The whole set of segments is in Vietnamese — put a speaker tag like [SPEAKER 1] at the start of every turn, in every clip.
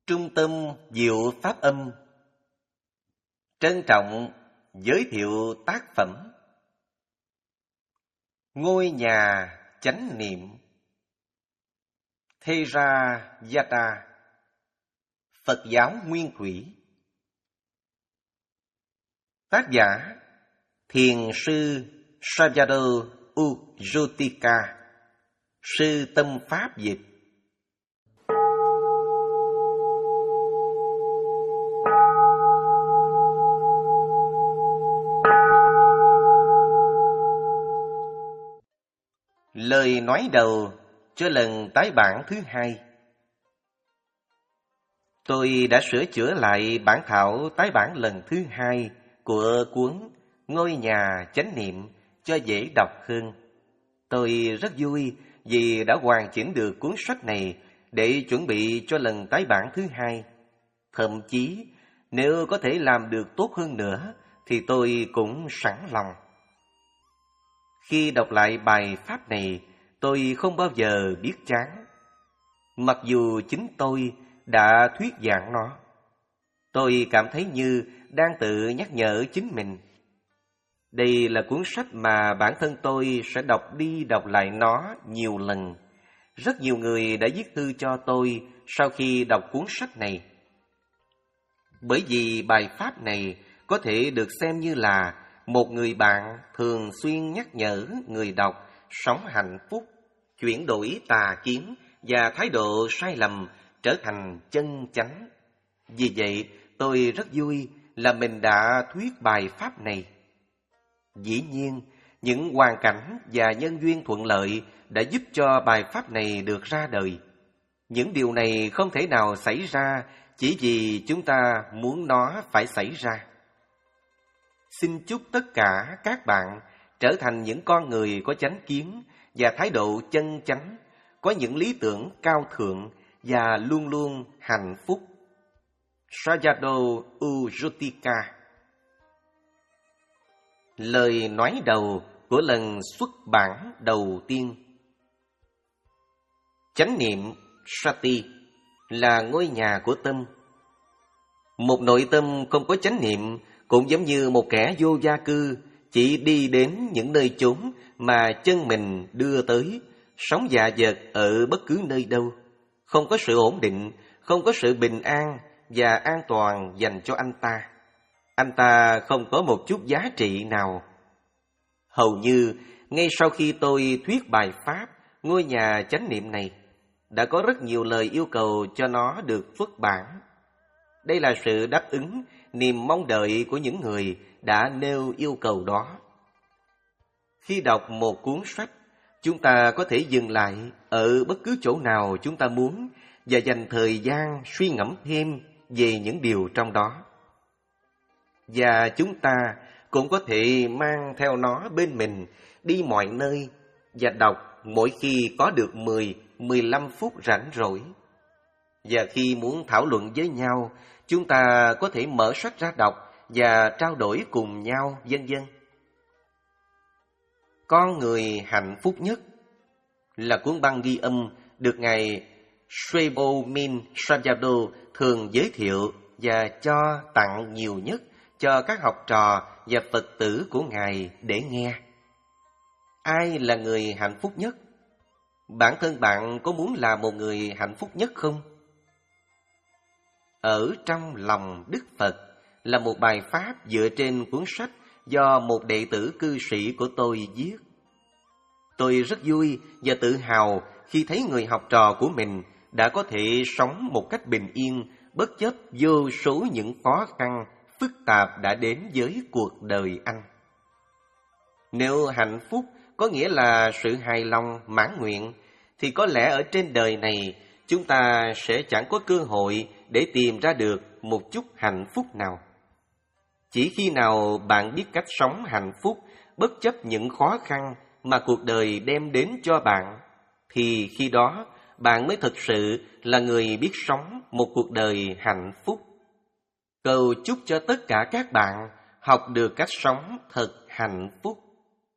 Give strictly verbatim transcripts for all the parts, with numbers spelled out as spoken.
[SPEAKER 1] Trung tâm Diệu Pháp Âm trân trọng giới thiệu tác phẩm Ngôi nhà chánh niệm Theravada, Phật giáo nguyên thủy. Tác giả Thiền sư Sayadaw U Jyotika, sư tâm pháp dịch. Lời nói đầu cho lần tái bản thứ hai. Tôi đã sửa chữa lại bản thảo tái bản lần thứ hai của cuốn Ngôi nhà chánh niệm cho dễ đọc hơn. Tôi rất vui vì đã hoàn chỉnh được cuốn sách này để chuẩn bị cho lần tái bản thứ hai. Thậm chí, nếu có thể làm được tốt hơn nữa thì tôi cũng sẵn lòng. Khi đọc lại bài pháp này, tôi không bao giờ biết chán. Mặc dù chính tôi đã thuyết giảng nó, tôi cảm thấy như đang tự nhắc nhở chính mình. Đây là cuốn sách mà bản thân tôi sẽ đọc đi đọc lại nó nhiều lần. Rất nhiều người đã viết thư cho tôi sau khi đọc cuốn sách này. Bởi vì bài pháp này có thể được xem như là một người bạn thường xuyên nhắc nhở người đọc sống hạnh phúc, chuyển đổi tà kiến và thái độ sai lầm trở thành chân chánh. Vì vậy, tôi rất vui là mình đã thuyết bài pháp này. Dĩ nhiên, những hoàn cảnh và nhân duyên thuận lợi đã giúp cho bài pháp này được ra đời. Những điều này không thể nào xảy ra chỉ vì chúng ta muốn nó phải xảy ra. Xin chúc tất cả các bạn trở thành những con người có chánh kiến và thái độ chân chánh, có những lý tưởng cao thượng và luôn luôn hạnh phúc. Sayadaw U Jyotika. Lời nói đầu của lần xuất bản đầu tiên. Chánh niệm Sati là ngôi nhà của tâm. Một nội tâm không có chánh niệm cũng giống như một kẻ vô gia cư, chỉ đi đến những nơi chốn mà chân mình đưa tới, sống dạ dật ở bất cứ nơi đâu. Không có sự ổn định, không có sự bình an và an toàn dành cho anh ta. Anh ta không có một chút giá trị nào. Hầu như, ngay sau khi tôi thuyết bài pháp Ngôi nhà chánh niệm này, đã có rất nhiều lời yêu cầu cho nó được xuất bản. Đây là sự đáp ứng niềm mong đợi của những người đã nêu yêu cầu đó. Khi đọc một cuốn sách, chúng ta có thể dừng lại ở bất cứ chỗ nào chúng ta muốn và dành thời gian suy ngẫm thêm về những điều trong đó. Và chúng ta cũng có thể mang theo nó bên mình đi mọi nơi và đọc mỗi khi có được mười đến mười lăm phút rảnh rỗi. Và khi muốn thảo luận với nhau, chúng ta có thể mở sách ra đọc và trao đổi cùng nhau, vân vân. Con người hạnh phúc nhất là cuốn băng ghi âm được Ngài Swabomin Sayadaw thường giới thiệu và cho tặng nhiều nhất cho các học trò và Phật tử của Ngài để nghe. Ai là người hạnh phúc nhất? Bản thân bạn có muốn là một người hạnh phúc nhất không? Ở trong lòng Đức Phật là một bài pháp dựa trên cuốn sách do một đệ tử cư sĩ của tôi viết. Tôi rất vui và tự hào khi thấy người học trò của mình đã có thể sống một cách bình yên bất chấp vô số những khó khăn phức tạp đã đến với cuộc đời anh. Nếu hạnh phúc có nghĩa là sự hài lòng, mãn nguyện, thì có lẽ ở trên đời này chúng ta sẽ chẳng có cơ hội để tìm ra được một chút hạnh phúc nào. Chỉ khi nào bạn biết cách sống hạnh phúc bất chấp những khó khăn mà cuộc đời đem đến cho bạn, thì khi đó bạn mới thực sự là người biết sống một cuộc đời hạnh phúc. Cầu chúc cho tất cả các bạn học được cách sống thật hạnh phúc.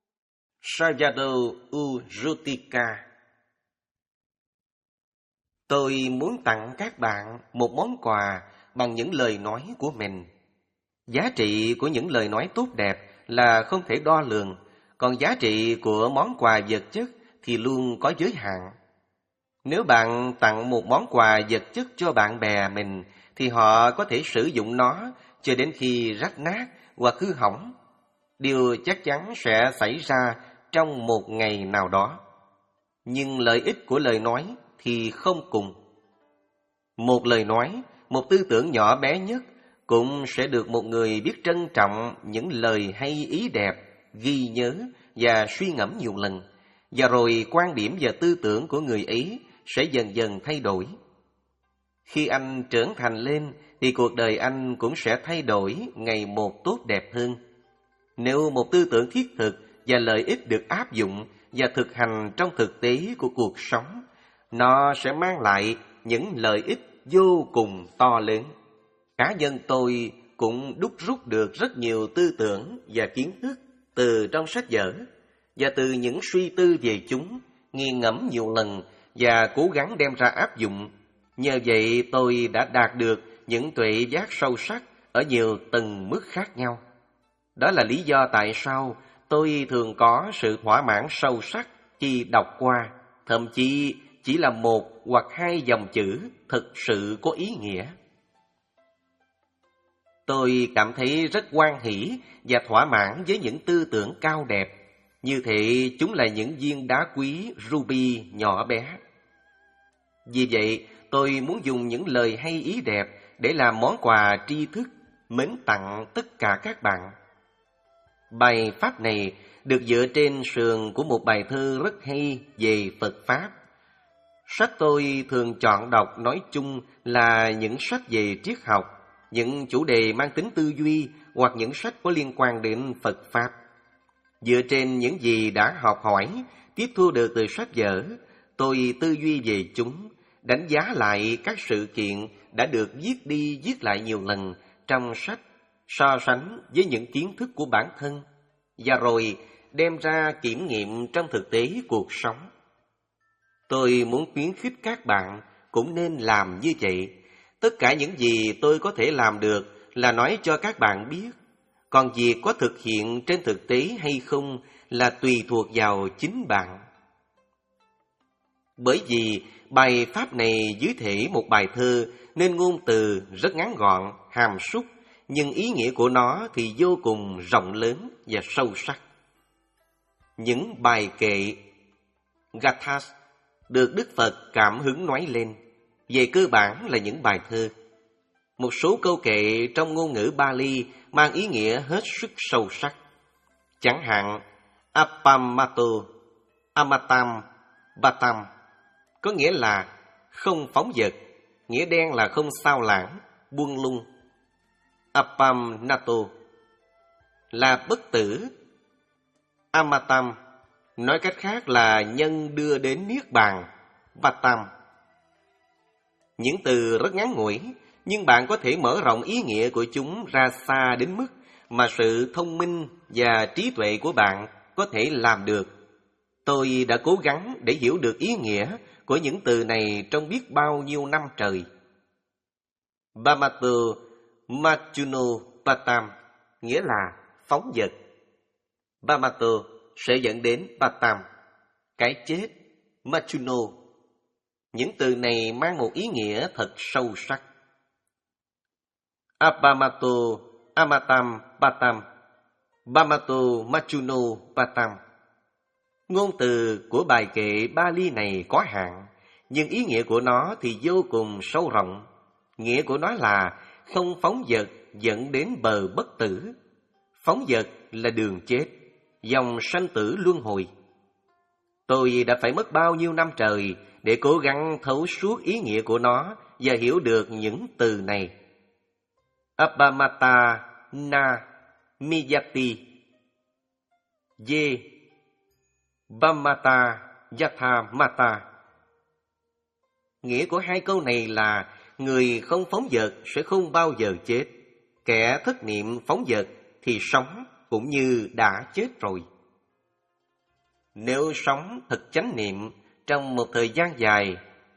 [SPEAKER 1] Sayadaw U Jyotika. Tôi muốn tặng các bạn một món quà bằng những lời nói của mình. Giá trị của những lời nói tốt đẹp là không thể đo lường, còn giá trị của món quà vật chất thì luôn có giới hạn. Nếu bạn tặng một món quà vật chất cho bạn bè mình, thì họ có thể sử dụng nó cho đến khi rách nát hoặc hư hỏng. Điều chắc chắn sẽ xảy ra trong một ngày nào đó. Nhưng lợi ích của lời nói thì không cùng. Một lời nói, một tư tưởng nhỏ bé nhất cũng sẽ được một người biết trân trọng những lời hay ý đẹp, ghi nhớ và suy ngẫm nhiều lần. Và rồi quan điểm và tư tưởng của người ấy sẽ dần dần thay đổi. Khi anh trưởng thành lên thì cuộc đời anh cũng sẽ thay đổi ngày một tốt đẹp hơn. Nếu một tư tưởng thiết thực và lợi ích được áp dụng và thực hành trong thực tế của cuộc sống, nó sẽ mang lại những lợi ích vô cùng to lớn. Cá nhân tôi cũng đúc rút được rất nhiều tư tưởng và kiến thức từ trong sách vở, và từ những suy tư về chúng, nghiền ngẫm nhiều lần và cố gắng đem ra áp dụng. Nhờ vậy tôi đã đạt được những tuệ giác sâu sắc ở nhiều tầng mức khác nhau. Đó là lý do tại sao tôi thường có sự thỏa mãn sâu sắc khi đọc qua, thậm chí chỉ là một hoặc hai dòng chữ thực sự có ý nghĩa. Tôi cảm thấy rất hoan hỷ và thỏa mãn với những tư tưởng cao đẹp. Như thế chúng là những viên đá quý ruby nhỏ bé. Vì vậy, tôi muốn dùng những lời hay ý đẹp để làm món quà tri thức mến tặng tất cả các bạn. Bài pháp này được dựa trên sườn của một bài thơ rất hay về Phật Pháp. Sách tôi thường chọn đọc nói chung là những sách về triết học, những chủ đề mang tính tư duy hoặc những sách có liên quan đến Phật Pháp. Dựa trên những gì đã học hỏi, tiếp thu được từ sách vở, tôi tư duy về chúng, đánh giá lại các sự kiện đã được viết đi viết lại nhiều lần trong sách, so sánh với những kiến thức của bản thân, và rồi đem ra kiểm nghiệm trong thực tế cuộc sống. Tôi muốn khuyến khích các bạn cũng nên làm như vậy. Tất cả những gì tôi có thể làm được là nói cho các bạn biết. Còn việc có thực hiện trên thực tế hay không là tùy thuộc vào chính bạn. Bởi vì bài pháp này dưới thể một bài thơ nên ngôn từ rất ngắn gọn, hàm súc, nhưng ý nghĩa của nó thì vô cùng rộng lớn và sâu sắc. Những bài kệ Gathas được Đức Phật cảm hứng nói lên, về cơ bản là những bài thơ. Một số câu kệ trong ngôn ngữ Bali mang ý nghĩa hết sức sâu sắc. Chẳng hạn, Appamato, Amatam, Batam, có nghĩa là không phóng dật, nghĩa đen là không sao lãng, buông lung. Appamnato là bất tử. Amatam, nói cách khác là nhân đưa đến niết bàn. Batam. Những từ rất ngắn ngủi, nhưng bạn có thể mở rộng ý nghĩa của chúng ra xa đến mức mà sự thông minh và trí tuệ của bạn có thể làm được. Tôi đã cố gắng để hiểu được ý nghĩa của những từ này trong biết bao nhiêu năm trời. Bamato Machuno Patam nghĩa là phóng dật. Bamato sẽ dẫn đến Patam, cái chết, Machuno. Những từ này mang một ý nghĩa thật sâu sắc. Appamato Amatam Patam, Bamato Machuno Patam. Ngôn từ của bài kệ Bali này có hạn, nhưng ý nghĩa của nó thì vô cùng sâu rộng. Nghĩa của nó là không phóng dật dẫn đến bờ bất tử. Phóng dật là đường chết, dòng sanh tử luân hồi. Tôi đã phải mất bao nhiêu năm trời để cố gắng thấu suốt ý nghĩa của nó và hiểu được những từ này. Appamata na miyati ye Bamata Yatha Mata. Nghĩa của hai câu này là người không phóng dật sẽ không bao giờ chết. Kẻ thất niệm phóng dật thì sống cũng như đã chết rồi. Nếu sống thật chánh niệm trong một thời gian dài,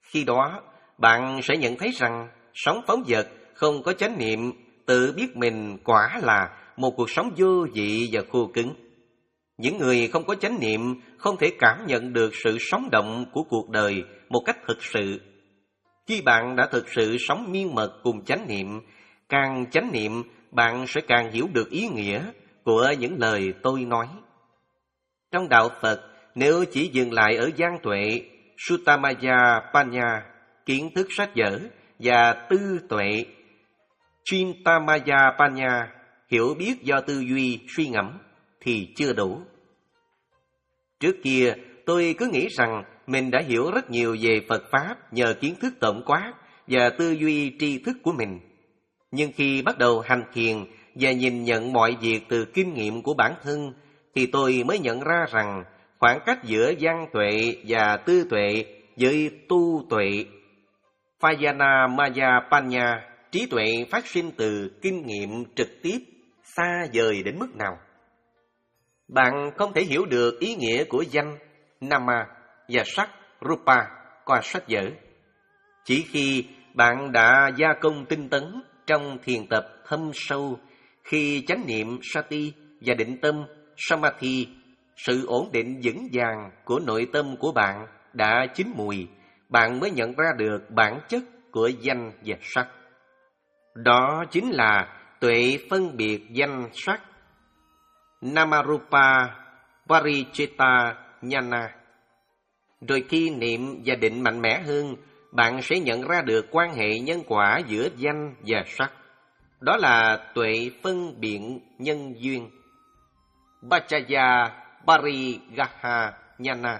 [SPEAKER 1] Khi đó, bạn sẽ nhận thấy rằng sống phóng dật, không có chánh niệm, tự biết mình quả là một cuộc sống vô vị và khô cứng. Những người không có chánh niệm không thể cảm nhận được sự sống động của cuộc đời một cách thực sự. Khi bạn đã thực sự sống miên mật cùng chánh niệm, càng chánh niệm, bạn sẽ càng hiểu được ý nghĩa của những lời tôi nói. Trong đạo Phật, nếu chỉ dừng lại ở gian tuệ, Suttamaya Panya, kiến thức sách vở, và tư tuệ, Chintamaya Panya, hiểu biết do tư duy, suy ngẫm, thì chưa đủ. Trước kia, tôi cứ nghĩ rằng mình đã hiểu rất nhiều về Phật Pháp nhờ kiến thức tổng quát và tư duy tri thức của mình. Nhưng khi bắt đầu hành thiền và nhìn nhận mọi việc từ kinh nghiệm của bản thân, thì tôi mới nhận ra rằng khoảng cách giữa văn tuệ và tư tuệ với tu tuệ, Vajana Maya Panya, trí tuệ phát sinh từ kinh nghiệm trực tiếp, xa vời đến mức nào. Bạn không thể hiểu được ý nghĩa của danh, Nama và sắc, Rupa qua sách vở. Chỉ khi bạn đã gia công tinh tấn trong thiền tập thâm sâu, khi chánh niệm Sati và định tâm Samadhi, sự ổn định vững vàng của nội tâm của bạn đã chín mùi, bạn mới nhận ra được bản chất của danh và sắc. Đó chính là tuệ phân biệt danh sắc, Namarupa Paricheta Nhana. Rồi khi niệm và định mạnh mẽ hơn, bạn sẽ nhận ra được quan hệ nhân quả giữa danh và sắc. Đó là tuệ phân biện nhân duyên, Bachaya Parigaha Nhana.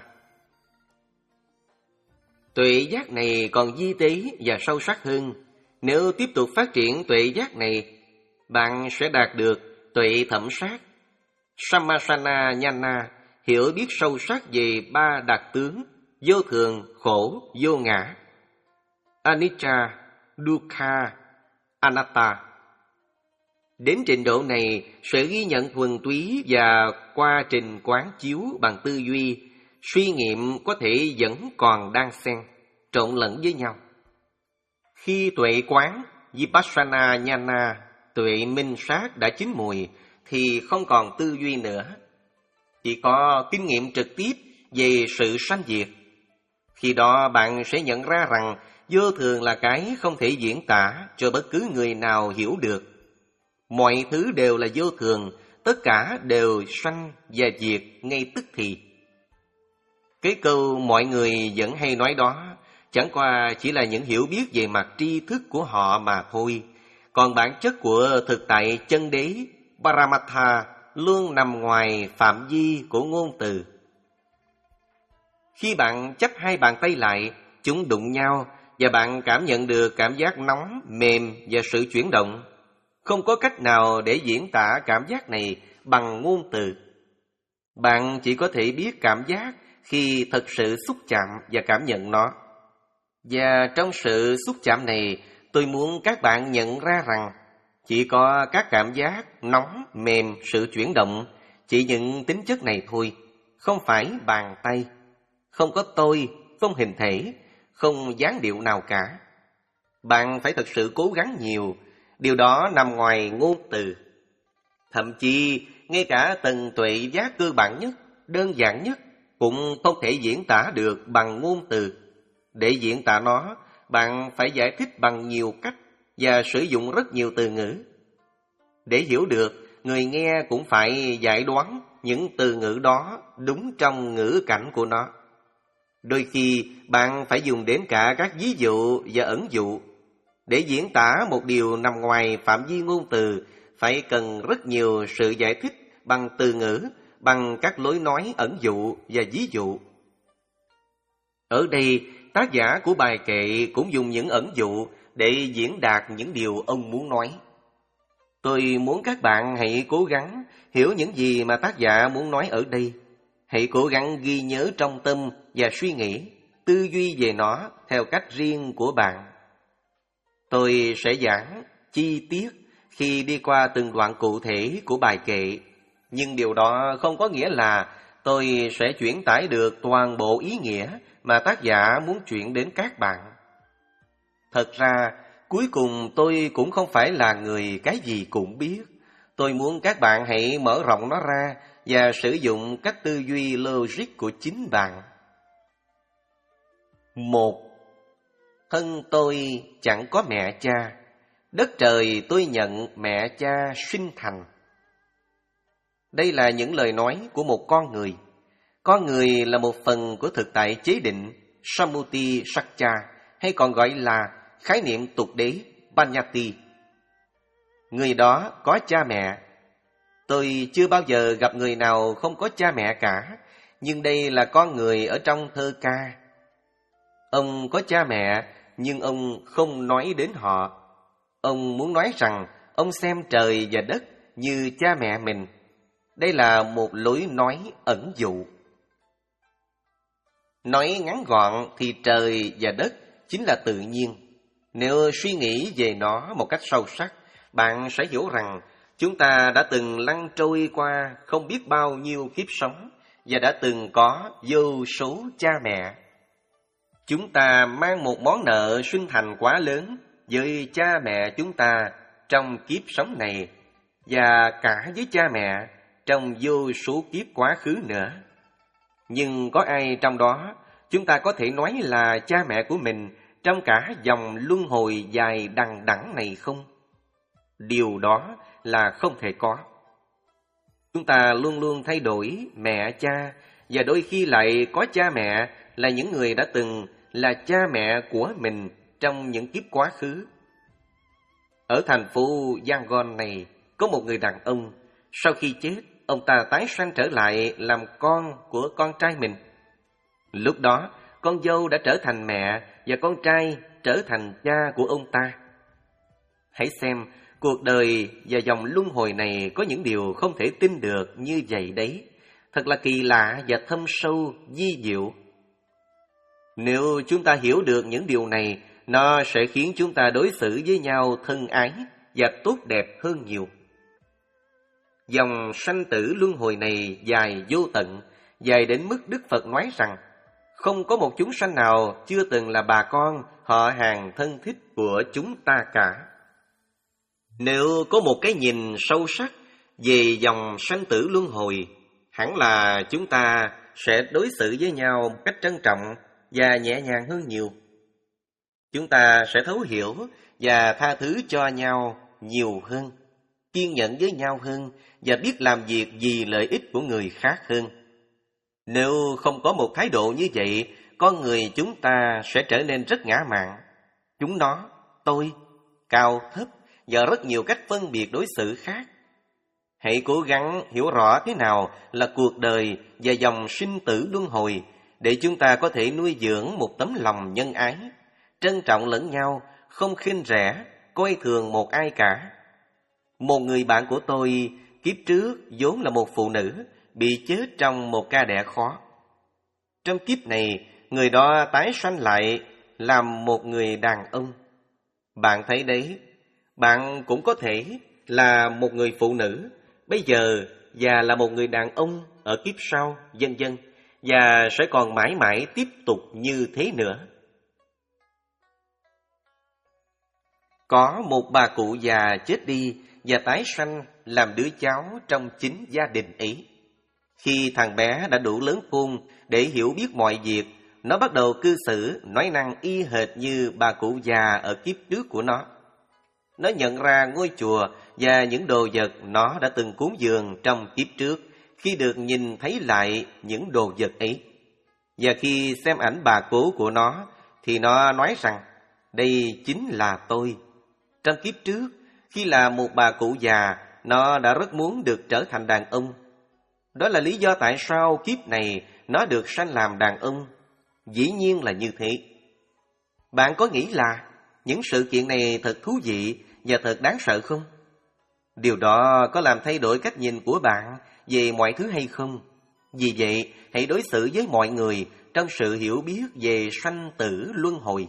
[SPEAKER 1] Tuệ giác này còn vi tế và sâu sắc hơn. Nếu tiếp tục phát triển tuệ giác này, bạn sẽ đạt được tuệ thẩm sát, Sammasana Nhana, hiểu biết sâu sắc về ba đặc tướng vô thường, khổ, vô ngã, Anicca, Dukkha, Anatta. Đến trình độ này, sự ghi nhận thuần túy và quá trình quán chiếu bằng tư duy, suy nghiệm có thể vẫn còn đang xen, trộn lẫn với nhau. Khi tuệ quán, Vipassana Nhana, tuệ minh sát đã chín mùi, thì không còn tư duy nữa. Chỉ có kinh nghiệm trực tiếp về sự sanh diệt. Khi đó bạn sẽ nhận ra rằng vô thường là cái không thể diễn tả cho bất cứ người nào hiểu được. Mọi thứ đều là vô thường, tất cả đều sanh và diệt ngay tức thì. Cái câu mọi người vẫn hay nói đó chẳng qua chỉ là những hiểu biết về mặt tri thức của họ mà thôi. Còn bản chất của thực tại chân đế, Paramatha, luôn nằm ngoài phạm vi của ngôn từ. Khi bạn chắp hai bàn tay lại, chúng đụng nhau và bạn cảm nhận được cảm giác nóng, mềm và sự chuyển động. Không có cách nào để diễn tả cảm giác này bằng ngôn từ. Bạn chỉ có thể biết cảm giác khi thật sự xúc chạm và cảm nhận nó. Và trong sự xúc chạm này, tôi muốn các bạn nhận ra rằng chỉ có các cảm giác nóng, mềm, sự chuyển động, chỉ những tính chất này thôi, không phải bàn tay, không có tôi, không hình thể, không dáng điệu nào cả. Bạn phải thật sự cố gắng nhiều, điều đó nằm ngoài ngôn từ. Thậm chí, ngay cả tầng tuệ giác cơ bản nhất, đơn giản nhất, cũng không thể diễn tả được bằng ngôn từ. Để diễn tả nó, bạn phải giải thích bằng nhiều cách và sử dụng rất nhiều từ ngữ. Để hiểu được, người nghe cũng phải giải đoán những từ ngữ đó đúng trong ngữ cảnh của nó. Đôi khi, bạn phải dùng đến cả các ví dụ và ẩn dụ. Để diễn tả một điều nằm ngoài phạm vi ngôn từ, phải cần rất nhiều sự giải thích bằng từ ngữ, bằng các lối nói ẩn dụ và ví dụ. Ở đây, tác giả của bài kệ cũng dùng những ẩn dụ để diễn đạt những điều ông muốn nói. Tôi muốn các bạn hãy cố gắng hiểu những gì mà tác giả muốn nói ở đây. Hãy cố gắng ghi nhớ trong tâm và suy nghĩ, tư duy về nó theo cách riêng của bạn. Tôi sẽ giảng chi tiết khi đi qua từng đoạn cụ thể của bài kệ, nhưng điều đó không có nghĩa là tôi sẽ chuyển tải được toàn bộ ý nghĩa mà tác giả muốn chuyển đến các bạn. Thật ra, cuối cùng tôi cũng không phải là người cái gì cũng biết. Tôi muốn các bạn hãy mở rộng nó ra và sử dụng cách tư duy logic của chính bạn. Một, thân tôi chẳng có mẹ cha. Đất trời tôi nhận mẹ cha sinh thành. Đây là những lời nói của một con người. Con người là một phần của thực tại chế định Sammuti Sakcha, hay còn gọi là khái niệm tục đế Panyati. Người đó có cha mẹ. Tôi chưa bao giờ gặp người nào không có cha mẹ cả, nhưng đây là con người ở trong thơ ca. Ông có cha mẹ, nhưng ông không nói đến họ. Ông muốn nói rằng ông xem trời và đất như cha mẹ mình. Đây là một lối nói ẩn dụ. Nói ngắn gọn thì trời và đất chính là tự nhiên. Nếu suy nghĩ về nó một cách sâu sắc, bạn sẽ hiểu rằng chúng ta đã từng lăn trôi qua không biết bao nhiêu kiếp sống và đã từng có vô số cha mẹ. Chúng ta mang một món nợ sinh thành quá lớn với cha mẹ chúng ta trong kiếp sống này và cả với cha mẹ trong vô số kiếp quá khứ nữa. Nhưng có ai trong đó chúng ta có thể nói là cha mẹ của mình trong cả dòng luân hồi dài đằng đẵng này không? Điều đó là không thể có. Chúng ta luôn luôn thay đổi mẹ cha, và đôi khi lại có cha mẹ là những người đã từng là cha mẹ của mình trong những kiếp quá khứ. Ở thành phố Yangon này có một người đàn ông, sau khi chết, ông ta tái sanh trở lại làm con của con trai mình. Lúc đó, con dâu đã trở thành mẹ và con trai trở thành cha của ông ta. Hãy xem, cuộc đời và dòng luân hồi này có những điều không thể tin được như vậy đấy. Thật là kỳ lạ và thâm sâu, vi diệu. Nếu chúng ta hiểu được những điều này, nó sẽ khiến chúng ta đối xử với nhau thân ái và tốt đẹp hơn nhiều. Dòng sanh tử luân hồi này dài vô tận, dài đến mức Đức Phật nói rằng không có một chúng sanh nào chưa từng là bà con, họ hàng thân thích của chúng ta cả. Nếu có một cái nhìn sâu sắc về dòng sanh tử luân hồi, hẳn là chúng ta sẽ đối xử với nhau một cách trân trọng và nhẹ nhàng hơn nhiều. Chúng ta sẽ thấu hiểu và tha thứ cho nhau nhiều hơn, kiên nhẫn với nhau hơn và biết làm việc vì lợi ích của người khác hơn. Nếu không có một thái độ như vậy, con người chúng ta sẽ trở nên rất ngã mạn. Chúng nó, tôi, cao thấp và rất nhiều cách phân biệt đối xử khác. Hãy cố gắng hiểu rõ thế nào là cuộc đời và dòng sinh tử luân hồi để chúng ta có thể nuôi dưỡng một tấm lòng nhân ái, trân trọng lẫn nhau, không khinh rẻ, coi thường một ai cả. Một người bạn của tôi kiếp trước vốn là một phụ nữ, bị chết trong một ca đẻ khó. Trong kiếp này, người đó tái sanh lại làm một người đàn ông. Bạn thấy đấy, bạn cũng có thể là một người phụ nữ bây giờ và là một người đàn ông ở kiếp sau, vân vân, và sẽ còn mãi mãi tiếp tục như thế nữa. Có một bà cụ già chết đi và tái sanh làm đứa cháu trong chính gia đình ấy. Khi thằng bé đã đủ lớn khôn để hiểu biết mọi việc, nó bắt đầu cư xử, nói năng y hệt như bà cụ già ở kiếp trước của nó. Nó nhận ra ngôi chùa và những đồ vật nó đã từng cúng dường trong kiếp trước khi được nhìn thấy lại những đồ vật ấy. Và khi xem ảnh bà cố của nó, thì nó nói rằng, đây chính là tôi. Trong kiếp trước, khi là một bà cụ già, nó đã rất muốn được trở thành đàn ông. Đó là lý do tại sao kiếp này nó được sanh làm đàn ông. Dĩ nhiên là như thế. Bạn có nghĩ là những sự kiện này thật thú vị và thật đáng sợ không? Điều đó có làm thay đổi cách nhìn của bạn về mọi thứ hay không? Vì vậy, hãy đối xử với mọi người trong sự hiểu biết về sanh tử luân hồi.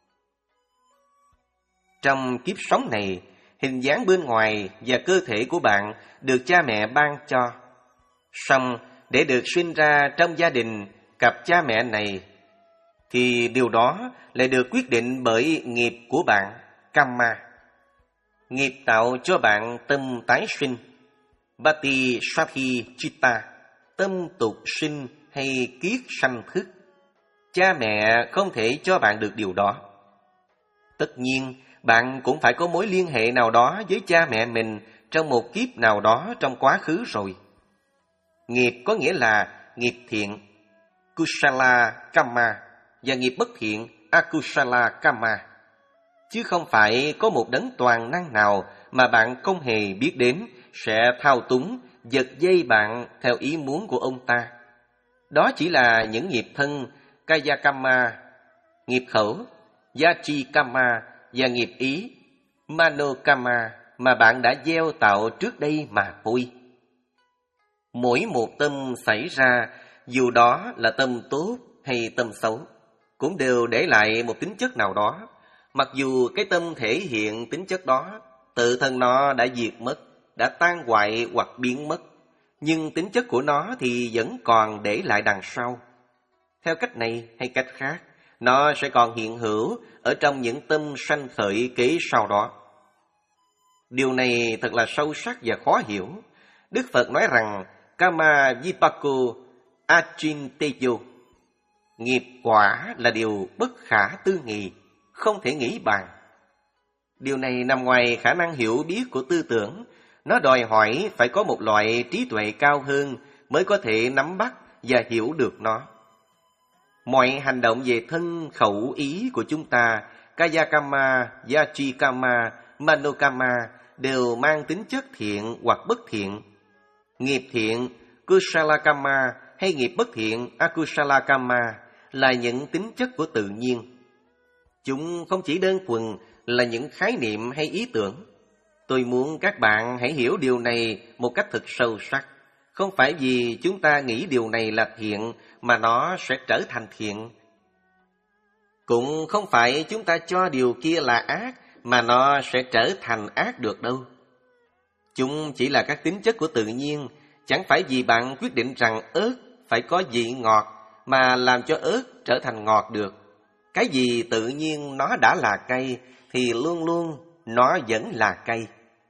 [SPEAKER 1] Trong kiếp sống này, hình dáng bên ngoài và cơ thể của bạn được cha mẹ ban cho. Song, để được sinh ra trong gia đình cặp cha mẹ này, thì điều đó lại được quyết định bởi nghiệp của bạn, Kamma. Nghiệp tạo cho bạn tâm tái sinh, Bati Sathi Chitta, tâm tục sinh hay kiết sanh thức. Cha mẹ không thể cho bạn được điều đó. Tất nhiên, bạn cũng phải có mối liên hệ nào đó với cha mẹ mình trong một kiếp nào đó trong quá khứ rồi. Nghiệp có nghĩa là nghiệp thiện, Kusala Kamma, và nghiệp bất thiện, Akusala Kamma. Chứ không phải có một đấng toàn năng nào mà bạn không hề biết đến sẽ thao túng, giật dây bạn theo ý muốn của ông ta. Đó chỉ là những nghiệp thân, Kaya Kamma, nghiệp khẩu, Yachi Kamma và nghiệp ý, Mano Kamma mà bạn đã gieo tạo trước đây mà thôi. Mỗi một tâm xảy ra, dù đó là tâm tốt hay tâm xấu, cũng đều để lại một tính chất nào đó. Mặc dù cái tâm thể hiện tính chất đó, tự thân nó đã diệt mất, đã tan hoại hoặc biến mất, nhưng tính chất của nó thì vẫn còn để lại đằng sau. Theo cách này hay cách khác, nó sẽ còn hiện hữu ở trong những tâm sanh khởi kế sau đó. Điều này thật là sâu sắc và khó hiểu. Đức Phật nói rằng Kama Vipako Achinteyo, nghiệp quả là điều bất khả tư nghị, không thể nghĩ bàn. Điều này nằm ngoài khả năng hiểu biết của tư tưởng. Nó đòi hỏi phải có một loại trí tuệ cao hơn mới có thể nắm bắt và hiểu được nó. Mọi hành động về thân khẩu ý của chúng ta, Kaya Kamma, Yachi Kamma, Mano Kamma, đều mang tính chất thiện hoặc bất thiện. Nghiệp thiện, Kusala Kamma, hay nghiệp bất thiện, Akusala Kamma, là những tính chất của tự nhiên. Chúng không chỉ đơn thuần là những khái niệm hay ý tưởng. Tôi muốn các bạn hãy hiểu điều này một cách thật sâu sắc. Không phải vì chúng ta nghĩ điều này là thiện mà nó sẽ trở thành thiện. Cũng không phải chúng ta cho điều kia là ác mà nó sẽ trở thành ác được đâu. Chúng chỉ là các tính chất của tự nhiên. Chẳng phải vì bạn quyết định rằng ớt phải có vị ngọt mà làm cho ớt trở thành ngọt được. Cái gì tự nhiên nó đã là cay thì luôn luôn nó vẫn là cay.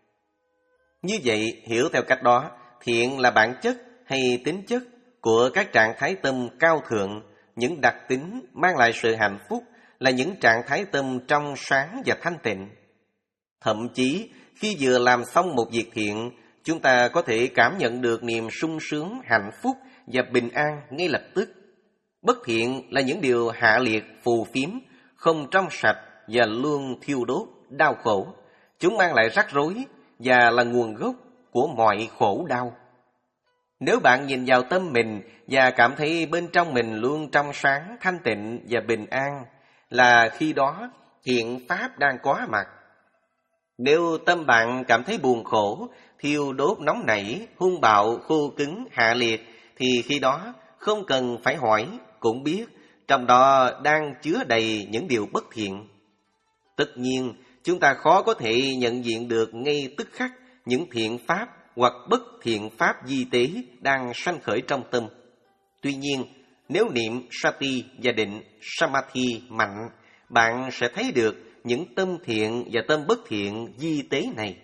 [SPEAKER 1] Như vậy, hiểu theo cách đó, thiện là bản chất hay tính chất của các trạng thái tâm cao thượng, những đặc tính mang lại sự hạnh phúc là những trạng thái tâm trong sáng và thanh tịnh. Thậm chí, khi vừa làm xong một việc thiện, chúng ta có thể cảm nhận được niềm sung sướng, hạnh phúc và bình an ngay lập tức. Bất thiện là những điều hạ liệt, phù phiếm, không trong sạch và luôn thiêu đốt, đau khổ. Chúng mang lại rắc rối và là nguồn gốc của mọi khổ đau. Nếu bạn nhìn vào tâm mình và cảm thấy bên trong mình luôn trong sáng, thanh tịnh và bình an, là khi đó thiện pháp đang có mặt. Nếu tâm bạn cảm thấy buồn khổ, thiêu đốt nóng nảy, hung bạo, khô cứng, hạ liệt, thì khi đó không cần phải hỏi cũng biết trong đó đang chứa đầy những điều bất thiện. Tất nhiên, chúng ta khó có thể nhận diện được ngay tức khắc những thiện pháp hoặc bất thiện pháp di tế đang sanh khởi trong tâm. Tuy nhiên, nếu niệm Sati và định Samadhi mạnh, bạn sẽ thấy được những tâm thiện và tâm bất thiện di tế này.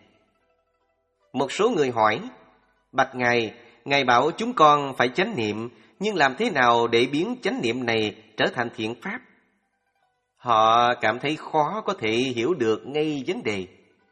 [SPEAKER 1] Một số người hỏi, bạch Ngài, Ngài bảo chúng con phải chánh niệm, nhưng làm thế nào để biến chánh niệm này trở thành thiện pháp? Họ cảm thấy khó có thể hiểu được ngay vấn đề.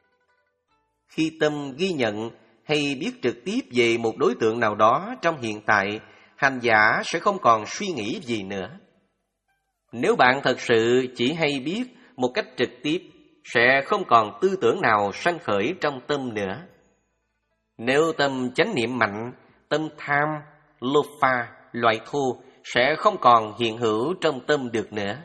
[SPEAKER 1] Khi tâm ghi nhận hay biết trực tiếp về một đối tượng nào đó trong hiện tại, hành giả sẽ không còn suy nghĩ gì nữa. Nếu bạn thật sự chỉ hay biết một cách trực tiếp, sẽ không còn tư tưởng nào sanh khởi trong tâm nữa. Nếu tâm chánh niệm mạnh, tâm tham, lofa, loại thô sẽ không còn hiện hữu trong tâm được nữa.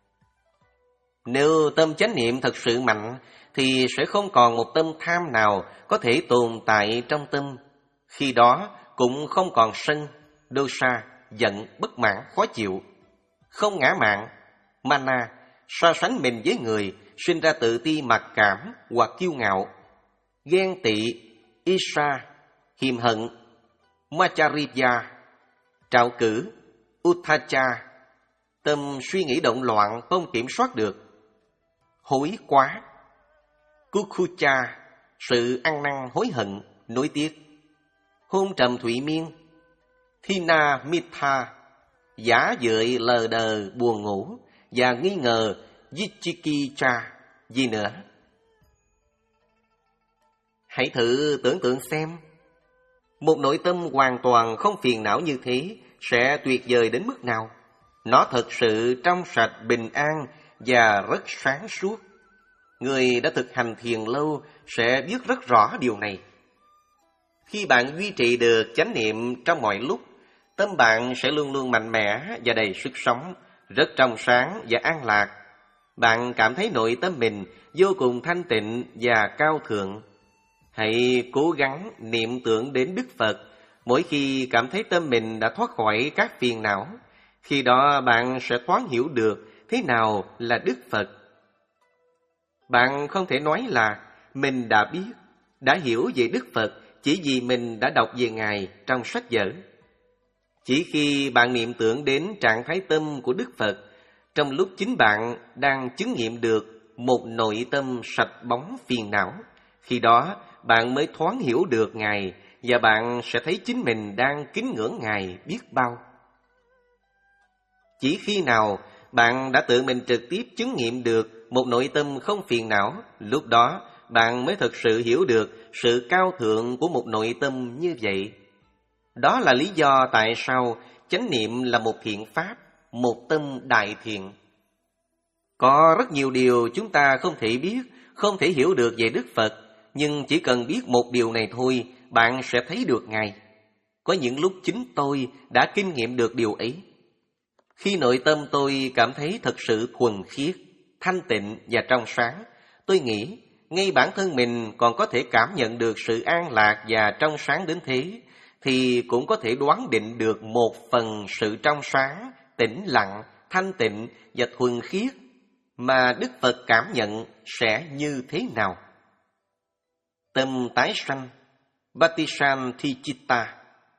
[SPEAKER 1] Nếu tâm chánh niệm thật sự mạnh, thì sẽ không còn một tâm tham nào có thể tồn tại trong tâm. Khi đó cũng không còn sân, dosa, giận, bất mãn, khó chịu. Không ngã mạn, mana, so sánh mình với người, sinh ra tự ti mặc cảm hoặc kiêu ngạo. Ghen tị, isha, hiềm hận, machariya, Trạo cử, Utthacha, tâm suy nghĩ động loạn không kiểm soát được. Hối quá, Kukkucha, sự ăn năn hối hận, nối tiếc. Hôn trầm thụy miên, Thina Mitha, giả dợi lờ đờ buồn ngủ, và nghi ngờ Vichikicha, gì nữa. Hãy thử tưởng tượng xem, một nội tâm hoàn toàn không phiền não như thế sẽ tuyệt vời đến mức nào. Nó thật sự trong sạch, bình an và rất sáng suốt. Người đã thực hành thiền lâu sẽ biết rất rõ điều này. Khi bạn duy trì được chánh niệm trong mọi lúc, tâm bạn sẽ luôn luôn mạnh mẽ và đầy sức sống, rất trong sáng và an lạc. Bạn cảm thấy nội tâm mình vô cùng thanh tịnh và cao thượng. Hãy cố gắng niệm tưởng đến Đức Phật mỗi khi cảm thấy tâm mình đã thoát khỏi các phiền não. Khi đó bạn sẽ thoáng hiểu được thế nào là Đức Phật. Bạn không thể nói là mình đã biết, đã hiểu về Đức Phật chỉ vì mình đã đọc về Ngài trong sách vở. Chỉ khi bạn niệm tưởng đến trạng thái tâm của Đức Phật, trong lúc chính bạn đang chứng nghiệm được một nội tâm sạch bóng phiền não, khi đó bạn mới thoáng hiểu được Ngài và bạn sẽ thấy chính mình đang kính ngưỡng Ngài biết bao. Chỉ khi nào bạn đã tự mình trực tiếp chứng nghiệm được một nội tâm không phiền não, lúc đó bạn mới thực sự hiểu được sự cao thượng của một nội tâm như vậy. Đó là lý do tại sao chánh niệm là một thiện pháp, một tâm đại thiện. Có rất nhiều điều chúng ta không thể biết, không thể hiểu được về Đức Phật, nhưng chỉ cần biết một điều này thôi, bạn sẽ thấy được Ngài. Có những lúc chính tôi đã kinh nghiệm được điều ấy. Khi nội tâm tôi cảm thấy thật sự thuần khiết, thanh tịnh và trong sáng, tôi nghĩ ngay bản thân mình còn có thể cảm nhận được sự an lạc và trong sáng đến thế, thì cũng có thể đoán định được một phần sự trong sáng, tĩnh lặng, thanh tịnh và thuần khiết mà Đức Phật cảm nhận sẽ như thế nào. Tâm tái sanh, Patishantichitta.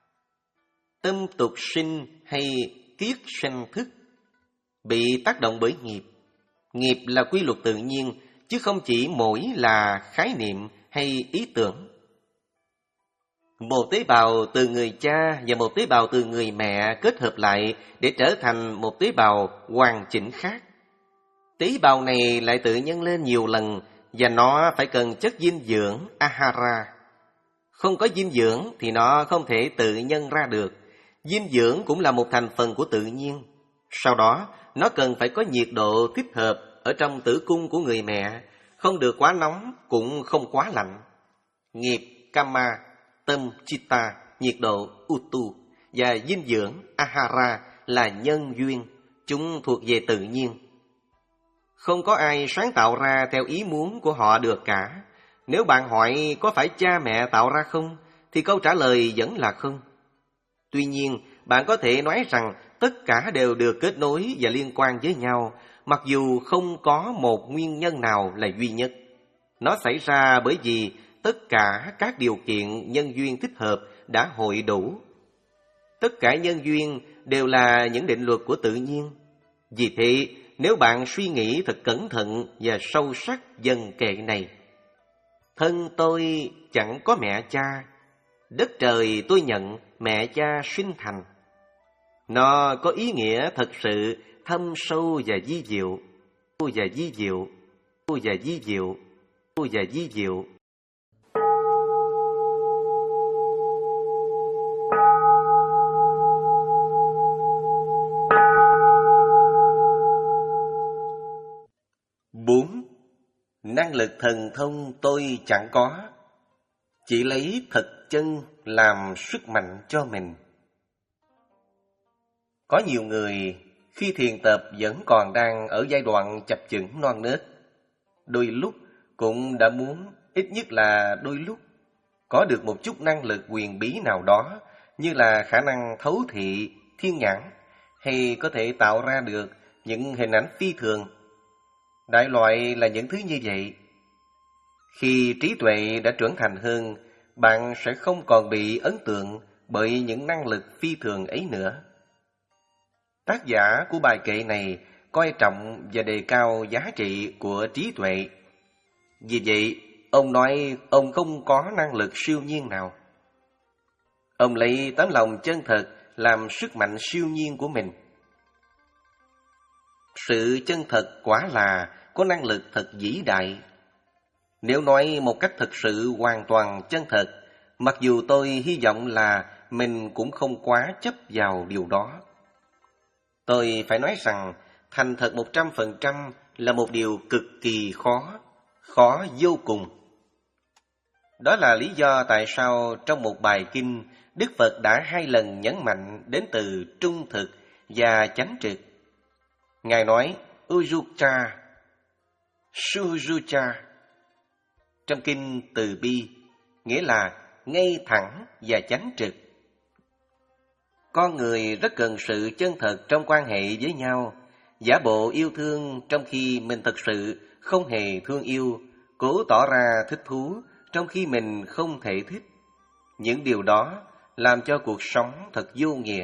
[SPEAKER 1] Tâm tục sinh hay kiết sinh thức bị tác động bởi nghiệp. Nghiệp là quy luật tự nhiên, chứ không chỉ mỗi là khái niệm hay ý tưởng. Một tế bào từ người cha và một tế bào từ người mẹ kết hợp lại để trở thành một tế bào hoàn chỉnh khác. Tế bào này lại tự nhân lên nhiều lần và nó phải cần chất dinh dưỡng ahara. Không có dinh dưỡng thì nó không thể tự nhân ra được. Dinh dưỡng cũng là một thành phần của tự nhiên. Sau đó, nó cần phải có nhiệt độ thích hợp ở trong tử cung của người mẹ, không được quá nóng cũng không quá lạnh. Nghiệp kama, tâm chitta, nhiệt độ utu và dinh dưỡng ahara là nhân duyên, chúng thuộc về tự nhiên. Không có ai sáng tạo ra theo ý muốn của họ được cả. Nếu bạn hỏi có phải cha mẹ tạo ra không, thì câu trả lời vẫn là không. Tuy nhiên, bạn có thể nói rằng tất cả đều được kết nối và liên quan với nhau, mặc dù không có một nguyên nhân nào là duy nhất. Nó xảy ra bởi vì tất cả các điều kiện nhân duyên thích hợp đã hội đủ. Tất cả nhân duyên đều là những định luật của tự nhiên. Vì thế, nếu bạn suy nghĩ thật cẩn thận và sâu sắc dần kệ này: thân tôi chẳng có mẹ cha, đất trời tôi nhận mẹ cha sinh thành. Nó có ý nghĩa thật sự thâm sâu và vi diệu, và vi diệu, và vi diệu, và vi diệu. Bốn. Năng lực thần thông tôi chẳng có, chỉ lấy thực chân làm sức mạnh cho mình. Có nhiều người khi thiền tập vẫn còn đang ở giai đoạn chập chững non nớt. Đôi lúc cũng đã muốn, ít nhất là đôi lúc, có được một chút năng lực huyền bí nào đó, như là khả năng thấu thị, thiên nhãn, hay có thể tạo ra được những hình ảnh phi thường. Đại loại là những thứ như vậy. Khi trí tuệ đã trưởng thành hơn, bạn sẽ không còn bị ấn tượng bởi những năng lực phi thường ấy nữa. Tác giả của bài kệ này coi trọng và đề cao giá trị của trí tuệ. Vì vậy, ông nói ông không có năng lực siêu nhiên nào. Ông lấy tấm lòng chân thật làm sức mạnh siêu nhiên của mình. Sự chân thật quả là có năng lực thật vĩ đại. Nếu nói một cách thật sự hoàn toàn chân thật, mặc dù tôi hy vọng là mình cũng không quá chấp vào điều đó. Tôi phải nói rằng thành thật một trăm phần trăm là một điều cực kỳ khó, khó vô cùng. Đó là lý do tại sao trong một bài kinh, Đức Phật đã hai lần nhấn mạnh đến từ trung thực và chánh trực. Ngài nói Ujjuka, Sujucha trong kinh Từ Bi, nghĩa là ngay thẳng và chánh trực. Con người rất cần sự chân thật trong quan hệ với nhau, giả bộ yêu thương trong khi mình thật sự không hề thương yêu, cố tỏ ra thích thú trong khi mình không thể thích. Những điều đó làm cho cuộc sống thật vô nghĩa.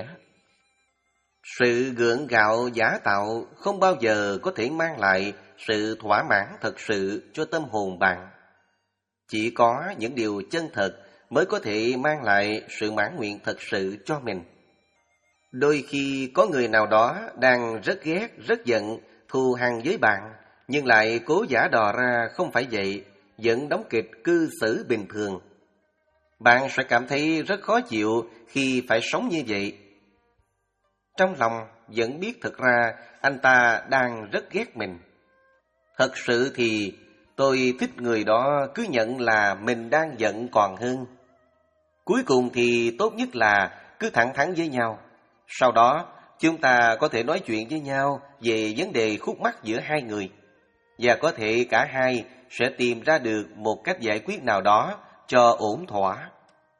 [SPEAKER 1] Sự gượng gạo giả tạo không bao giờ có thể mang lại sự thỏa mãn thật sự cho tâm hồn bạn. Chỉ có những điều chân thật mới có thể mang lại sự mãn nguyện thật sự cho mình. Đôi khi có người nào đó đang rất ghét, rất giận, thù hằn với bạn, nhưng lại cố giả đò ra không phải vậy, vẫn đóng kịch cư xử bình thường. Bạn sẽ cảm thấy rất khó chịu khi phải sống như vậy. Trong lòng vẫn biết thực ra anh ta đang rất ghét mình. Thật sự thì tôi thích người đó cứ nhận là mình đang giận còn hơn. Cuối cùng thì tốt nhất là cứ thẳng thắn với nhau. Sau đó chúng ta có thể nói chuyện với nhau về vấn đề khúc mắc giữa hai người. Và có thể cả hai sẽ tìm ra được một cách giải quyết nào đó cho ổn thỏa.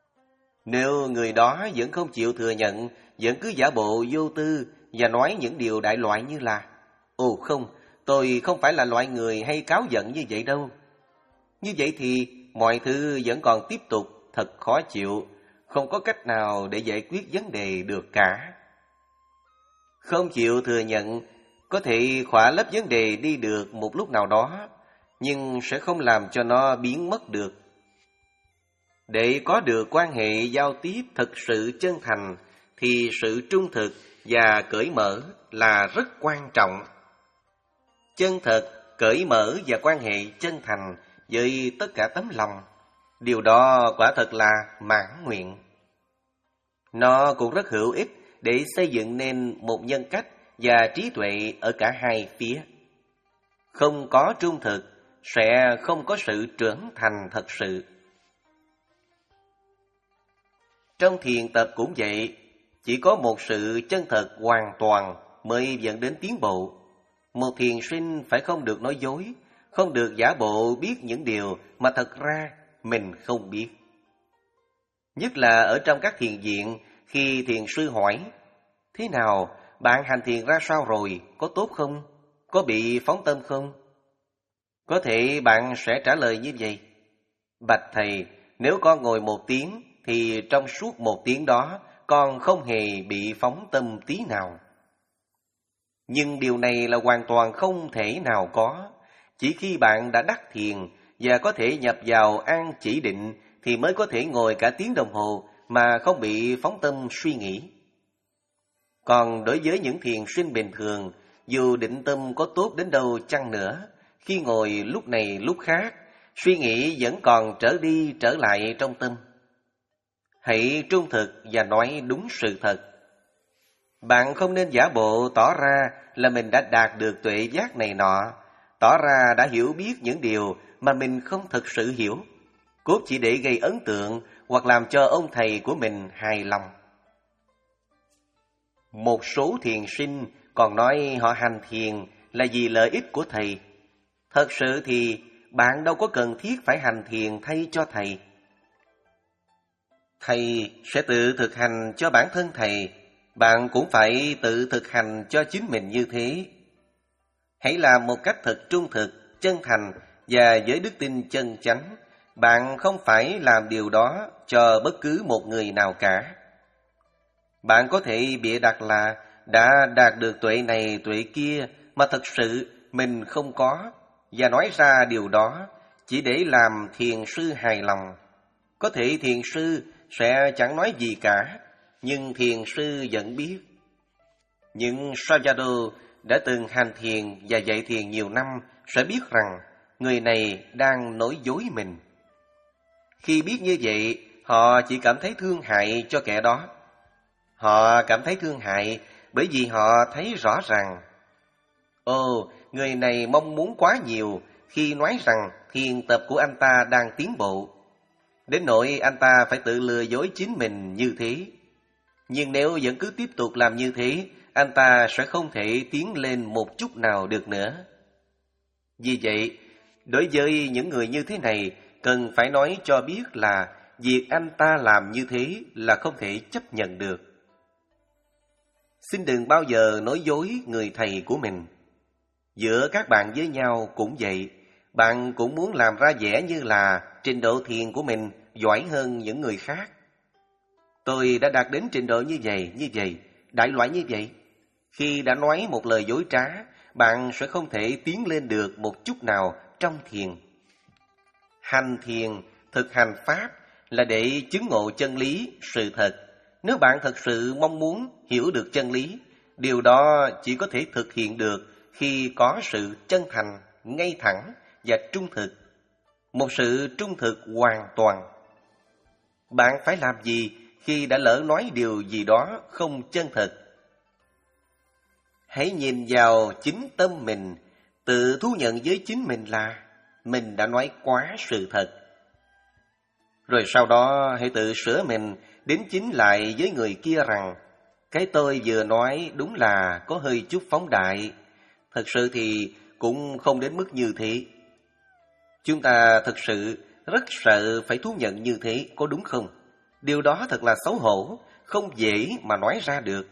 [SPEAKER 1] Nếu người đó vẫn không chịu thừa nhận, vẫn cứ giả bộ vô tư và nói những điều đại loại như là Ồ không, tôi không phải là loại người hay cáu giận như vậy đâu. Như vậy thì mọi thứ vẫn còn tiếp tục thật khó chịu, không có cách nào để giải quyết vấn đề được cả. Không chịu thừa nhận có thể khỏa lấp vấn đề đi được một lúc nào đó, nhưng sẽ không làm cho nó biến mất được. Để có được quan hệ giao tiếp thật sự chân thành, thì sự trung thực và cởi mở là rất quan trọng. Chân thật, cởi mở và quan hệ chân thành với tất cả tấm lòng, điều đó quả thật là mãn nguyện. Nó cũng rất hữu ích để xây dựng nên một nhân cách và trí tuệ ở cả hai phía. Không có trung thực sẽ không có sự trưởng thành thật sự. Trong thiền tập cũng vậy, chỉ có một sự chân thật hoàn toàn mới dẫn đến tiến bộ. Một thiền sinh phải không được nói dối, không được giả bộ biết những điều mà thật ra mình không biết. Nhất là ở trong các thiền viện, khi thiền sư hỏi, thế nào, bạn hành thiền ra sao rồi, có tốt không? Có bị phóng tâm không? Có thể bạn sẽ trả lời như vậy. Bạch thầy, nếu con ngồi một tiếng, thì trong suốt một tiếng đó, con không hề bị phóng tâm tí nào. Nhưng điều này là hoàn toàn không thể nào có. Chỉ khi bạn đã đắc thiền và có thể nhập vào an chỉ định thì mới có thể ngồi cả tiếng đồng hồ mà không bị phóng tâm suy nghĩ. Còn đối với những thiền sinh bình thường, dù định tâm có tốt đến đâu chăng nữa, khi ngồi lúc này lúc khác, suy nghĩ vẫn còn trở đi trở lại trong tâm. Hãy trung thực và nói đúng sự thật. Bạn không nên giả bộ tỏ ra là mình đã đạt được tuệ giác này nọ, tỏ ra đã hiểu biết những điều mà mình không thực sự hiểu, cốt chỉ để gây ấn tượng hoặc làm cho ông thầy của mình hài lòng. Một số thiền sinh còn nói họ hành thiền là vì lợi ích của thầy. Thật sự thì bạn đâu có cần thiết phải hành thiền thay cho thầy. Thầy sẽ tự thực hành cho bản thân thầy, bạn cũng phải tự thực hành cho chính mình như thế. Hãy làm một cách thật trung thực, chân thành và với đức tin chân chánh. Bạn không phải làm điều đó cho bất cứ một người nào cả. Bạn có thể bịa đặt là đã đạt được tuệ này tuệ kia mà thật sự mình không có, và nói ra điều đó chỉ để làm thiền sư hài lòng. Có thể thiền sư sẽ chẳng nói gì cả, nhưng thiền sư vẫn biết. Những Sayadaw đã từng hành thiền và dạy thiền nhiều năm sẽ biết rằng người này đang nói dối mình. Khi biết như vậy, họ chỉ cảm thấy thương hại cho kẻ đó. Họ cảm thấy thương hại bởi vì họ thấy rõ ràng, ồ, người này mong muốn quá nhiều khi nói rằng thiền tập của anh ta đang tiến bộ, đến nỗi anh ta phải tự lừa dối chính mình như thế. Nhưng nếu vẫn cứ tiếp tục làm như thế, anh ta sẽ không thể tiến lên một chút nào được nữa. Vì vậy, đối với những người như thế này, cần phải nói cho biết là việc anh ta làm như thế là không thể chấp nhận được. Xin đừng bao giờ nói dối người thầy của mình. Giữa các bạn với nhau cũng vậy, bạn cũng muốn làm ra vẻ như là trình độ thiền của mình giỏi hơn những người khác. Tôi đã đạt đến trình độ như vậy, như vậy, đại loại như vậy. Khi đã nói một lời dối trá, bạn sẽ không thể tiến lên được một chút nào trong thiền. Hành thiền, thực hành pháp là để chứng ngộ chân lý, sự thật. Nếu bạn thật sự mong muốn hiểu được chân lý, điều đó chỉ có thể thực hiện được khi có sự chân thành, ngay thẳng và trung thực. Một sự trung thực hoàn toàn. Bạn phải làm gì khi đã lỡ nói điều gì đó không chân thật? Hãy nhìn vào chính tâm mình, tự thú nhận với chính mình là mình đã nói quá sự thật. Rồi sau đó hãy tự sửa mình, đính chính lại với người kia rằng cái tôi vừa nói đúng là có hơi chút phóng đại. Thật sự thì cũng không đến mức như thế. Chúng ta thật sự rất sợ phải thú nhận như thế, có đúng không? Điều đó thật là xấu hổ, không dễ mà nói ra được.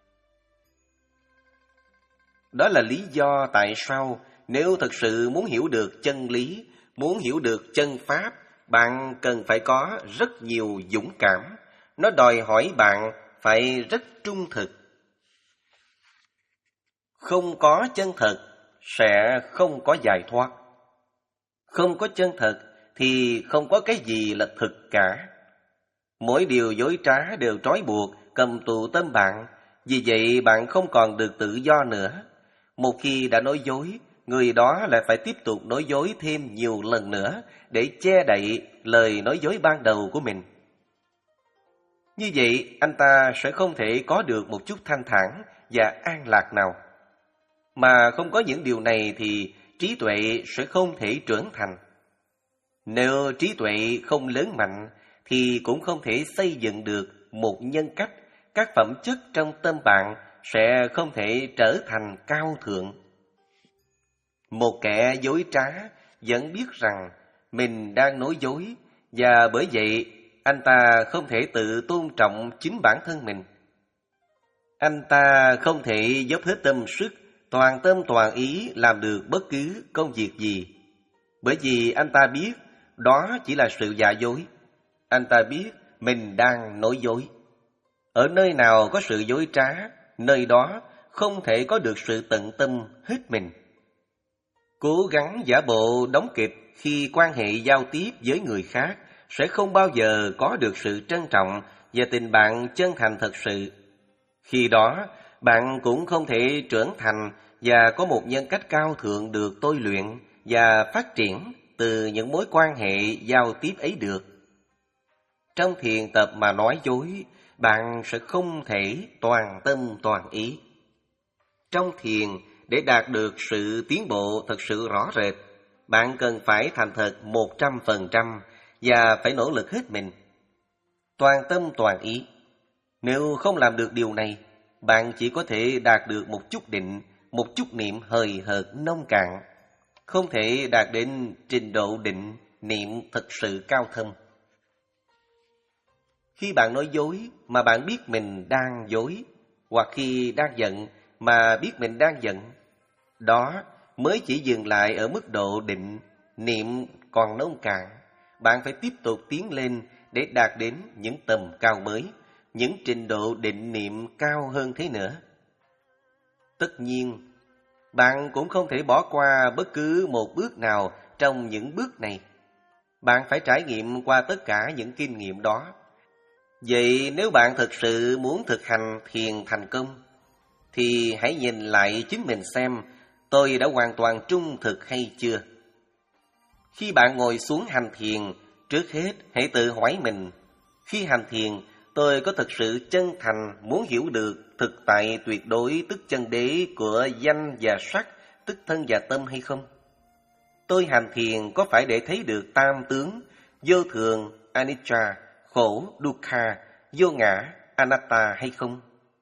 [SPEAKER 1] Đó là lý do tại sao nếu thật sự muốn hiểu được chân lý, muốn hiểu được chân pháp, bạn cần phải có rất nhiều dũng cảm. Nó đòi hỏi bạn phải rất trung thực. Không có chân thật sẽ không có giải thoát. Không có chân thật thì không có cái gì là thực cả. Mỗi điều dối trá đều trói buộc, cầm tù tâm bạn. Vì vậy bạn không còn được tự do nữa. Một khi đã nói dối, người đó lại phải tiếp tục nói dối thêm nhiều lần nữa để che đậy lời nói dối ban đầu của mình. Như vậy, anh ta sẽ không thể có được một chút thanh thản và an lạc nào. Mà không có những điều này thì trí tuệ sẽ không thể trưởng thành. Nếu trí tuệ không lớn mạnh thì cũng không thể xây dựng được một nhân cách, các phẩm chất trong tâm bạn sẽ không thể trở thành cao thượng. Một kẻ dối trá vẫn biết rằng mình đang nói dối, và bởi vậy anh ta không thể tự tôn trọng chính bản thân mình. Anh ta không thể dốc hết tâm sức, toàn tâm toàn ý làm được bất cứ công việc gì. Bởi vì anh ta biết đó chỉ là sự giả dối. Anh ta biết mình đang nói dối. Ở nơi nào có sự dối trá, nơi đó không thể có được sự tận tâm hết mình. Cố gắng giả bộ đóng kịch khi quan hệ giao tiếp với người khác sẽ không bao giờ có được sự trân trọng và tình bạn chân thành thật sự. Khi đó, bạn cũng không thể trưởng thành và có một nhân cách cao thượng được tôi luyện và phát triển từ những mối quan hệ giao tiếp ấy được. Trong thiền tập mà nói dối, bạn sẽ không thể toàn tâm toàn ý. Trong thiền, để đạt được sự tiến bộ thật sự rõ rệt, bạn cần phải thành thật một trăm phần trăm và phải nỗ lực hết mình. Toàn tâm toàn ý. Nếu không làm được điều này, bạn chỉ có thể đạt được một chút định, một chút niệm hời hợt nông cạn, không thể đạt đến trình độ định, niệm thật sự cao thâm. Khi bạn nói dối mà bạn biết mình đang dối, hoặc khi đang giận mà biết mình đang giận, đó mới chỉ dừng lại ở mức độ định, niệm còn nông cạn. Bạn phải tiếp tục tiến lên để đạt đến những tầm cao mới, những trình độ định niệm cao hơn thế nữa. Tất nhiên, bạn cũng không thể bỏ qua bất cứ một bước nào trong những bước này. Bạn phải trải nghiệm qua tất cả những kinh nghiệm đó. Vậy nếu bạn thực sự muốn thực hành thiền thành công, thì hãy nhìn lại chính mình xem tôi đã hoàn toàn trung thực hay chưa. Khi bạn ngồi xuống hành thiền, trước hết hãy tự hỏi mình, khi hành thiền, tôi có thực sự chân thành muốn hiểu được thực tại tuyệt đối tức chân đế của danh và sắc, tức thân và tâm hay không? Tôi hành thiền có phải để thấy được tam tướng, vô thường, anicca, khổ, dukkha, vô ngã, anatta hay không?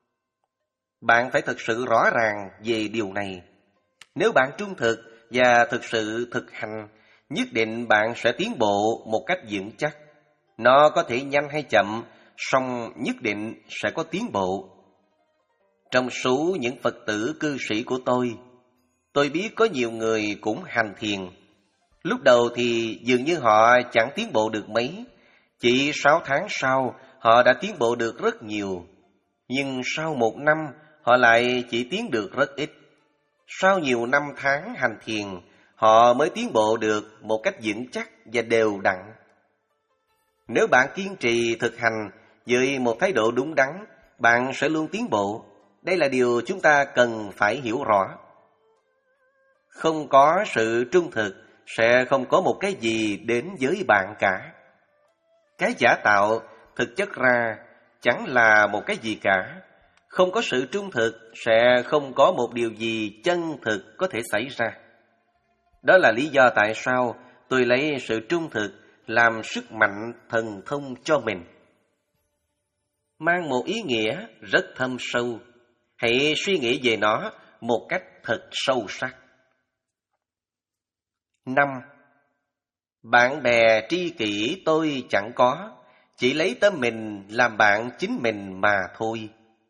[SPEAKER 1] Bạn phải thực sự rõ ràng về điều này. Nếu bạn trung thực và thực sự thực hành, nhất định bạn sẽ tiến bộ một cách vững chắc. Nó có thể nhanh hay chậm, song nhất định sẽ có tiến bộ. Trong số những Phật tử cư sĩ của tôi, tôi biết có nhiều người cũng hành thiền. Lúc đầu thì dường như họ chẳng tiến bộ được mấy. Chỉ sáu tháng sau, họ đã tiến bộ được rất nhiều. Nhưng sau một năm, họ lại chỉ tiến được rất ít. Sau nhiều năm tháng hành thiền, họ mới tiến bộ được một cách vững chắc và đều đặn. Nếu bạn kiên trì thực hành với một thái độ đúng đắn, bạn sẽ luôn tiến bộ. Đây là điều chúng ta cần phải hiểu rõ. Không có sự trung thực, sẽ không có một cái gì đến với bạn cả. Cái giả tạo thực chất ra chẳng là một cái gì cả. Không có sự trung thực, sẽ không có một điều gì chân thực có thể xảy ra. Đó là lý do tại sao tôi lấy sự trung thực làm sức mạnh thần thông cho mình. Mang một ý nghĩa rất thâm sâu. Hãy suy nghĩ về nó một cách thật sâu sắc. Năm. Bạn bè tri kỷ tôi chẳng có, chỉ lấy tâm mình làm bạn chính mình mà thôi.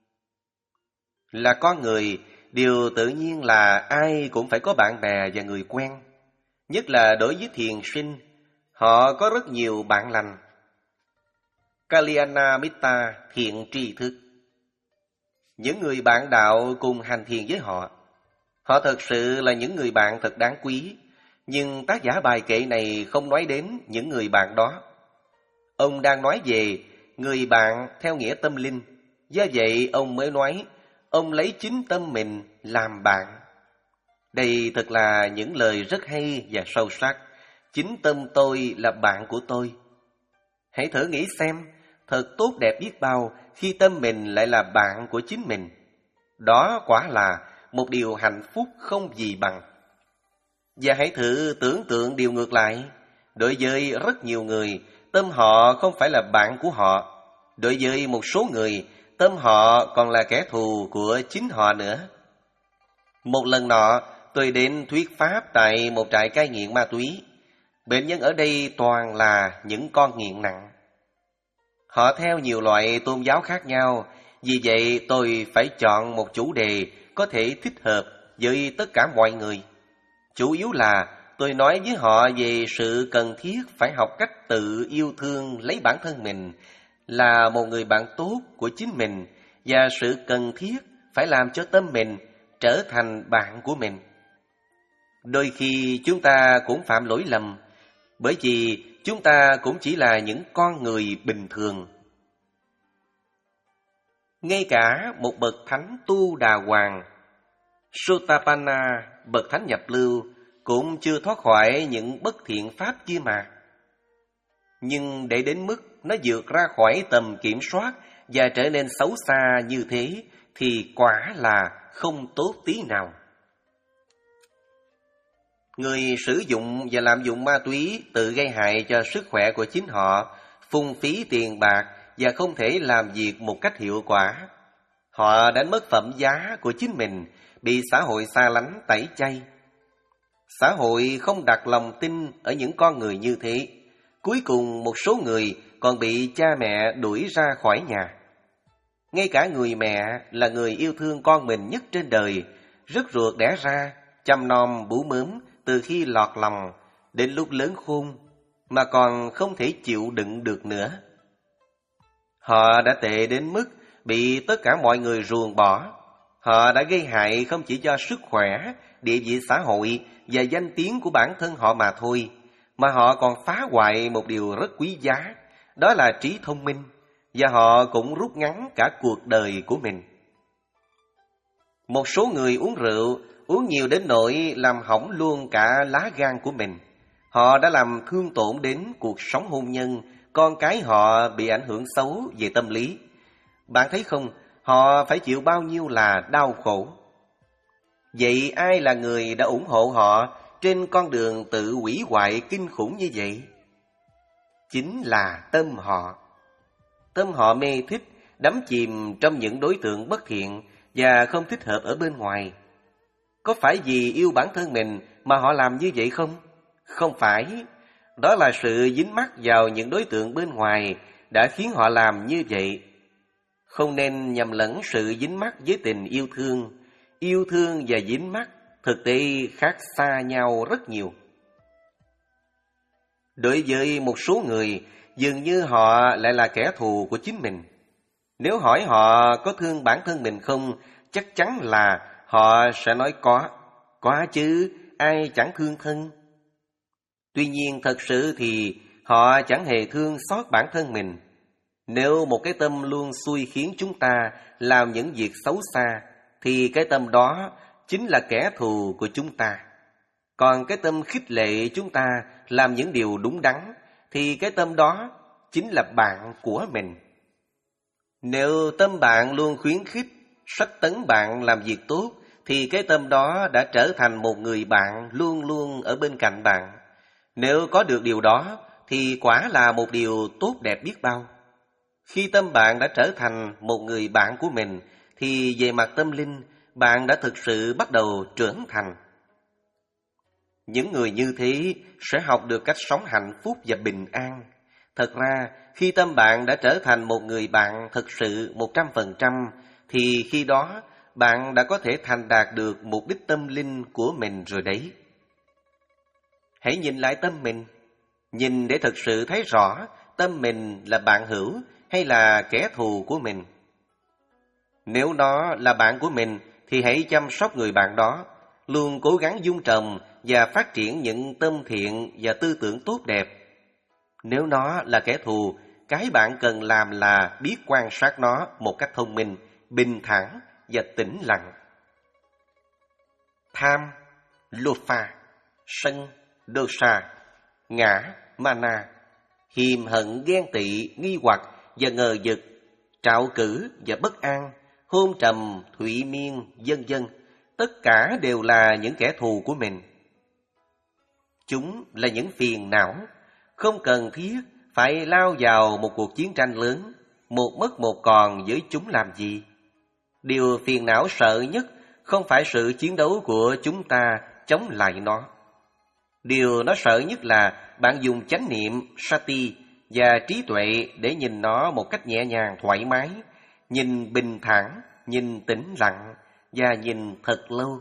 [SPEAKER 1] Là con người, điều tự nhiên là ai cũng phải có bạn bè và người quen. Nhất là đối với thiền sinh, họ có rất nhiều bạn lành. Kalyana Mitta, thiện tri thức. Những người bạn đạo cùng hành thiền với họ. Họ thật sự là những người bạn thật đáng quý. Nhưng tác giả bài kệ này không nói đến những người bạn đó. Ông đang nói về người bạn theo nghĩa tâm linh. Do vậy ông mới nói, ông lấy chính tâm mình làm bạn. Đây thật là những lời rất hay và sâu sắc. Chính tâm tôi là bạn của tôi. Hãy thử nghĩ xem, thật tốt đẹp biết bao khi tâm mình lại là bạn của chính mình. Đó quả là một điều hạnh phúc không gì bằng. Và hãy thử tưởng tượng điều ngược lại. Đối với rất nhiều người, tâm họ không phải là bạn của họ. Đối với một số người, tâm họ còn là kẻ thù của chính họ nữa. Một lần nọ, tôi đến thuyết pháp tại một trại cai nghiện ma túy. Bệnh nhân ở đây toàn là những con nghiện nặng. Họ theo nhiều loại tôn giáo khác nhau, vì vậy tôi phải chọn một chủ đề có thể thích hợp với tất cả mọi người. Chủ yếu là tôi nói với họ về sự cần thiết phải học cách tự yêu thương lấy bản thân mình, là một người bạn tốt của chính mình, và sự cần thiết phải làm cho tâm mình trở thành bạn của mình. Đôi khi chúng ta cũng phạm lỗi lầm, bởi vì chúng ta cũng chỉ là những con người bình thường. Ngay cả một bậc thánh Tu Đà Hoàng, Sotapanna, bậc thánh nhập lưu, cũng chưa thoát khỏi những bất thiện pháp kia mà. Nhưng để đến mức nó vượt ra khỏi tầm kiểm soát và trở nên xấu xa như thế thì quả là không tốt tí nào. Người sử dụng và lạm dụng ma túy tự gây hại cho sức khỏe của chính họ, phung phí tiền bạc và không thể làm việc một cách hiệu quả. Họ đánh mất phẩm giá của chính mình, bị xã hội xa lánh tẩy chay. Xã hội không đặt lòng tin ở những con người như thế. Cuối cùng một số người còn bị cha mẹ đuổi ra khỏi nhà. Ngay cả người mẹ là người yêu thương con mình nhất trên đời, rứt ruột đẻ ra, chăm nom bú mớm từ khi lọt lòng đến lúc lớn khôn, mà còn không thể chịu đựng được nữa. Họ đã tệ đến mức bị tất cả mọi người ruồng bỏ. Họ đã gây hại không chỉ cho sức khỏe, địa vị xã hội và danh tiếng của bản thân họ mà thôi, mà họ còn phá hoại một điều rất quý giá, đó là trí thông minh, và họ cũng rút ngắn cả cuộc đời của mình. Một số người uống rượu, uống nhiều đến nỗi làm hỏng luôn cả lá gan của mình. Họ đã làm thương tổn đến cuộc sống hôn nhân, con cái họ bị ảnh hưởng xấu về tâm lý. Bạn thấy không, họ phải chịu bao nhiêu là đau khổ. Vậy ai là người đã ủng hộ họ trên con đường tự hủy hoại kinh khủng như vậy? Chính là tâm họ. Tâm họ mê thích, đắm chìm trong những đối tượng bất thiện và không thích hợp ở bên ngoài. Có phải vì yêu bản thân mình mà họ làm như vậy không? Không phải. Đó là sự dính mắc vào những đối tượng bên ngoài đã khiến họ làm như vậy. Không nên nhầm lẫn sự dính mắc với tình yêu thương. Yêu thương và dính mắc thực tế khác xa nhau rất nhiều. Đối với một số người, dường như họ lại là kẻ thù của chính mình. Nếu hỏi họ có thương bản thân mình không, chắc chắn là họ sẽ nói có. Có chứ, ai chẳng thương thân. Tuy nhiên thật sự thì họ chẳng hề thương xót bản thân mình. Nếu một cái tâm luôn xui khiến chúng ta làm những việc xấu xa, thì cái tâm đó chính là kẻ thù của chúng ta. Còn cái tâm khích lệ chúng ta làm những điều đúng đắn, thì cái tâm đó chính là bạn của mình. Nếu tâm bạn luôn khuyến khích, sách tấn bạn làm việc tốt, thì cái tâm đó đã trở thành một người bạn luôn luôn ở bên cạnh bạn. Nếu có được điều đó, thì quả là một điều tốt đẹp biết bao. Khi tâm bạn đã trở thành một người bạn của mình, thì về mặt tâm linh, bạn đã thực sự bắt đầu trưởng thành. Những người như thế sẽ học được cách sống hạnh phúc và bình an. Thật ra, khi tâm bạn đã trở thành một người bạn thực sự một trăm phần trăm, thì khi đó bạn đã có thể thành đạt được mục đích tâm linh của mình rồi đấy. Hãy nhìn lại tâm mình, nhìn để thực sự thấy rõ tâm mình là bạn hữu hay là kẻ thù của mình. Nếu nó là bạn của mình thì hãy chăm sóc người bạn đó, luôn cố gắng dung trồng và phát triển những tâm thiện và tư tưởng tốt đẹp. Nếu nó là kẻ thù, cái bạn cần làm là biết quan sát nó một cách thông minh, bình thản và tĩnh lặng. Tham, Lopha, sân, Dosa, ngã, Mana, hiềm hận, ghen tị, nghi hoặc và ngờ vực, trạo cử và bất an, hôn trầm, thụy miên, vân vân, tất cả đều là những kẻ thù của mình. Chúng là những phiền não, không cần thiết phải lao vào một cuộc chiến tranh lớn, một mất một còn với chúng làm gì. Điều phiền não sợ nhất không phải sự chiến đấu của chúng ta chống lại nó. Điều nó sợ nhất là bạn dùng chánh niệm, sati và trí tuệ để nhìn nó một cách nhẹ nhàng thoải mái, nhìn bình thản, nhìn tĩnh lặng và nhìn thật lâu.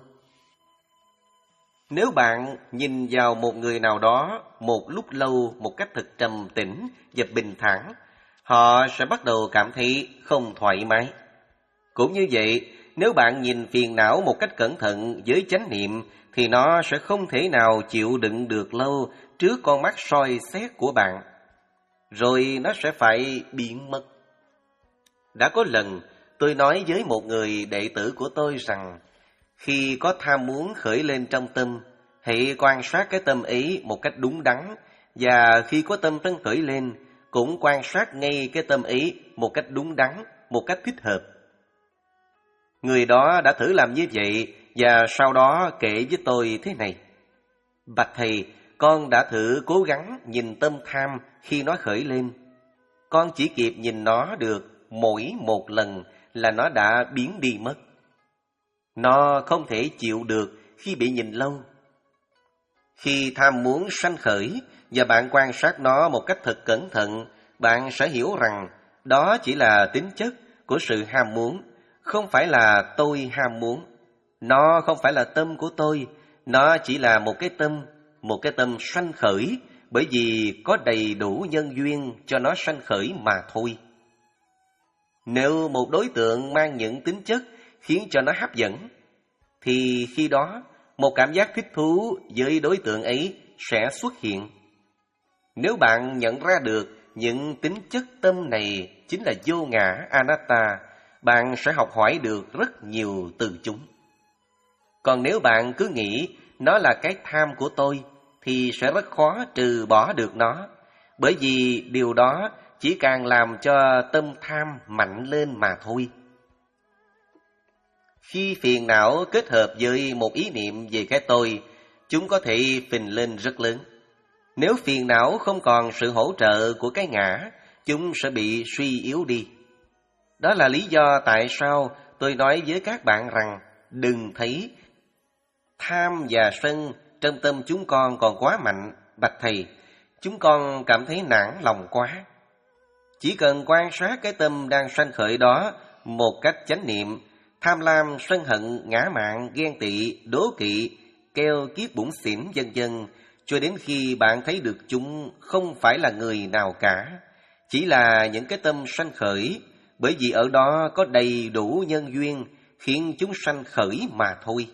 [SPEAKER 1] Nếu bạn nhìn vào một người nào đó một lúc lâu một cách thật trầm tĩnh và bình thản, họ sẽ bắt đầu cảm thấy không thoải mái. Cũng như vậy, nếu bạn nhìn phiền não một cách cẩn thận với chánh niệm, thì nó sẽ không thể nào chịu đựng được lâu trước con mắt soi xét của bạn. Rồi nó sẽ phải biến mất. Đã có lần tôi nói với một người đệ tử của tôi rằng, khi có tham muốn khởi lên trong tâm, hãy quan sát cái tâm ấy một cách đúng đắn, và khi có tâm tấn khởi lên, cũng quan sát ngay cái tâm ấy một cách đúng đắn, một cách thích hợp. Người đó đã thử làm như vậy, và sau đó kể với tôi thế này: Bạch thầy, con đã thử cố gắng nhìn tâm tham khi nó khởi lên. Con chỉ kịp nhìn nó được mỗi một lần là nó đã biến đi mất. Nó không thể chịu được khi bị nhìn lâu. Khi tham muốn sanh khởi và bạn quan sát nó một cách thật cẩn thận, bạn sẽ hiểu rằng đó chỉ là tính chất của sự ham muốn, không phải là tôi ham muốn. Nó không phải là tâm của tôi, nó chỉ là một cái tâm, một cái tâm sanh khởi, bởi vì có đầy đủ nhân duyên cho nó sanh khởi mà thôi. Nếu một đối tượng mang những tính chất khiến cho nó hấp dẫn, thì khi đó một cảm giác thích thú với đối tượng ấy sẽ xuất hiện. Nếu bạn nhận ra được những tính chất tâm này chính là vô ngã anatta, bạn sẽ học hỏi được rất nhiều từ chúng. Còn nếu bạn cứ nghĩ nó là cái tham của tôi, thì sẽ rất khó trừ bỏ được nó, bởi vì điều đó chỉ càng làm cho tâm tham mạnh lên mà thôi. Khi phiền não kết hợp với một ý niệm về cái tôi, chúng có thể phình lên rất lớn. Nếu phiền não không còn sự hỗ trợ của cái ngã, chúng sẽ bị suy yếu đi. Đó là lý do tại sao tôi nói với các bạn rằng đừng thấy tham và sân trong tâm chúng con còn quá mạnh. Bạch Thầy, chúng con cảm thấy nản lòng quá. Chỉ cần quan sát cái tâm đang sanh khởi đó một cách chánh niệm, tham lam, sân hận, ngã mạn, ghen tị, đố kỵ, keo kiết bủn xỉn vân vân, cho đến khi bạn thấy được chúng không phải là người nào cả, chỉ là những cái tâm sanh khởi, bởi vì ở đó có đầy đủ nhân duyên khiến chúng sanh khởi mà thôi.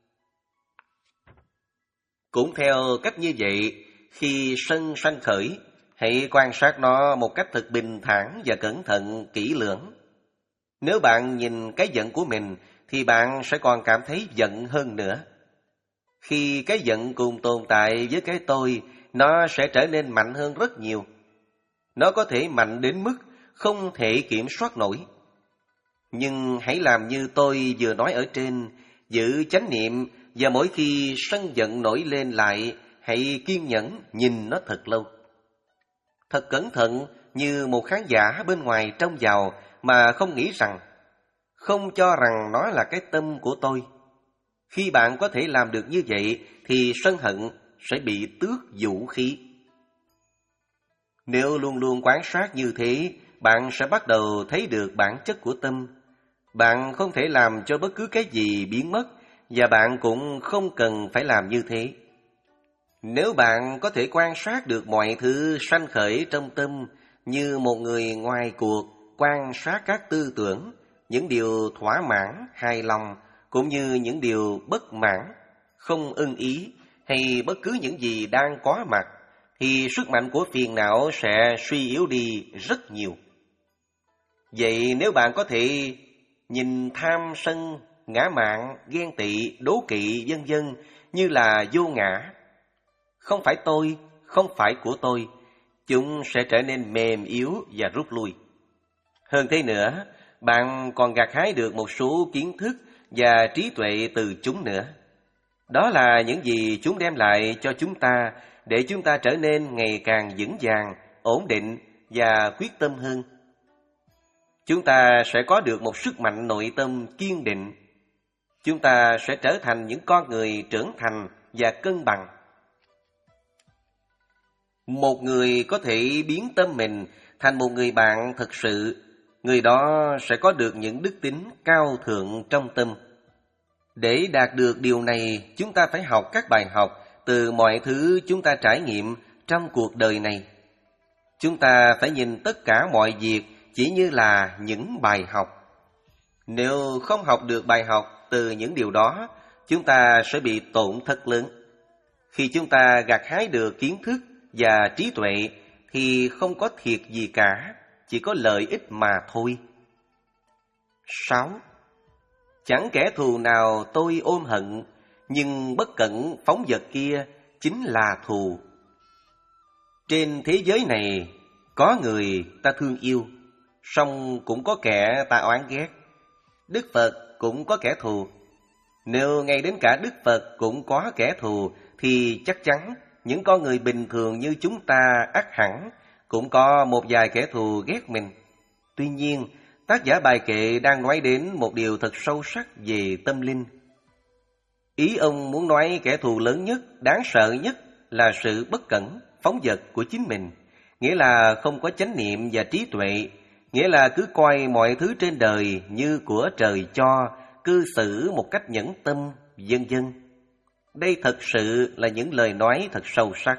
[SPEAKER 1] Cũng theo cách như vậy, khi sân sanh khởi, hãy quan sát nó một cách thật bình thản và cẩn thận kỹ lưỡng. Nếu bạn nhìn cái giận của mình, thì bạn sẽ còn cảm thấy giận hơn nữa. Khi cái giận cùng tồn tại với cái tôi, nó sẽ trở nên mạnh hơn rất nhiều. Nó có thể mạnh đến mức không thể kiểm soát nổi. Nhưng hãy làm như tôi vừa nói ở trên, giữ chánh niệm, và mỗi khi sân giận nổi lên lại, hãy kiên nhẫn nhìn nó thật lâu. Thật cẩn thận như một khán giả bên ngoài trông vào mà không nghĩ rằng, không cho rằng nó là cái tâm của tôi. Khi bạn có thể làm được như vậy, thì sân hận sẽ bị tước vũ khí. Nếu luôn luôn quan sát như thế, bạn sẽ bắt đầu thấy được bản chất của tâm. Bạn không thể làm cho bất cứ cái gì biến mất, và bạn cũng không cần phải làm như thế. Nếu bạn có thể quan sát được mọi thứ sanh khởi trong tâm như một người ngoài cuộc quan sát các tư tưởng, những điều thỏa mãn, hài lòng, cũng như những điều bất mãn, không ưng ý, hay bất cứ những gì đang có mặt, thì sức mạnh của phiền não sẽ suy yếu đi rất nhiều. Vậy nếu bạn có thể nhìn tham sân, ngã mạn, ghen tị, đố kỵ vân vân như là vô ngã, không phải tôi, không phải của tôi, chúng sẽ trở nên mềm yếu và rút lui. Hơn thế nữa, bạn còn gặt hái được một số kiến thức và trí tuệ từ chúng nữa. Đó là những gì chúng đem lại cho chúng ta, để chúng ta trở nên ngày càng vững vàng, ổn định và quyết tâm hơn. Chúng ta sẽ có được một sức mạnh nội tâm kiên định. Chúng ta sẽ trở thành những con người trưởng thành và cân bằng. Một người có thể biến tâm mình thành một người bạn thật sự, người đó sẽ có được những đức tính cao thượng trong tâm. Để đạt được điều này, chúng ta phải học các bài học từ mọi thứ chúng ta trải nghiệm trong cuộc đời này. Chúng ta phải nhìn tất cả mọi việc chỉ như là những bài học. Nếu không học được bài học từ những điều đó, chúng ta sẽ bị tổn thất lớn. Khi chúng ta gặt hái được kiến thức và trí tuệ, thì không có thiệt gì cả, chỉ có lợi ích mà thôi. Sáu. Chẳng kẻ thù nào tôi ôm hận, nhưng bất cẩn phóng vật kia chính là thù. Trên thế giới này, có người ta thương yêu, song cũng có kẻ ta oán ghét. Đức Phật cũng có kẻ thù. Nếu ngay đến cả Đức Phật cũng có kẻ thù, thì chắc chắn những con người bình thường như chúng ta ắt hẳn cũng có một vài kẻ thù ghét mình. Tuy nhiên, tác giả bài kệ đang nói đến một điều thật sâu sắc về tâm linh. Ý ông muốn nói kẻ thù lớn nhất, đáng sợ nhất là sự bất cẩn, phóng dật của chính mình, nghĩa là không có chánh niệm và trí tuệ, nghĩa là cứ coi mọi thứ trên đời như của trời cho, cư xử một cách nhẫn tâm, vân vân. Đây thật sự là những lời nói thật sâu sắc.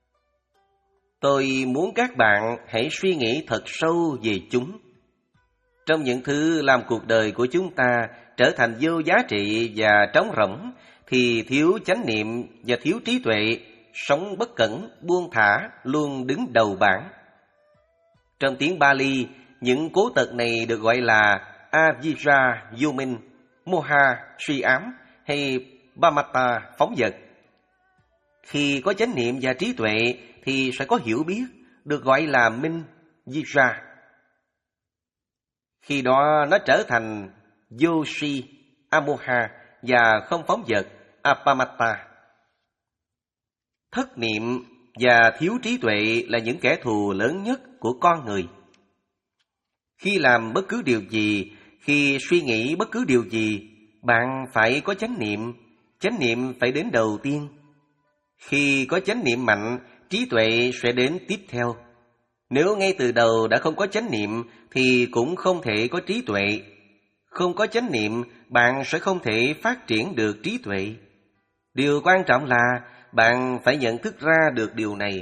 [SPEAKER 1] Tôi muốn các bạn hãy suy nghĩ thật sâu về chúng. Trong những thứ làm cuộc đời của chúng ta trở thành vô giá trị và trống rỗng, thì thiếu chánh niệm và thiếu trí tuệ, sống bất cẩn, buông thả, luôn đứng đầu bảng. Trong tiếng Bali, những cố tật này được gọi là Avijja vô minh, Moha suy ám hay Pamatta phóng dật. Khi có chánh niệm và trí tuệ thì sẽ có hiểu biết, được gọi là minh, Vijja. Khi đó nó trở thành Yoshi, Amoha và không phóng dật, Apamatta. Thất niệm và thiếu trí tuệ là những kẻ thù lớn nhất của con người. Khi làm bất cứ điều gì, khi suy nghĩ bất cứ điều gì, bạn phải có chánh niệm. Chánh niệm phải đến đầu tiên. Khi có chánh niệm mạnh, trí tuệ sẽ đến tiếp theo. Nếu ngay từ đầu đã không có chánh niệm thì cũng không thể có trí tuệ. Không có chánh niệm, bạn sẽ không thể phát triển được trí tuệ. Điều quan trọng là bạn phải nhận thức ra được điều này.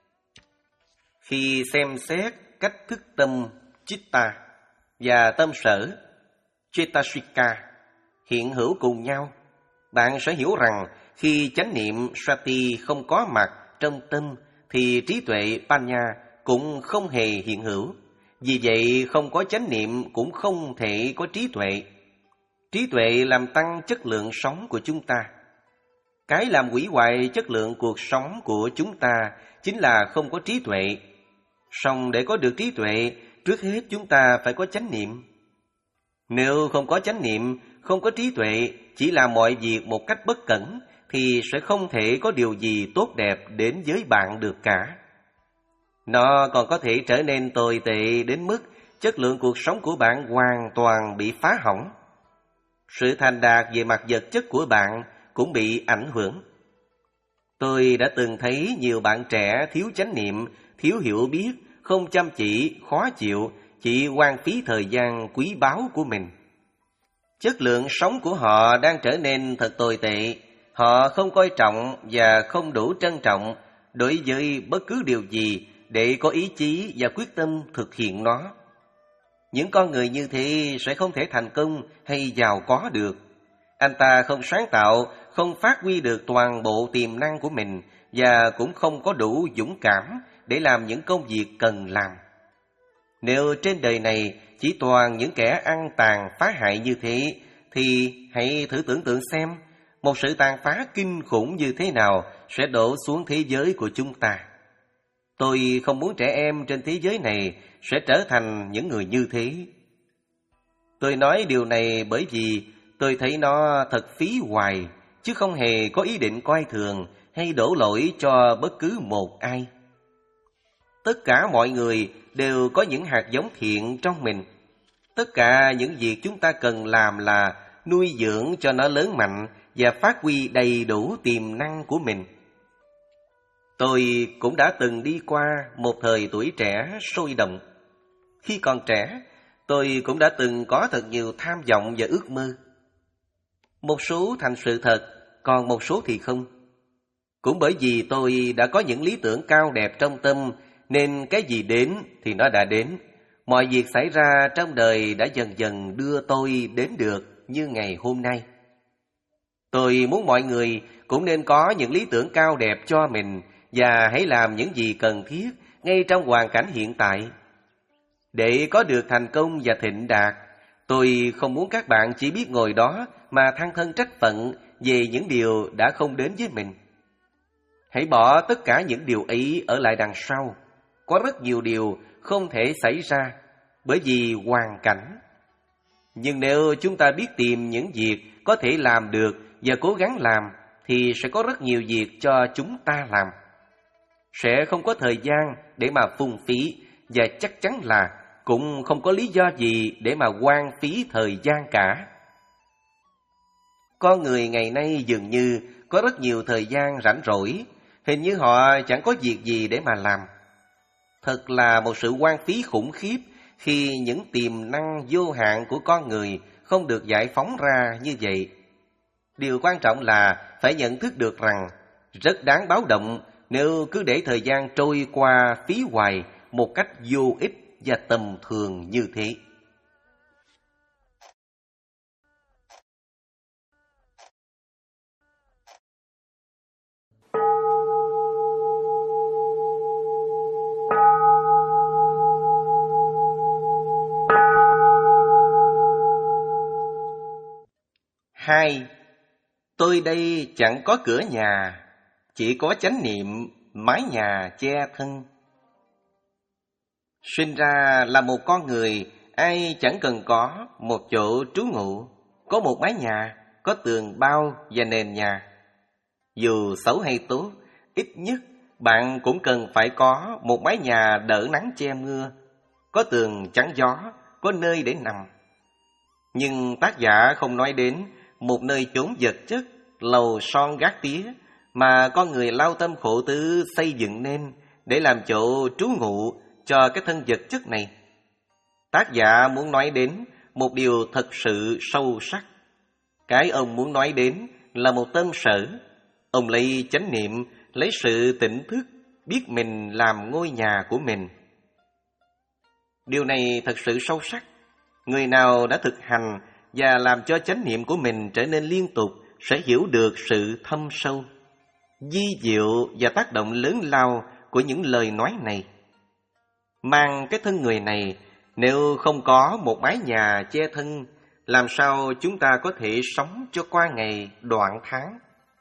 [SPEAKER 1] Khi xem xét cách thức tâm Chitta và tâm sở Cetasika hiện hữu cùng nhau, bạn sẽ hiểu rằng khi chánh niệm Sati không có mặt trong tâm thì trí tuệ Panya cũng không hề hiện hữu. Vì vậy không có chánh niệm cũng không thể có trí tuệ. Trí tuệ làm tăng chất lượng sống của chúng ta. Cái làm hủy hoại chất lượng cuộc sống của chúng ta chính là không có trí tuệ. Song để có được trí tuệ, trước hết chúng ta phải có chánh niệm. Nếu không có chánh niệm, không có trí tuệ, chỉ làm mọi việc một cách bất cẩn, thì sẽ không thể có điều gì tốt đẹp đến với bạn được cả. Nó còn có thể trở nên tồi tệ đến mức chất lượng cuộc sống của bạn hoàn toàn bị phá hỏng. Sự thành đạt về mặt vật chất của bạn cũng bị ảnh hưởng. Tôi đã từng thấy nhiều bạn trẻ thiếu chánh niệm, thiếu hiểu biết, không chăm chỉ, khó chịu, chỉ hoang phí thời gian quý báu của mình. Chất lượng sống của họ đang trở nên thật tồi tệ. Họ không coi trọng và không đủ trân trọng đối với bất cứ điều gì để có ý chí và quyết tâm thực hiện nó. Những con người như thế sẽ không thể thành công hay giàu có được. Anh ta không sáng tạo, không phát huy được toàn bộ tiềm năng của mình và cũng không có đủ dũng cảm để làm những công việc cần làm. Nếu trên đời này chỉ toàn những kẻ ăn tàn phá hại như thế, thì hãy thử tưởng tượng xem một sự tàn phá kinh khủng như thế nào sẽ đổ xuống thế giới của chúng ta. Tôi không muốn trẻ em trên thế giới này sẽ trở thành những người như thế. Tôi nói điều này bởi vì tôi thấy nó thật phí hoài, chứ không hề có ý định coi thường hay đổ lỗi cho bất cứ một ai. Tất cả mọi người đều có những hạt giống thiện trong mình. Tất cả những việc chúng ta cần làm là nuôi dưỡng cho nó lớn mạnh và phát huy đầy đủ tiềm năng của mình. Tôi cũng đã từng đi qua một thời tuổi trẻ sôi động. Khi còn trẻ, tôi cũng đã từng có thật nhiều tham vọng và ước mơ. Một số thành sự thật, còn một số thì không. Cũng bởi vì tôi đã có những lý tưởng cao đẹp trong tâm, nên cái gì đến thì nó đã đến. Mọi việc xảy ra trong đời đã dần dần đưa tôi đến được như ngày hôm nay. Tôi muốn mọi người cũng nên có những lý tưởng cao đẹp cho mình và hãy làm những gì cần thiết ngay trong hoàn cảnh hiện tại. Để có được thành công và thịnh đạt, tôi không muốn các bạn chỉ biết ngồi đó mà than thân trách phận về những điều đã không đến với mình. Hãy bỏ tất cả những điều ấy ở lại đằng sau. Có rất nhiều điều không thể xảy ra bởi vì hoàn cảnh. Nhưng nếu chúng ta biết tìm những việc có thể làm được và cố gắng làm, thì sẽ có rất nhiều việc cho chúng ta làm. Sẽ không có thời gian để mà phung phí, và chắc chắn là cũng không có lý do gì để mà hoang phí thời gian cả. Con người ngày nay dường như có rất nhiều thời gian rảnh rỗi, hình như họ chẳng có việc gì để mà làm. Thật là một sự hoang phí khủng khiếp khi những tiềm năng vô hạn của con người không được giải phóng ra như vậy. Điều quan trọng là phải nhận thức được rằng rất đáng báo động nếu cứ để thời gian trôi qua phí hoài một cách vô ích và tầm thường như thế. Hai, tôi đây chẳng có cửa nhà, chỉ có chánh niệm mái nhà che thân. Sinh ra là một con người, ai chẳng cần có một chỗ trú ngụ, có một mái nhà, có tường bao và nền nhà. Dù xấu hay tốt, ít nhất bạn cũng cần phải có một mái nhà đỡ nắng che mưa, có tường chắn gió, có nơi để nằm. Nhưng tác giả không nói đến một nơi chốn vật chất, lầu son gác tía, mà con người lao tâm khổ tứ xây dựng nên để làm chỗ trú ngụ cho cái thân vật chất này. Tác giả muốn nói đến một điều thật sự sâu sắc. Cái ông muốn nói đến là một tâm sở. Ông lấy chánh niệm, lấy sự tỉnh thức, biết mình làm ngôi nhà của mình. Điều này thật sự sâu sắc. Người nào đã thực hành và làm cho chánh niệm của mình trở nên liên tục sẽ hiểu được sự thâm sâu, vi diệu và tác động lớn lao của những lời nói này. Mang cái thân người này, nếu không có một mái nhà che thân, làm sao chúng ta có thể sống cho qua ngày đoạn tháng?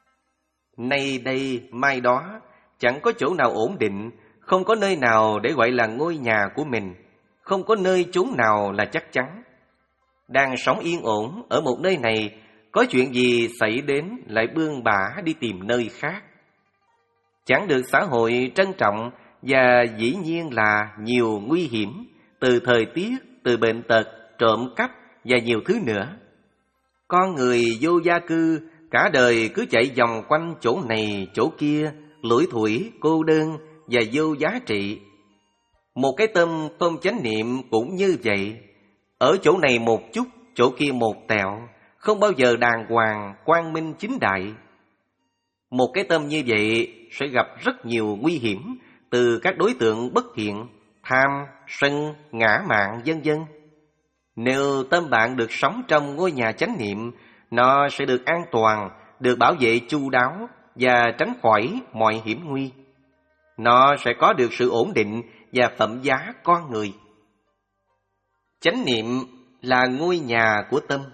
[SPEAKER 1] Nay đây, mai đó, chẳng có chỗ nào ổn định, không có nơi nào để gọi là ngôi nhà của mình, không có nơi chốn nào là chắc chắn. Đang sống yên ổn ở một nơi này, có chuyện gì xảy đến lại bươn bả đi tìm nơi khác. Chẳng được xã hội trân trọng và dĩ nhiên là nhiều nguy hiểm, từ thời tiết, từ bệnh tật, trộm cắp và nhiều thứ nữa. Con người vô gia cư, cả đời cứ chạy vòng quanh chỗ này, chỗ kia, lủi thủi, cô đơn và vô giá trị. Một cái tâm tôn chánh niệm cũng như vậy. Ở chỗ này một chút, chỗ kia một tẹo, không bao giờ đàng hoàng, quang minh chính đại. Một cái tâm như vậy sẽ gặp rất nhiều nguy hiểm từ các đối tượng bất thiện, tham, sân, ngã mạn, vân vân. Nếu tâm bạn được sống trong ngôi nhà chánh niệm, nó sẽ được an toàn, được bảo vệ chu đáo và tránh khỏi mọi hiểm nguy. Nó sẽ có được sự ổn định và phẩm giá con người. Chánh niệm là ngôi nhà của tâm.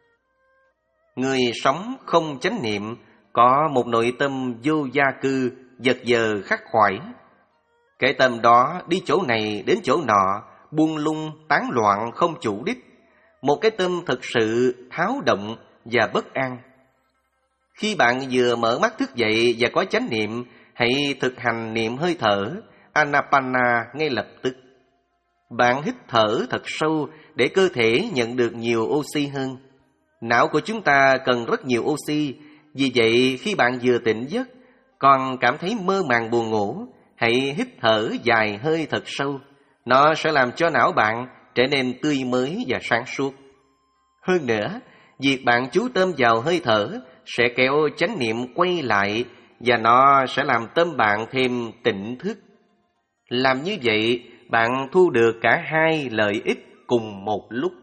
[SPEAKER 1] Người sống không chánh niệm có một nội tâm vô gia cư, vật vờ khắc khoải. Cái tâm đó đi chỗ này đến chỗ nọ, buông lung, tán loạn không chủ đích. Một cái tâm thực sự tháo động và bất an. Khi bạn vừa mở mắt thức dậy và có chánh niệm, hãy thực hành niệm hơi thở, Anapana ngay lập tức. Bạn hít thở thật sâu để cơ thể nhận được nhiều oxy hơn. Não của chúng ta cần rất nhiều oxy, vì vậy khi bạn vừa tỉnh giấc, còn cảm thấy mơ màng buồn ngủ, hãy hít thở dài hơi thật sâu. Nó sẽ làm cho não bạn trở nên tươi mới và sáng suốt. Hơn nữa, việc bạn chú tâm vào hơi thở sẽ kéo chánh niệm quay lại và nó sẽ làm tâm bạn thêm tỉnh thức. Làm như vậy, bạn thu được cả hai lợi ích cùng một lúc.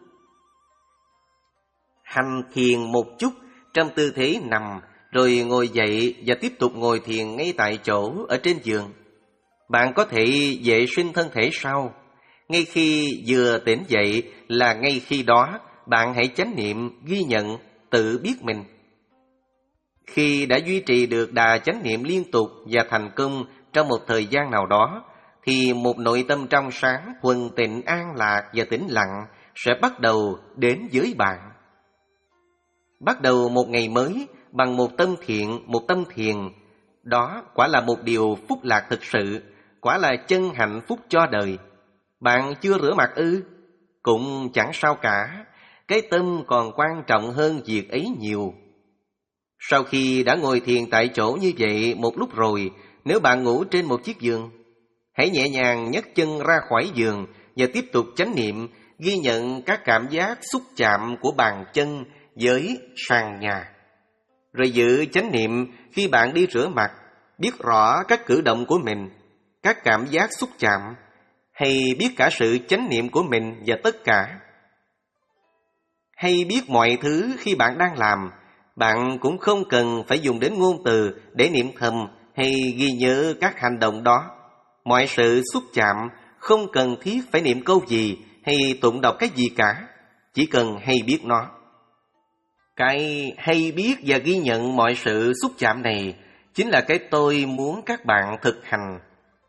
[SPEAKER 1] Hành thiền một chút trong tư thế nằm, rồi ngồi dậy và tiếp tục ngồi thiền ngay tại chỗ ở trên giường. Bạn có thể vệ sinh thân thể sau. Ngay khi vừa tỉnh dậy là ngay khi đó, bạn hãy chánh niệm, ghi nhận, tự biết mình. Khi đã duy trì được đà chánh niệm liên tục và thành công trong một thời gian nào đó, thì một nội tâm trong sáng, thuần tịnh, an lạc và tĩnh lặng sẽ bắt đầu đến với bạn. Bắt đầu một ngày mới bằng một tâm thiện, một tâm thiền, đó quả là một điều phúc lạc thực sự, quả là chân hạnh phúc cho đời. Bạn chưa rửa mặt ư? Cũng chẳng sao cả, cái tâm còn quan trọng hơn việc ấy nhiều. Sau khi đã ngồi thiền tại chỗ như vậy một lúc rồi, nếu bạn ngủ trên một chiếc giường, hãy nhẹ nhàng nhấc chân ra khỏi giường và tiếp tục chánh niệm, ghi nhận các cảm giác xúc chạm của bàn chân với sàn nhà. Rồi giữ chánh niệm khi bạn đi rửa mặt, biết rõ các cử động của mình, các cảm giác xúc chạm, hay biết cả sự chánh niệm của mình và tất cả. Hay biết mọi thứ khi bạn đang làm, bạn cũng không cần phải dùng đến ngôn từ để niệm thầm hay ghi nhớ các hành động đó. Mọi sự xúc chạm không cần thiết phải niệm câu gì hay tụng đọc cái gì cả, chỉ cần hay biết nó. Cái hay biết và ghi nhận mọi sự xúc chạm này chính là cái tôi muốn các bạn thực hành.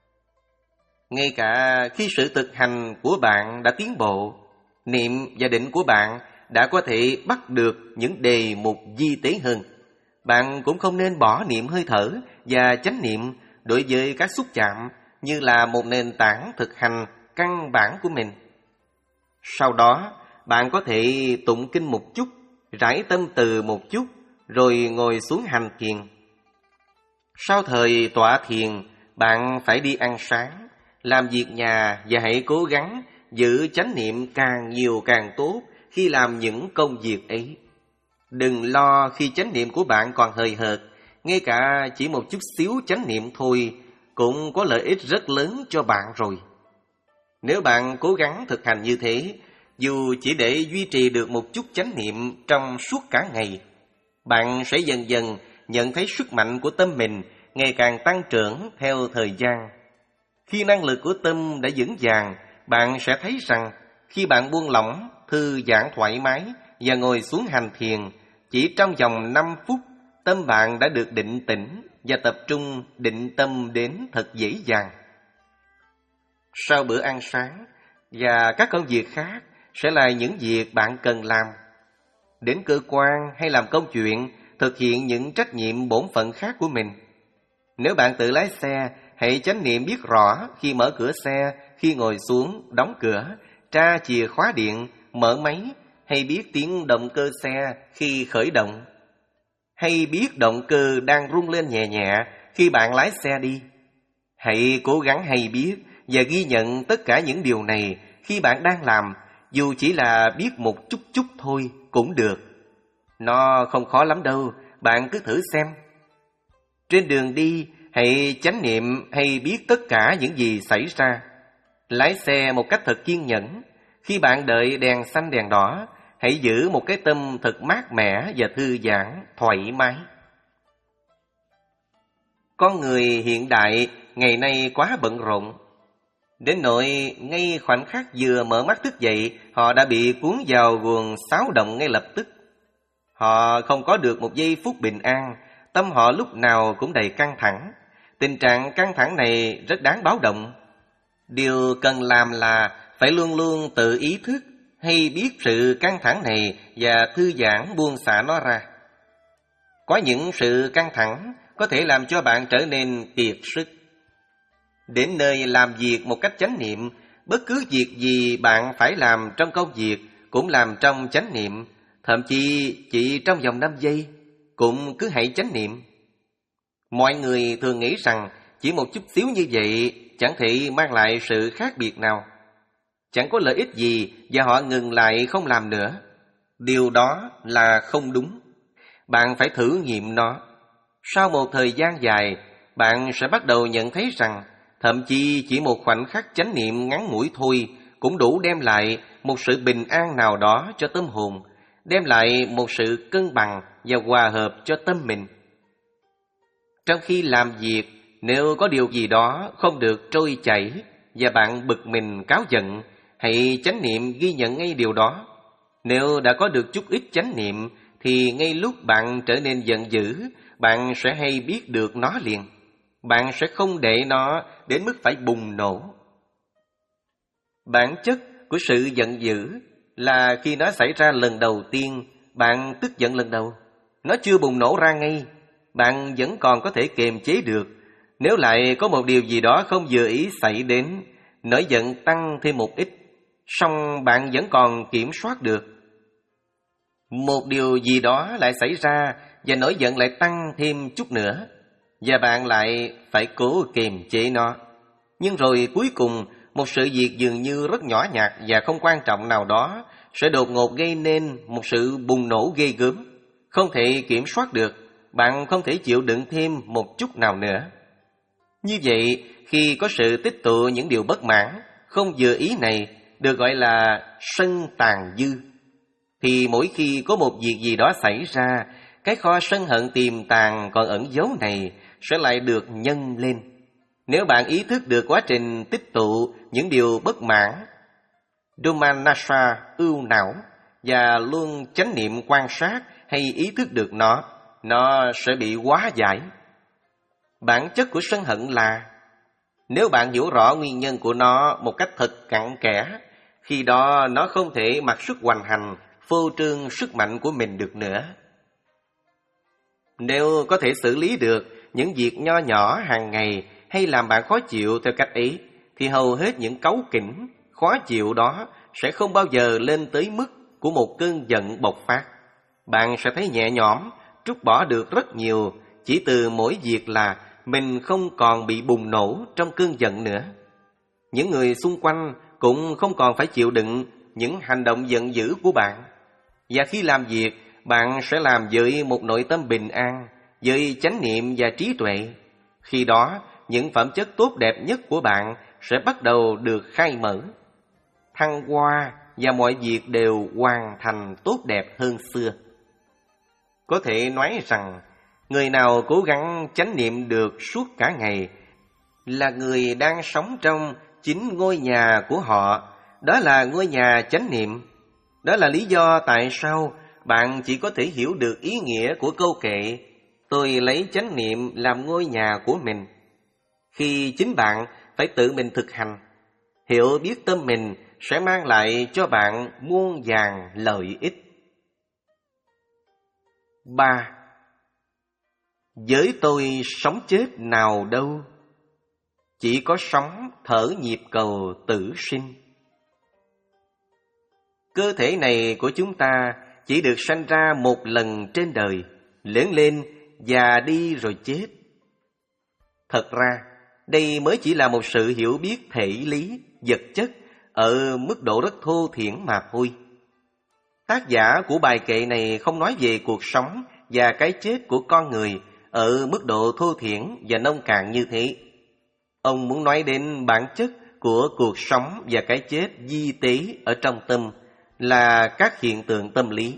[SPEAKER 1] Ngay cả khi sự thực hành của bạn đã tiến bộ, niệm và định của bạn đã có thể bắt được những đề mục vi tế hơn, bạn cũng không nên bỏ niệm hơi thở và chánh niệm đối với các xúc chạm như là một nền tảng thực hành căn bản của mình. Sau đó, bạn có thể tụng kinh một chút, rải tâm từ một chút, rồi ngồi xuống hành thiền. Sau thời tọa thiền, bạn phải đi ăn sáng, làm việc nhà và hãy cố gắng giữ chánh niệm càng nhiều càng tốt khi làm những công việc ấy. Đừng lo khi chánh niệm của bạn còn hời hợt, ngay cả chỉ một chút xíu chánh niệm thôi cũng có lợi ích rất lớn cho bạn rồi. Nếu bạn cố gắng thực hành như thế, dù chỉ để duy trì được một chút chánh niệm trong suốt cả ngày, bạn sẽ dần dần nhận thấy sức mạnh của tâm mình ngày càng tăng trưởng theo thời gian. Khi năng lực của tâm đã vững vàng, bạn sẽ thấy rằng khi bạn buông lỏng, thư giãn thoải mái và ngồi xuống hành thiền, chỉ trong vòng năm phút, tâm bạn đã được định tĩnh và tập trung định tâm đến thật dễ dàng. Sau bữa ăn sáng và các công việc khác sẽ là những việc bạn cần làm. Đến cơ quan hay làm công chuyện, thực hiện những trách nhiệm bổn phận khác của mình. Nếu bạn tự lái xe, hãy chánh niệm biết rõ khi mở cửa xe, khi ngồi xuống, đóng cửa, tra chìa khóa điện, mở máy, hay biết tiếng động cơ xe khi khởi động, hay biết động cơ đang rung lên nhẹ nhẹ khi bạn lái xe đi. Hãy cố gắng hay biết và ghi nhận tất cả những điều này khi bạn đang làm, dù chỉ là biết một chút chút thôi cũng được. Nó không khó lắm đâu, bạn cứ thử xem. Trên đường đi, hãy chánh niệm hay biết tất cả những gì xảy ra. Lái xe một cách thật kiên nhẫn. Khi bạn đợi đèn xanh đèn đỏ, hãy giữ một cái tâm thật mát mẻ và thư giãn, thoải mái. Con người hiện đại ngày nay quá bận rộn, đến nỗi ngay khoảnh khắc vừa mở mắt thức dậy, họ đã bị cuốn vào guồng xáo động ngay lập tức. Họ không có được một giây phút bình an, tâm họ lúc nào cũng đầy căng thẳng. Tình trạng căng thẳng này rất đáng báo động. Điều cần làm là phải luôn luôn tự ý thức hay biết sự căng thẳng này và thư giãn buông xả nó ra. Có những sự căng thẳng có thể làm cho bạn trở nên kiệt sức. Đến nơi làm việc một cách chánh niệm, bất cứ việc gì bạn phải làm trong công việc cũng làm trong chánh niệm, thậm chí chỉ trong vòng năm giây cũng cứ hãy chánh niệm. Mọi người thường nghĩ rằng chỉ một chút xíu như vậy chẳng thể mang lại sự khác biệt nào, chẳng có lợi ích gì và họ ngừng lại không làm nữa. Điều đó là không đúng. Bạn phải thử nghiệm nó. Sau một thời gian dài, bạn sẽ bắt đầu nhận thấy rằng thậm chí chỉ một khoảnh khắc chánh niệm ngắn ngủi thôi cũng đủ đem lại một sự bình an nào đó cho tâm hồn, đem lại một sự cân bằng và hòa hợp cho tâm mình. Trong khi làm việc, nếu có điều gì đó không được trôi chảy và bạn bực mình cáu giận, hãy chánh niệm ghi nhận ngay điều đó. Nếu đã có được chút ít chánh niệm thì ngay lúc bạn trở nên giận dữ, bạn sẽ hay biết được nó liền. Bạn sẽ không để nó đến mức phải bùng nổ. Bản chất của sự giận dữ là khi nó xảy ra lần đầu tiên, bạn tức giận lần đầu, nó chưa bùng nổ ra ngay, bạn vẫn còn có thể kiềm chế được. Nếu lại có một điều gì đó không vừa ý xảy đến, nỗi giận tăng thêm một ít, song bạn vẫn còn kiểm soát được. Một điều gì đó lại xảy ra và nỗi giận lại tăng thêm chút nữa, và bạn lại phải cố kiềm chế nó. Nhưng rồi cuối cùng, một sự việc dường như rất nhỏ nhặt và không quan trọng nào đó sẽ đột ngột gây nên một sự bùng nổ ghê gớm, không thể kiểm soát được. Bạn không thể chịu đựng thêm một chút nào nữa. Như vậy, khi có sự tích tụ những điều bất mãn, không vừa ý này được gọi là sân tàn dư, thì mỗi khi có một việc gì đó xảy ra, cái kho sân hận tiềm tàng còn ẩn giấu này sẽ lại được nhân lên. Nếu bạn ý thức được quá trình tích tụ những điều bất mãn, Domanassa ưu não, và luôn chánh niệm quan sát hay ý thức được nó, nó sẽ bị hóa giải. Bản chất của sân hận là, nếu bạn hiểu rõ nguyên nhân của nó một cách thật cặn kẽ, khi đó nó không thể mặc sức hoành hành, phô trương sức mạnh của mình được nữa. Nếu có thể xử lý được những việc nho nhỏ hàng ngày hay làm bạn khó chịu theo cách ấy, thì hầu hết những cáu kỉnh, khó chịu đó sẽ không bao giờ lên tới mức của một cơn giận bộc phát. Bạn sẽ thấy nhẹ nhõm, trút bỏ được rất nhiều chỉ từ mỗi việc là mình không còn bị bùng nổ trong cơn giận nữa. Những người xung quanh cũng không còn phải chịu đựng những hành động giận dữ của bạn. Và khi làm việc, bạn sẽ làm với một nội tâm bình an, với chánh niệm và trí tuệ. Khi đó, những phẩm chất tốt đẹp nhất của bạn sẽ bắt đầu được khai mở, thăng hoa, và mọi việc đều hoàn thành tốt đẹp hơn xưa. Có thể nói rằng, người nào cố gắng chánh niệm được suốt cả ngày là người đang sống trong chính ngôi nhà của họ. Đó là ngôi nhà chánh niệm. Đó là lý do tại sao bạn chỉ có thể hiểu được ý nghĩa của câu kệ "Tôi lấy chánh niệm làm ngôi nhà của mình", khi chính bạn phải tự mình thực hành. Hiểu biết tâm mình sẽ mang lại cho bạn muôn vàn lợi ích. Ba. Với tôi sống chết nào đâu, chỉ có sống thở nhịp cầu tử sinh. Cơ thể này của chúng ta chỉ được sanh ra một lần trên đời, lớn lên, già đi rồi chết. Thật ra, đây mới chỉ là một sự hiểu biết thể lý, vật chất ở mức độ rất thô thiển mà thôi. Tác giả của bài kệ này không nói về cuộc sống và cái chết của con người ở mức độ thô thiển và nông cạn như thế. Ông muốn nói đến bản chất của cuộc sống và cái chết di tế ở trong tâm, là các hiện tượng tâm lý.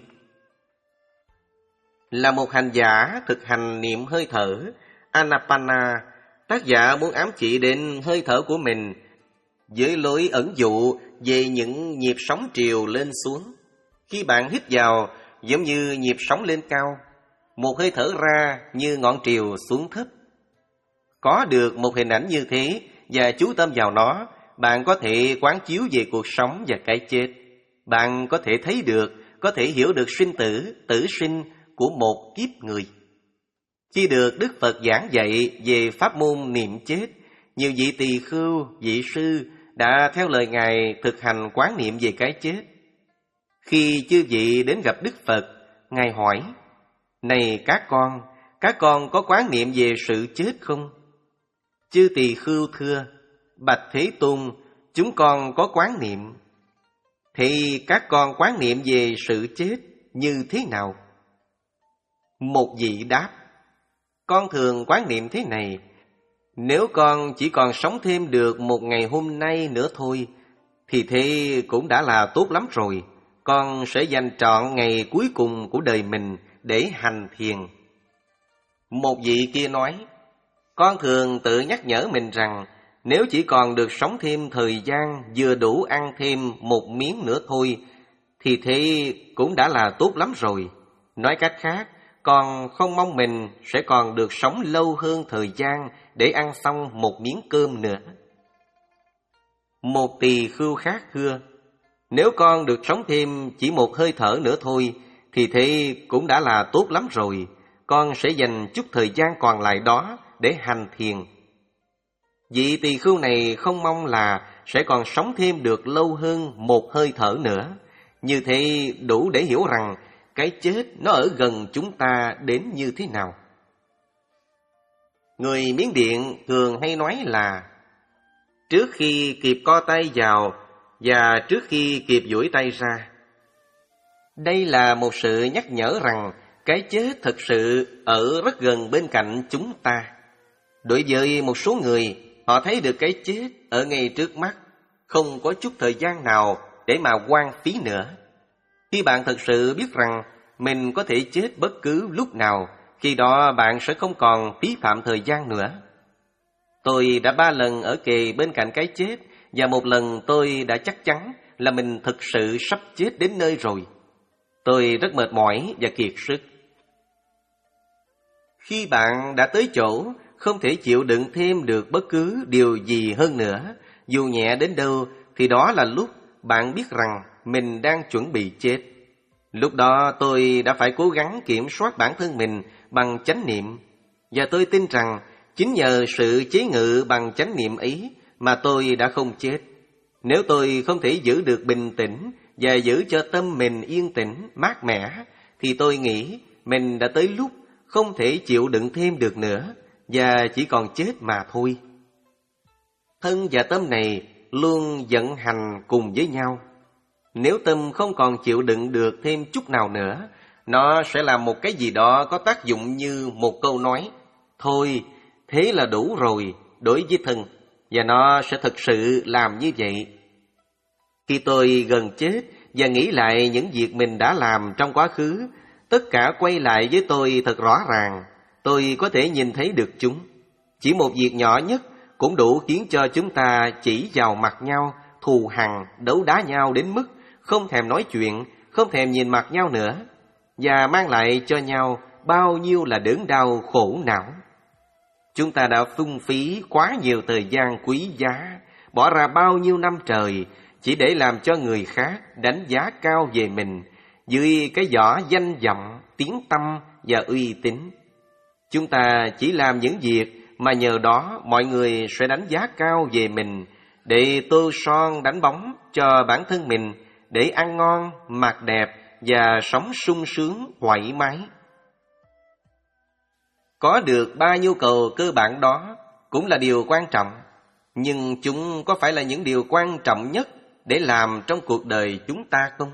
[SPEAKER 1] Là một hành giả thực hành niệm hơi thở Anapana, tác giả muốn ám chỉ đến hơi thở của mình với lối ẩn dụ về những nhịp sóng triều lên xuống. Khi bạn hít vào giống như nhịp sóng lên cao, một hơi thở ra như ngọn triều xuống thấp. Có được một hình ảnh như thế và chú tâm vào nó, bạn có thể quán chiếu về cuộc sống và cái chết. Bạn có thể thấy được, có thể hiểu được sinh tử, tử sinh của một kiếp người. Khi được Đức Phật giảng dạy về pháp môn niệm chết, nhiều vị tỳ khưu, vị sư đã theo lời Ngài thực hành quán niệm về cái chết. Khi chư vị đến gặp Đức Phật, Ngài hỏi: "Này các con, các con có quán niệm về sự chết không?" Chư tỳ khưu thưa: "Bạch Thế Tôn, chúng con có quán niệm." "Thì các con quán niệm về sự chết như thế nào?" Một vị đáp: "Con thường quán niệm thế này: nếu con chỉ còn sống thêm được một ngày hôm nay nữa thôi, thì thế cũng đã là tốt lắm rồi. Con sẽ dành trọn ngày cuối cùng của đời mình để hành thiền." Một vị kia nói: "Con thường tự nhắc nhở mình rằng nếu chỉ còn được sống thêm thời gian vừa đủ ăn thêm một miếng nữa thôi, thì thế cũng đã là tốt lắm rồi. Nói cách khác, con không mong mình sẽ còn được sống lâu hơn thời gian để ăn xong một miếng cơm nữa." Một tỳ khưu khác thưa: "Nếu con được sống thêm chỉ một hơi thở nữa thôi, thì thế cũng đã là tốt lắm rồi. Con sẽ dành chút thời gian còn lại đó để hành thiền." Vị tỳ khưu này không mong là sẽ còn sống thêm được lâu hơn một hơi thở nữa. Như thế đủ để hiểu rằng cái chết nó ở gần chúng ta đến như thế nào. Người Miến Điện thường hay nói là trước khi kịp co tay vào và trước khi kịp duỗi tay ra. Đây là một sự nhắc nhở rằng cái chết thực sự ở rất gần bên cạnh chúng ta. Đối với một số người, họ thấy được cái chết ở ngay trước mắt, không có chút thời gian nào để mà hoang phí nữa. Khi bạn thật sự biết rằng mình có thể chết bất cứ lúc nào, khi đó bạn sẽ không còn phí phạm thời gian nữa. Tôi đã ba lần ở kề bên cạnh cái chết, và một lần tôi đã chắc chắn là mình thực sự sắp chết đến nơi rồi. Tôi rất mệt mỏi và kiệt sức. Khi bạn đã tới chỗ không thể chịu đựng thêm được bất cứ điều gì hơn nữa, dù nhẹ đến đâu, thì đó là lúc bạn biết rằng mình đang chuẩn bị chết. Lúc đó tôi đã phải cố gắng kiểm soát bản thân mình bằng chánh niệm. Và tôi tin rằng chính nhờ sự chế ngự bằng chánh niệm ấy mà tôi đã không chết. Nếu tôi không thể giữ được bình tĩnh và giữ cho tâm mình yên tĩnh, mát mẻ, thì tôi nghĩ mình đã tới lúc không thể chịu đựng thêm được nữa và chỉ còn chết mà thôi. Thân và tâm này luôn vận hành cùng với nhau. Nếu tâm không còn chịu đựng được thêm chút nào nữa, nó sẽ làm một cái gì đó có tác dụng như một câu nói: thôi, thế là đủ rồi đối với thân, và nó sẽ thực sự làm như vậy. Khi tôi gần chết và nghĩ lại những việc mình đã làm trong quá khứ, tất cả quay lại với tôi thật rõ ràng. Tôi có thể nhìn thấy được chúng. Chỉ một việc nhỏ nhất cũng đủ khiến cho chúng ta chỉ vào mặt nhau, thù hằn, đấu đá nhau đến mức không thèm nói chuyện, không thèm nhìn mặt nhau nữa, và mang lại cho nhau bao nhiêu là đớn đau khổ não. Chúng ta đã phung phí quá nhiều thời gian quý giá, bỏ ra bao nhiêu năm trời chỉ để làm cho người khác đánh giá cao về mình dưới cái vỏ danh vọng, tiếng tăm và uy tín. Chúng ta chỉ làm những việc mà nhờ đó mọi người sẽ đánh giá cao về mình, để tô son đánh bóng cho bản thân mình, để ăn ngon, mặc đẹp và sống sung sướng, thoải mái. Có được ba nhu cầu cơ bản đó cũng là điều quan trọng, nhưng chúng có phải là những điều quan trọng nhất để làm trong cuộc đời chúng ta không?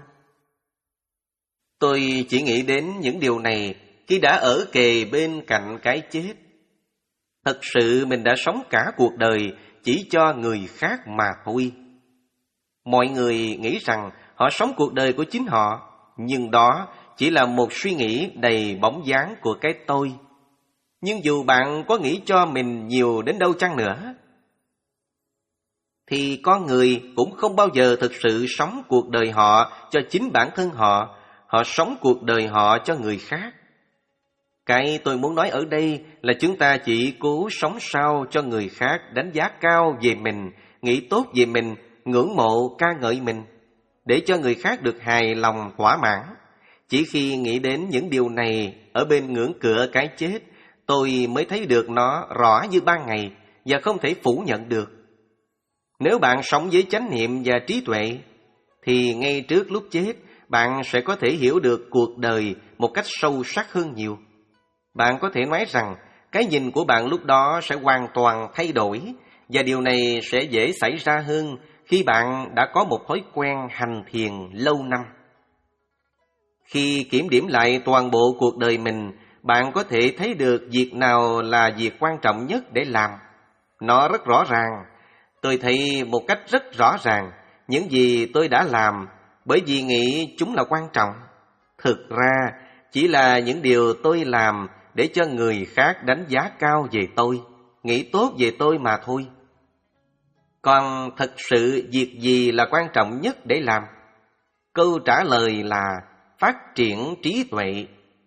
[SPEAKER 1] Tôi chỉ nghĩ đến những điều này khi đã ở kề bên cạnh cái chết. Thật sự mình đã sống cả cuộc đời chỉ cho người khác mà thôi. Mọi người nghĩ rằng họ sống cuộc đời của chính họ, nhưng đó chỉ là một suy nghĩ đầy bóng dáng của cái tôi. Nhưng dù bạn có nghĩ cho mình nhiều đến đâu chăng nữa, thì con người cũng không bao giờ thực sự sống cuộc đời họ cho chính bản thân họ. Họ sống cuộc đời họ cho người khác. Cái tôi muốn nói ở đây là chúng ta chỉ cố sống sao cho người khác đánh giá cao về mình, nghĩ tốt về mình, ngưỡng mộ ca ngợi mình, để cho người khác được hài lòng thỏa mãn. Chỉ khi nghĩ đến những điều này ở bên ngưỡng cửa cái chết, tôi mới thấy được nó rõ như ban ngày và không thể phủ nhận được. Nếu bạn sống với chánh niệm và trí tuệ, thì ngay trước lúc chết, bạn sẽ có thể hiểu được cuộc đời một cách sâu sắc hơn nhiều. Bạn có thể nói rằng cái nhìn của bạn lúc đó sẽ hoàn toàn thay đổi, và điều này sẽ dễ xảy ra hơn khi bạn đã có một thói quen hành thiền lâu năm. Khi kiểm điểm lại toàn bộ cuộc đời mình, bạn có thể thấy được việc nào là việc quan trọng nhất để làm. Nó rất rõ ràng. Tôi thấy một cách rất rõ ràng những gì tôi đã làm, bởi vì nghĩ chúng là quan trọng. Thực ra chỉ là những điều tôi làm để cho người khác đánh giá cao về tôi, nghĩ tốt về tôi mà thôi. Còn thật sự việc gì là quan trọng nhất để làm? Câu trả lời là phát triển trí tuệ.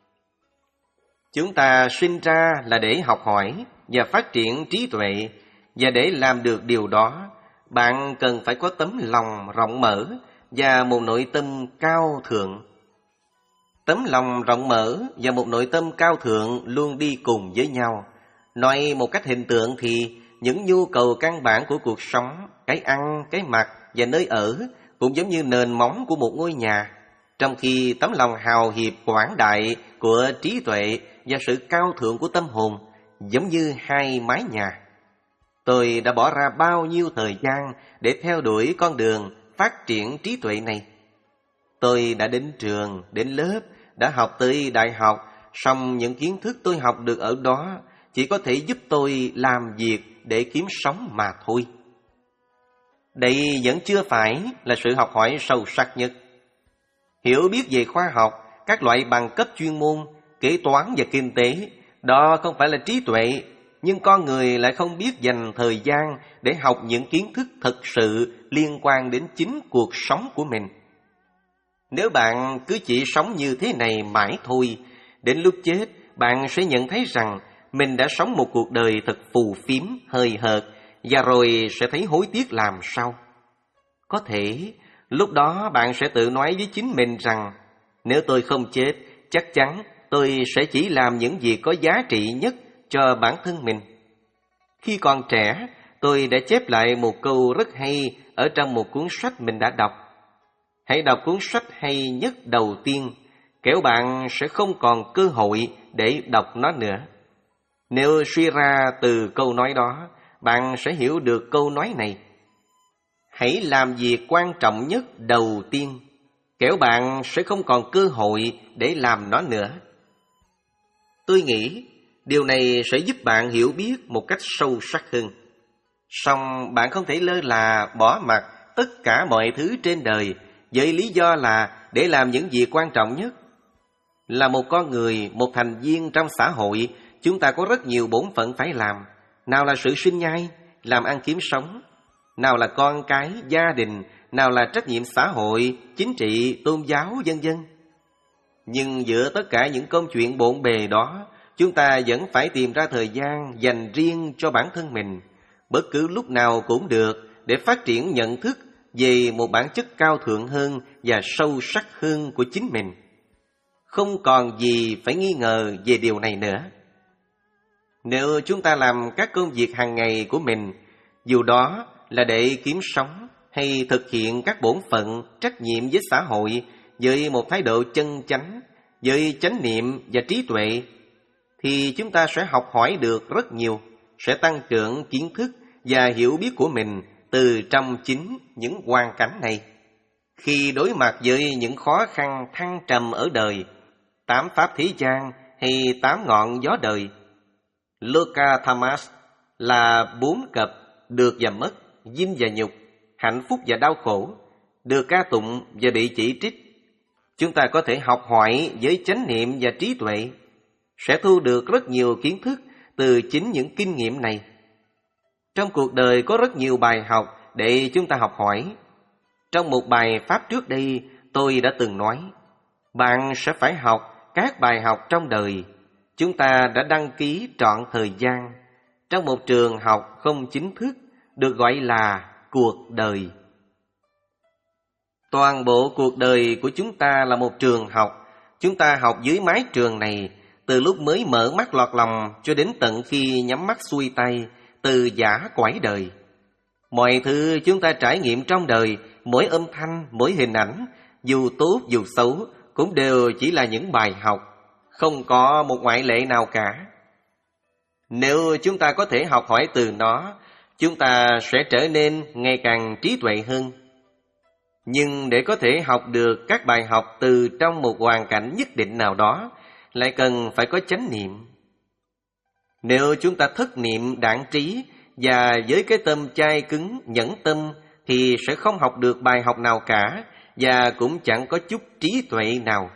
[SPEAKER 1] Chúng ta sinh ra là để học hỏi và phát triển trí tuệ, và để làm được điều đó, bạn cần phải có tấm lòng rộng mở và một nội tâm cao thượng. Tấm lòng rộng mở và một nội tâm cao thượng luôn đi cùng với nhau. Nói một cách hình tượng thì những nhu cầu căn bản của cuộc sống, cái ăn, cái mặc và nơi ở cũng giống như nền móng của một ngôi nhà, trong khi tấm lòng hào hiệp quảng đại của trí tuệ và sự cao thượng của tâm hồn giống như hai mái nhà. Tôi đã bỏ ra bao nhiêu thời gian để theo đuổi con đường phát triển trí tuệ này. Tôi đã đến trường, đến lớp, đã học tới đại học, song những kiến thức tôi học được ở đó chỉ có thể giúp tôi làm việc để kiếm sống mà thôi. Đây vẫn chưa phải là sự học hỏi sâu sắc nhất. Hiểu biết về khoa học, các loại bằng cấp chuyên môn, kế toán và kinh tế, đó không phải là trí tuệ, nhưng con người lại không biết dành thời gian để học những kiến thức thực sự liên quan đến chính cuộc sống của mình. Nếu bạn cứ chỉ sống như thế này mãi thôi, đến lúc chết bạn sẽ nhận thấy rằng mình đã sống một cuộc đời thật phù phiếm, hời hợt, và rồi sẽ thấy hối tiếc làm sao. Có thể lúc đó bạn sẽ tự nói với chính mình rằng nếu tôi không chết, chắc chắn tôi sẽ chỉ làm những việc có giá trị nhất cho bản thân mình. Khi còn trẻ, tôi đã chép lại một câu rất hay ở trong một cuốn sách mình đã đọc. Hãy đọc cuốn sách hay nhất đầu tiên, kẻo bạn sẽ không còn cơ hội để đọc nó nữa. Nếu suy ra từ câu nói đó, bạn sẽ hiểu được câu nói này. Hãy làm việc quan trọng nhất đầu tiên, kẻo bạn sẽ không còn cơ hội để làm nó nữa. Tôi nghĩ điều này sẽ giúp bạn hiểu biết một cách sâu sắc hơn. Song bạn không thể lơ là bỏ mặc tất cả mọi thứ trên đời với lý do là để làm những việc quan trọng nhất. Là một con người, một thành viên trong xã hội, chúng ta có rất nhiều bổn phận phải làm. Nào là sự sinh nhai, làm ăn kiếm sống, nào là con cái, gia đình, nào là trách nhiệm xã hội, chính trị, tôn giáo, vân vân. Nhưng giữa tất cả những công chuyện bộn bề đó, chúng ta vẫn phải tìm ra thời gian dành riêng cho bản thân mình, bất cứ lúc nào cũng được, để phát triển nhận thức về một bản chất cao thượng hơn và sâu sắc hơn của chính mình. Không còn gì phải nghi ngờ về điều này nữa. Nếu chúng ta làm các công việc hàng ngày của mình, dù đó là để kiếm sống hay thực hiện các bổn phận, trách nhiệm với xã hội với một thái độ chân chánh, với chánh niệm và trí tuệ, thì chúng ta sẽ học hỏi được rất nhiều, sẽ tăng trưởng kiến thức và hiểu biết của mình từ trong chính những hoàn cảnh này. Khi đối mặt với những khó khăn thăng trầm ở đời, tám pháp thế gian hay tám ngọn gió đời, Loka Thamas là bốn cặp được và mất, vinh và nhục, hạnh phúc và đau khổ, được ca tụng và bị chỉ trích. Chúng ta có thể học hỏi với chánh niệm và trí tuệ, sẽ thu được rất nhiều kiến thức từ chính những kinh nghiệm này. Trong cuộc đời có rất nhiều bài học để chúng ta học hỏi. Trong một bài pháp trước đây, tôi đã từng nói, bạn sẽ phải học các bài học trong đời. Chúng ta đã đăng ký trọn thời gian trong một trường học không chính thức, được gọi là cuộc đời. Toàn bộ cuộc đời của chúng ta là một trường học. Chúng ta học dưới mái trường này, từ lúc mới mở mắt lọt lòng cho đến tận khi nhắm mắt xuôi tay, từ giã cõi đời. Mọi thứ chúng ta trải nghiệm trong đời, mỗi âm thanh, mỗi hình ảnh, dù tốt dù xấu, cũng đều chỉ là những bài học, không có một ngoại lệ nào cả. Nếu chúng ta có thể học hỏi từ nó, chúng ta sẽ trở nên ngày càng trí tuệ hơn. Nhưng để có thể học được các bài học từ trong một hoàn cảnh nhất định nào đó, lại cần phải có chánh niệm. Nếu chúng ta thất niệm đãng trí và với cái tâm chai cứng, nhẫn tâm, thì sẽ không học được bài học nào cả, và cũng chẳng có chút trí tuệ nào.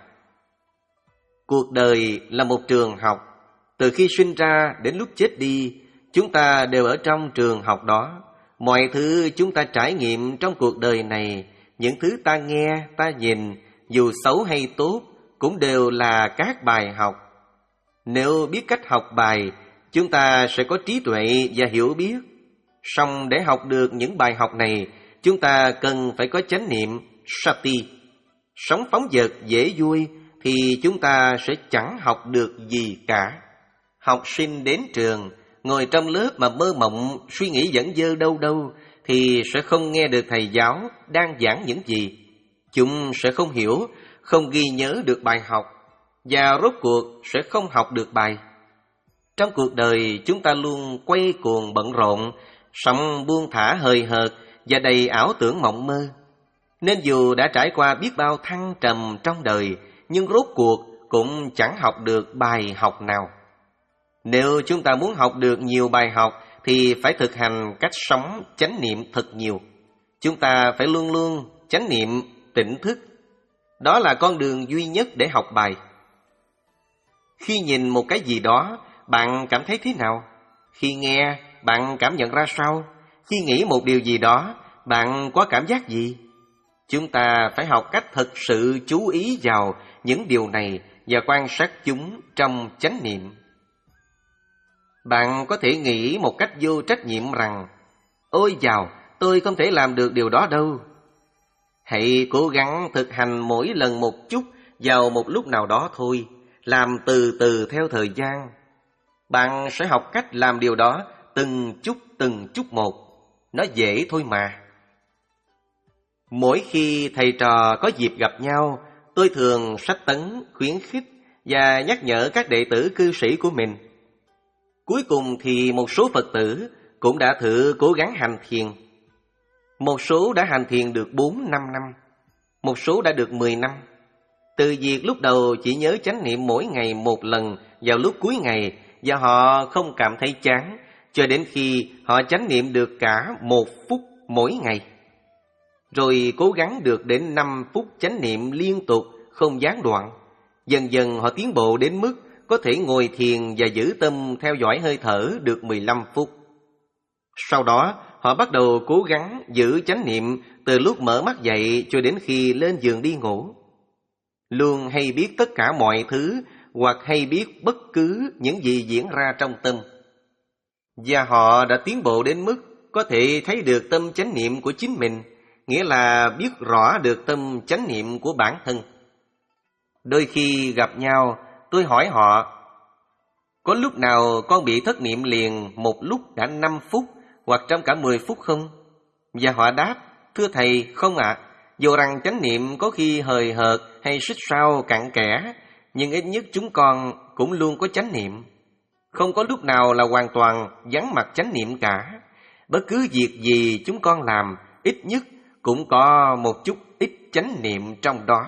[SPEAKER 1] Cuộc đời là một trường học. Từ khi sinh ra đến lúc chết đi, chúng ta đều ở trong trường học đó. Mọi thứ chúng ta trải nghiệm trong cuộc đời này, những thứ ta nghe, ta nhìn, dù xấu hay tốt, cũng đều là các bài học. Nếu biết cách học bài, chúng ta sẽ có trí tuệ và hiểu biết. Song để học được những bài học này, chúng ta cần phải có chánh niệm, sati. Sống phóng dật dễ vui thì chúng ta sẽ chẳng học được gì cả. Học sinh đến trường, ngồi trong lớp mà mơ mộng, suy nghĩ dẫn dơ đâu đâu, thì sẽ không nghe được thầy giáo đang giảng những gì. Chúng sẽ không hiểu, không ghi nhớ được bài học, và rốt cuộc sẽ không học được bài. Trong cuộc đời chúng ta luôn quay cuồng bận rộn, sống buông thả hời hợt và đầy ảo tưởng mộng mơ. Nên dù đã trải qua biết bao thăng trầm trong đời, nhưng rốt cuộc cũng chẳng học được bài học nào. Nếu chúng ta muốn học được nhiều bài học thì phải thực hành cách sống chánh niệm thật nhiều. Chúng ta phải luôn luôn chánh niệm, tỉnh thức. Đó là con đường duy nhất để học bài. Khi nhìn một cái gì đó, bạn cảm thấy thế nào? Khi nghe, bạn cảm nhận ra sao? Khi nghĩ một điều gì đó, bạn có cảm giác gì? Chúng ta phải học cách thực sự chú ý vào những điều này và quan sát chúng trong chánh niệm. Bạn có thể nghĩ một cách vô trách nhiệm rằng, ôi dào, tôi không thể làm được điều đó đâu. Hãy cố gắng thực hành mỗi lần một chút vào một lúc nào đó thôi, làm từ từ theo thời gian. Bạn sẽ học cách làm điều đó từng chút từng chút một. Nó dễ thôi mà. Mỗi khi thầy trò có dịp gặp nhau, tôi thường sách tấn, khuyến khích và nhắc nhở các đệ tử cư sĩ của mình. Cuối cùng thì một số Phật tử cũng đã thử cố gắng hành thiền. Một số đã hành thiền được bốn năm năm, một số đã được mười năm. Từ việc lúc đầu chỉ nhớ chánh niệm mỗi ngày một lần vào lúc cuối ngày và họ không cảm thấy chán, cho đến khi họ chánh niệm được cả một phút mỗi ngày. Rồi cố gắng được đến năm phút chánh niệm liên tục, không gián đoạn. Dần dần họ tiến bộ đến mức có thể ngồi thiền và giữ tâm theo dõi hơi thở được mười lăm phút. Sau đó, họ bắt đầu cố gắng giữ chánh niệm từ lúc mở mắt dậy cho đến khi lên giường đi ngủ. Luôn hay biết tất cả mọi thứ hoặc hay biết bất cứ những gì diễn ra trong tâm. Và họ đã tiến bộ đến mức có thể thấy được tâm chánh niệm của chính mình, nghĩa là biết rõ được tâm chánh niệm của bản thân. Đôi khi gặp nhau, tôi hỏi họ, có lúc nào con bị thất niệm liền một lúc đã năm phút hoặc trong cả mười phút không? Và họ đáp, thưa thầy, không ạ. À, dù rằng chánh niệm có khi hời hợt hay xích sao cặn kẽ, nhưng ít nhất chúng con cũng luôn có chánh niệm. Không có lúc nào là hoàn toàn vắng mặt chánh niệm cả. Bất cứ việc gì chúng con làm, ít nhất cũng có một chút ít chánh niệm trong đó.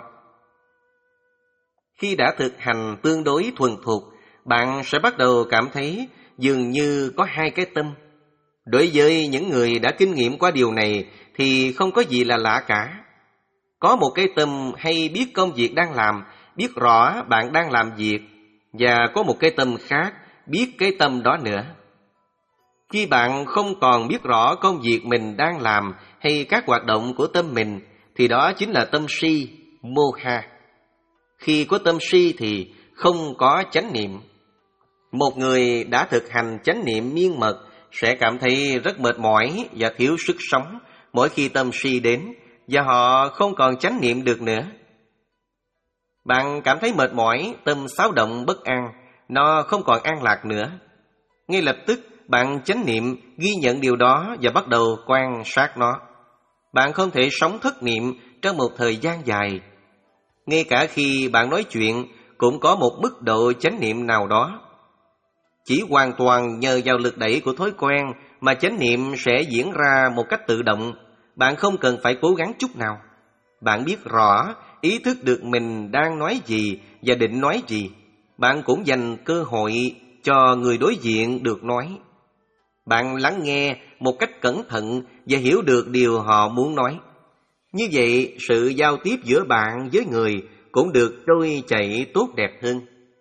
[SPEAKER 1] Khi đã thực hành tương đối thuần thục, bạn sẽ bắt đầu cảm thấy dường như có hai cái tâm. Đối với những người đã kinh nghiệm qua điều này thì không có gì là lạ cả. Có một cái tâm hay biết công việc đang làm, biết rõ bạn đang làm việc, và có một cái tâm khác biết cái tâm đó nữa. Khi bạn không còn biết rõ công việc mình đang làm hay các hoạt động của tâm mình, thì đó chính là tâm si, moha. Khi có tâm si thì không có chánh niệm. Một người đã thực hành chánh niệm miên mật sẽ cảm thấy rất mệt mỏi và thiếu sức sống mỗi khi tâm si đến, và họ không còn chánh niệm được nữa. Bạn cảm thấy mệt mỏi, tâm xáo động bất an, nó không còn an lạc nữa. Ngay lập tức bạn chánh niệm ghi nhận điều đó và bắt đầu quan sát nó. Bạn không thể sống thất niệm trong một thời gian dài. Ngay cả khi bạn nói chuyện cũng có một mức độ chánh niệm nào đó. Chỉ hoàn toàn nhờ vào lực đẩy của thói quen mà chánh niệm sẽ diễn ra một cách tự động. Bạn không cần phải cố gắng chút nào. Bạn biết rõ, ý thức được mình đang nói gì và định nói gì. Bạn cũng dành cơ hội cho người đối diện được nói. Bạn lắng nghe một cách cẩn thận và hiểu được điều họ muốn nói. Như vậy, sự giao tiếp giữa bạn với người cũng được trôi chảy tốt đẹp hơn.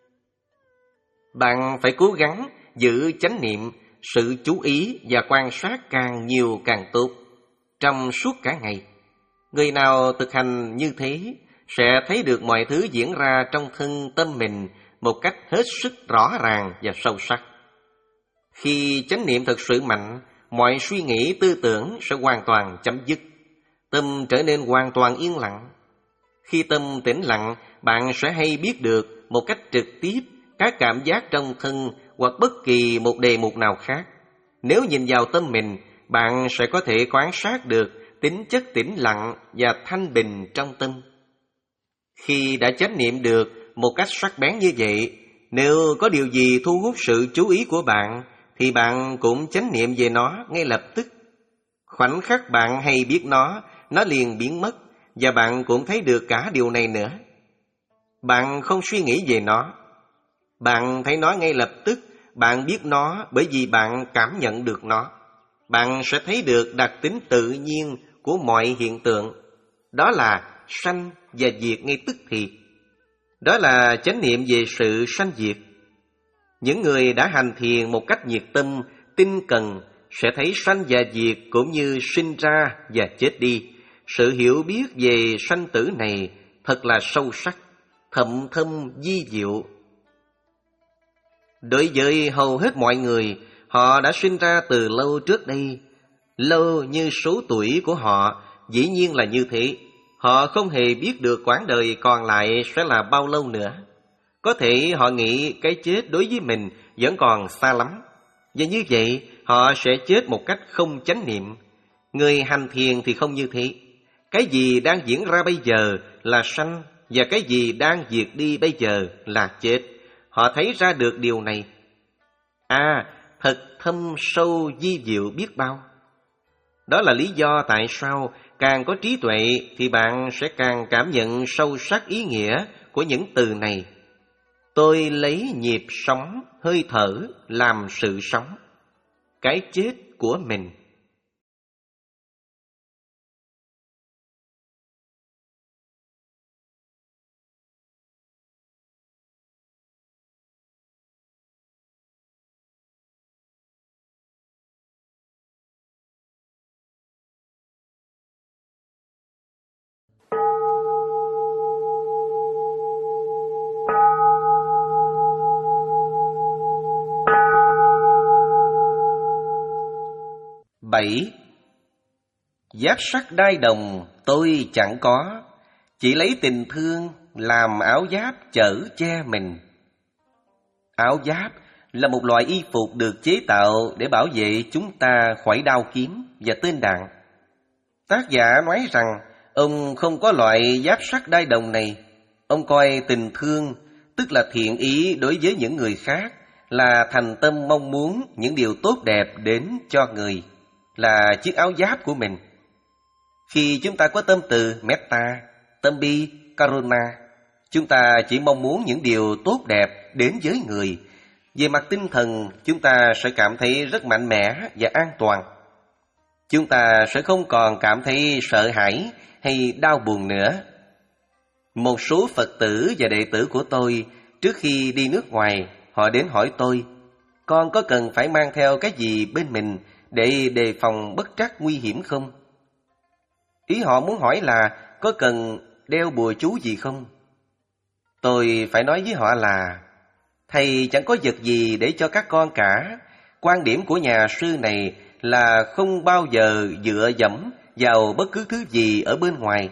[SPEAKER 1] Bạn phải cố gắng giữ chánh niệm, sự chú ý và quan sát càng nhiều càng tốt trong suốt cả ngày. Người nào thực hành như thế sẽ thấy được mọi thứ diễn ra trong thân tâm mình một cách hết sức rõ ràng và sâu sắc. Khi chánh niệm thực sự mạnh, mọi suy nghĩ tư tưởng sẽ hoàn toàn chấm dứt. Tâm trở nên hoàn toàn yên lặng. Khi tâm tĩnh lặng, bạn sẽ hay biết được một cách trực tiếp các cảm giác trong thân hoặc bất kỳ một đề mục nào khác. Nếu nhìn vào tâm mình, bạn sẽ có thể quan sát được tính chất tĩnh lặng và thanh bình trong tâm. Khi đã chánh niệm được một cách sắc bén như vậy, nếu có điều gì thu hút sự chú ý của bạn, thì bạn cũng chánh niệm về nó ngay lập tức. Khoảnh khắc bạn hay biết nó, nó liền biến mất, và bạn cũng thấy được cả điều này nữa. Bạn không suy nghĩ về nó. Bạn thấy nó ngay lập tức, bạn biết nó bởi vì bạn cảm nhận được nó. Bạn sẽ thấy được đặc tính tự nhiên của mọi hiện tượng. Đó là sanh và diệt ngay tức thì. Đó là chánh niệm về sự sanh diệt. Những người đã hành thiền một cách nhiệt tâm, tinh cần sẽ thấy sanh và diệt cũng như sinh ra và chết đi, sự hiểu biết về sanh tử này thật là sâu sắc, thậm thâm vi diệu. Đối với hầu hết mọi người, họ đã sinh ra từ lâu trước đây, lâu như số tuổi của họ, dĩ nhiên là như thế. Họ không hề biết được quãng đời còn lại sẽ là bao lâu nữa. Có thể họ nghĩ cái chết đối với mình vẫn còn xa lắm, và như vậy họ sẽ chết một cách không chánh niệm. Người hành thiền thì không như thế. Cái gì đang diễn ra bây giờ là sanh, và cái gì đang diệt đi bây giờ là chết. Họ thấy ra được điều này. À, thật thâm sâu vi diệu biết bao. Đó là lý do tại sao càng có trí tuệ thì bạn sẽ càng cảm nhận sâu sắc ý nghĩa của những từ này. Tôi lấy nhịp sống, hơi thở làm sự sống. Cái chết của mình. Bảy. Giáp sắc đai đồng tôi chẳng có, chỉ lấy tình thương làm áo giáp chở che mình. Áo giáp là một loại y phục được chế tạo để bảo vệ chúng ta khỏi đao kiếm và tên đạn. Tác giả nói rằng ông không có loại giáp sắc đai đồng này. Ông coi tình thương, tức là thiện ý đối với những người khác, là thành tâm mong muốn những điều tốt đẹp đến cho người, là chiếc áo giáp của mình. Khi chúng ta có tâm từ metta, tâm bi, karuna, chúng ta chỉ mong muốn những điều tốt đẹp đến với người. Về mặt tinh thần, chúng ta sẽ cảm thấy rất mạnh mẽ và an toàn. Chúng ta sẽ không còn cảm thấy sợ hãi hay đau buồn nữa. Một số Phật tử và đệ tử của tôi, trước khi đi nước ngoài, họ đến hỏi tôi, con có cần phải mang theo cái gì bên mình để đề phòng bất trắc nguy hiểm không? Ý họ muốn hỏi là có cần đeo bùa chú gì không? Tôi phải nói với họ là thầy chẳng có vật gì để cho các con cả. Quan điểm của nhà sư này là không bao giờ dựa dẫm vào bất cứ thứ gì ở bên ngoài.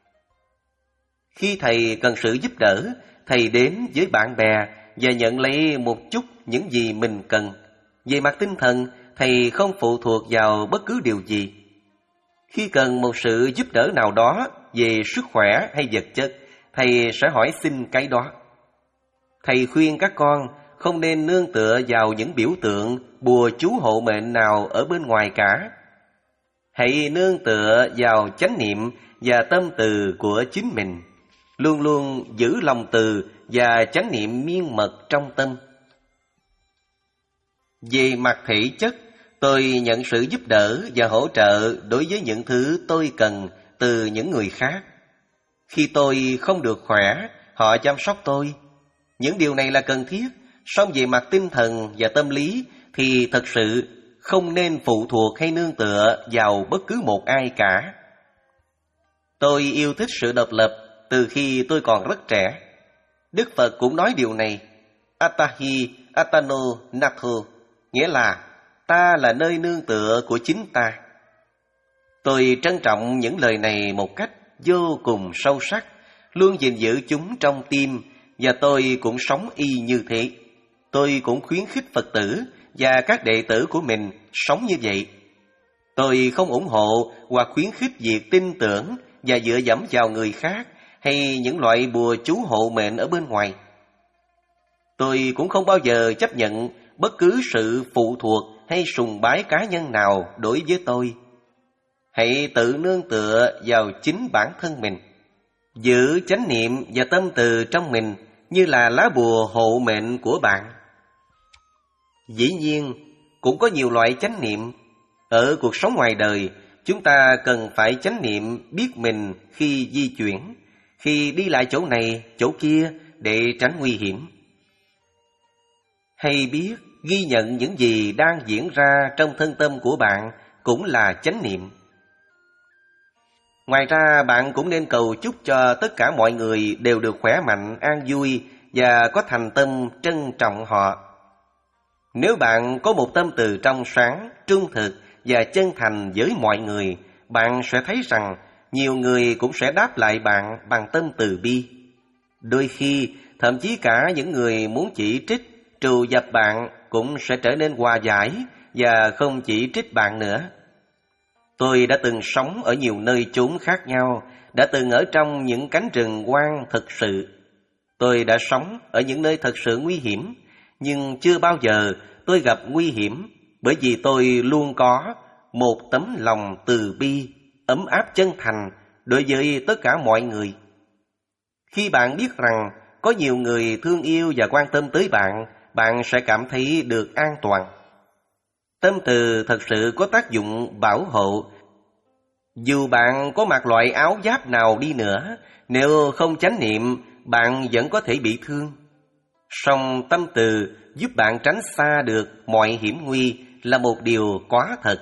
[SPEAKER 1] Khi thầy cần sự giúp đỡ, thầy đến với bạn bè và nhận lấy một chút những gì mình cần. Về mặt tinh thần, thầy không phụ thuộc vào bất cứ điều gì. Khi cần một sự giúp đỡ nào đó về sức khỏe hay vật chất, thầy sẽ hỏi xin cái đó. Thầy khuyên các con không nên nương tựa vào những biểu tượng, bùa chú hộ mệnh nào ở bên ngoài cả. Hãy nương tựa vào chánh niệm và tâm từ của chính mình. Luôn luôn giữ lòng từ và chánh niệm miên mật trong tâm. Về mặt thể chất, tôi nhận sự giúp đỡ và hỗ trợ đối với những thứ tôi cần từ những người khác. Khi tôi không được khỏe, họ chăm sóc tôi. Những điều này là cần thiết, song về mặt tinh thần và tâm lý thì thật sự không nên phụ thuộc hay nương tựa vào bất cứ một ai cả. Tôi yêu thích sự độc lập từ khi tôi còn rất trẻ. Đức Phật cũng nói điều này, Atahi Atano Natho, nghĩa là ta là nơi nương tựa của chính ta. Tôi trân trọng những lời này một cách vô cùng sâu sắc, luôn gìn giữ chúng trong tim, và tôi cũng sống y như thế. Tôi cũng khuyến khích Phật tử và các đệ tử của mình sống như vậy. Tôi không ủng hộ hoặc khuyến khích việc tin tưởng và dựa dẫm vào người khác hay những loại bùa chú hộ mệnh ở bên ngoài. Tôi cũng không bao giờ chấp nhận bất cứ sự phụ thuộc hay sùng bái cá nhân nào đối với tôi. Hãy tự nương tựa vào chính bản thân mình. Giữ chánh niệm và tâm từ trong mình như là lá bùa hộ mệnh của bạn. Dĩ nhiên, cũng có nhiều loại chánh niệm. Ở cuộc sống ngoài đời, chúng ta cần phải chánh niệm biết mình khi di chuyển, khi đi lại chỗ này, chỗ kia để tránh nguy hiểm. Hay biết, ghi nhận những gì đang diễn ra trong thân tâm của bạn cũng là chánh niệm. Ngoài ra, bạn cũng nên cầu chúc cho tất cả mọi người đều được khỏe mạnh, an vui và có thành tâm trân trọng họ. Nếu bạn có một tâm từ trong sáng, trung thực và chân thành với mọi người, bạn sẽ thấy rằng nhiều người cũng sẽ đáp lại bạn bằng tâm từ bi. Đôi khi, thậm chí cả những người muốn chỉ trích, trù dập bạn cũng sẽ trở nên hòa giải và không chỉ trích bạn nữa. Tôi đã từng sống ở nhiều nơi chốn khác nhau, đã từng ở trong những cánh rừng hoang thực sự. Tôi đã sống ở những nơi thật sự nguy hiểm, nhưng chưa bao giờ tôi gặp nguy hiểm, bởi vì tôi luôn có một tấm lòng từ bi, ấm áp chân thành đối với tất cả mọi người. Khi bạn biết rằng có nhiều người thương yêu và quan tâm tới bạn, bạn sẽ cảm thấy được an toàn. Tâm từ thật sự có tác dụng bảo hộ. Dù bạn có mặc loại áo giáp nào đi nữa, nếu không chánh niệm, bạn vẫn có thể bị thương. Song tâm từ giúp bạn tránh xa được mọi hiểm nguy là một điều quá thật.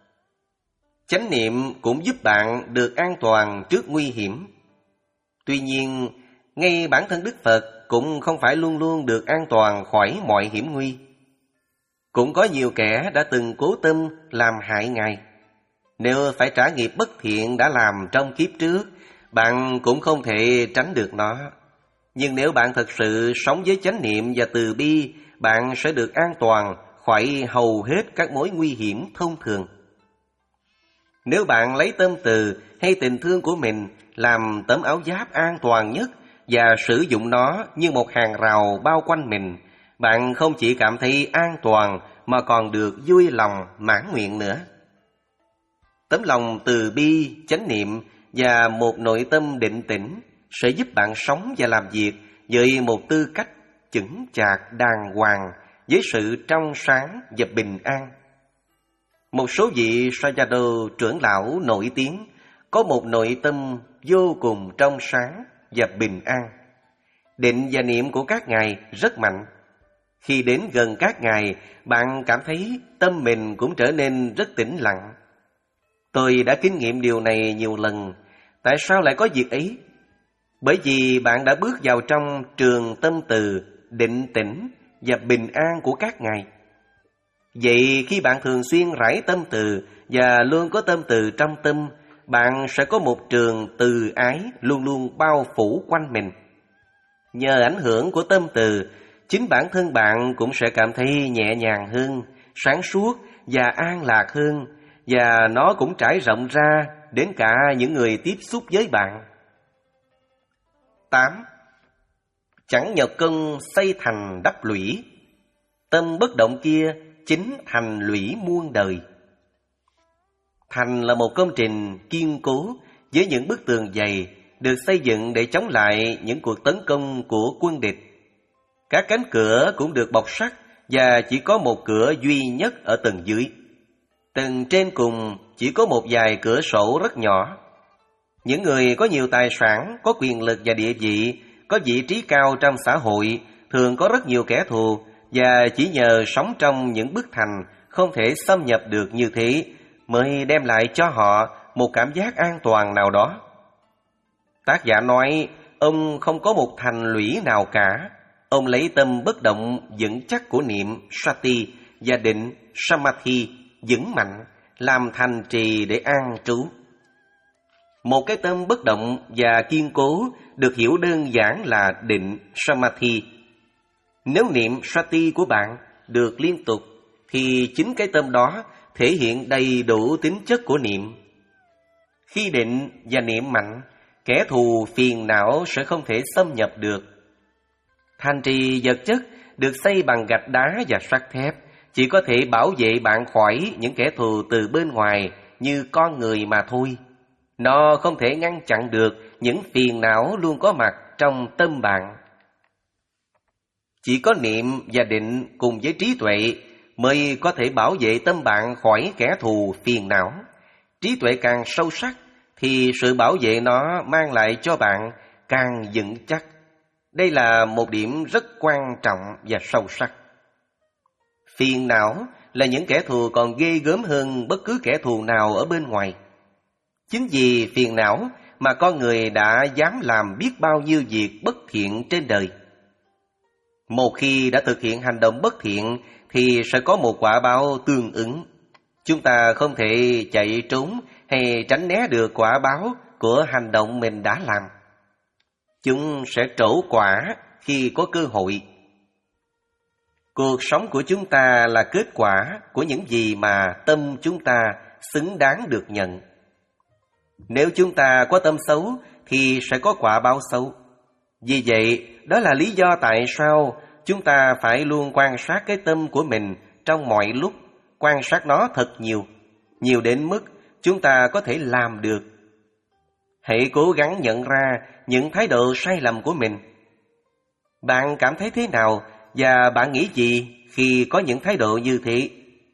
[SPEAKER 1] Chánh niệm cũng giúp bạn được an toàn trước nguy hiểm. Tuy nhiên, ngay bản thân Đức Phật cũng không phải luôn luôn được an toàn khỏi mọi hiểm nguy. Cũng có nhiều kẻ đã từng cố tâm làm hại Ngài. Nếu phải trả nghiệp bất thiện đã làm trong kiếp trước, bạn cũng không thể tránh được nó. Nhưng nếu bạn thật sự sống với chánh niệm và từ bi, bạn sẽ được an toàn khỏi hầu hết các mối nguy hiểm thông thường. Nếu bạn lấy tâm từ hay tình thương của mình làm tấm áo giáp an toàn nhất và sử dụng nó như một hàng rào bao quanh mình, bạn không chỉ cảm thấy an toàn mà còn được vui lòng mãn nguyện nữa. Tấm lòng từ bi, chánh niệm và một nội tâm định tĩnh sẽ giúp bạn sống và làm việc với một tư cách chững chạc đàng hoàng, với sự trong sáng và bình an. Một số vị Sayadaw trưởng lão nổi tiếng có một nội tâm vô cùng trong sáng và bình an. Định và niệm của các ngài rất mạnh. Khi đến gần các ngài, bạn cảm thấy tâm mình cũng trở nên rất tĩnh lặng. Tôi đã kinh nghiệm điều này nhiều lần. Tại sao lại có việc ấy? Bởi vì bạn đã bước vào trong trường tâm từ, định tĩnh và bình an của các ngài. Vậy khi bạn thường xuyên rải tâm từ và luôn có tâm từ trong tâm, bạn sẽ có một trường từ ái luôn luôn bao phủ quanh mình. Nhờ ảnh hưởng của tâm từ, chính bản thân bạn cũng sẽ cảm thấy nhẹ nhàng hơn, sáng suốt và an lạc hơn, và nó cũng trải rộng ra đến cả những người tiếp xúc với bạn. tám. Chẳng nhọc công xây thành đắp lũy, tâm bất động kia chính thành lũy muôn đời. Thành là một công trình kiên cố với những bức tường dày, được xây dựng để chống lại những cuộc tấn công của quân địch. Các cánh cửa cũng được bọc sắt và chỉ có một cửa duy nhất ở tầng dưới. Tầng trên cùng chỉ có một vài cửa sổ rất nhỏ. Những người có nhiều tài sản, có quyền lực và địa vị, có vị trí cao trong xã hội, thường có rất nhiều kẻ thù, và chỉ nhờ sống trong những bức thành không thể xâm nhập được như thế mới đem lại cho họ một cảm giác an toàn nào đó. Tác giả nói ông không có một thành lũy nào cả. Ông lấy tâm bất động vững chắc của niệm Sati và định Samadhi vững mạnh làm thành trì để an trú. Một cái tâm bất động và kiên cố được hiểu đơn giản là định Samadhi. Nếu niệm Sati của bạn được liên tục thì chính cái tâm đó thể hiện đầy đủ tính chất của niệm. Khi định và niệm mạnh, kẻ thù phiền não sẽ không thể xâm nhập được. Thành trì vật chất được xây bằng gạch đá và sắt thép, chỉ có thể bảo vệ bạn khỏi những kẻ thù từ bên ngoài như con người mà thôi. Nó không thể ngăn chặn được những phiền não luôn có mặt trong tâm bạn. Chỉ có niệm và định cùng với trí tuệ mới có thể bảo vệ tâm bạn khỏi kẻ thù phiền não. Trí tuệ càng sâu sắc thì sự bảo vệ nó mang lại cho bạn càng vững chắc. Đây là một điểm rất quan trọng và sâu sắc. Phiền não là những kẻ thù còn ghê gớm hơn bất cứ kẻ thù nào ở bên ngoài. Chính vì phiền não mà con người đã dám làm biết bao nhiêu việc bất thiện trên đời. Một khi đã thực hiện hành động bất thiện thì sẽ có một quả báo tương ứng. Chúng ta không thể chạy trốn hay tránh né được quả báo của hành động mình đã làm. Chúng sẽ trổ quả khi có cơ hội. Cuộc sống của chúng ta là kết quả của những gì mà tâm chúng ta xứng đáng được nhận. Nếu chúng ta có tâm xấu thì sẽ có quả báo xấu. Vì vậy, đó là lý do tại sao chúng ta phải luôn quan sát cái tâm của mình trong mọi lúc, quan sát nó thật nhiều, nhiều đến mức chúng ta có thể làm được. Hãy cố gắng nhận ra những thái độ sai lầm của mình. Bạn cảm thấy thế nào và bạn nghĩ gì khi có những thái độ như thế?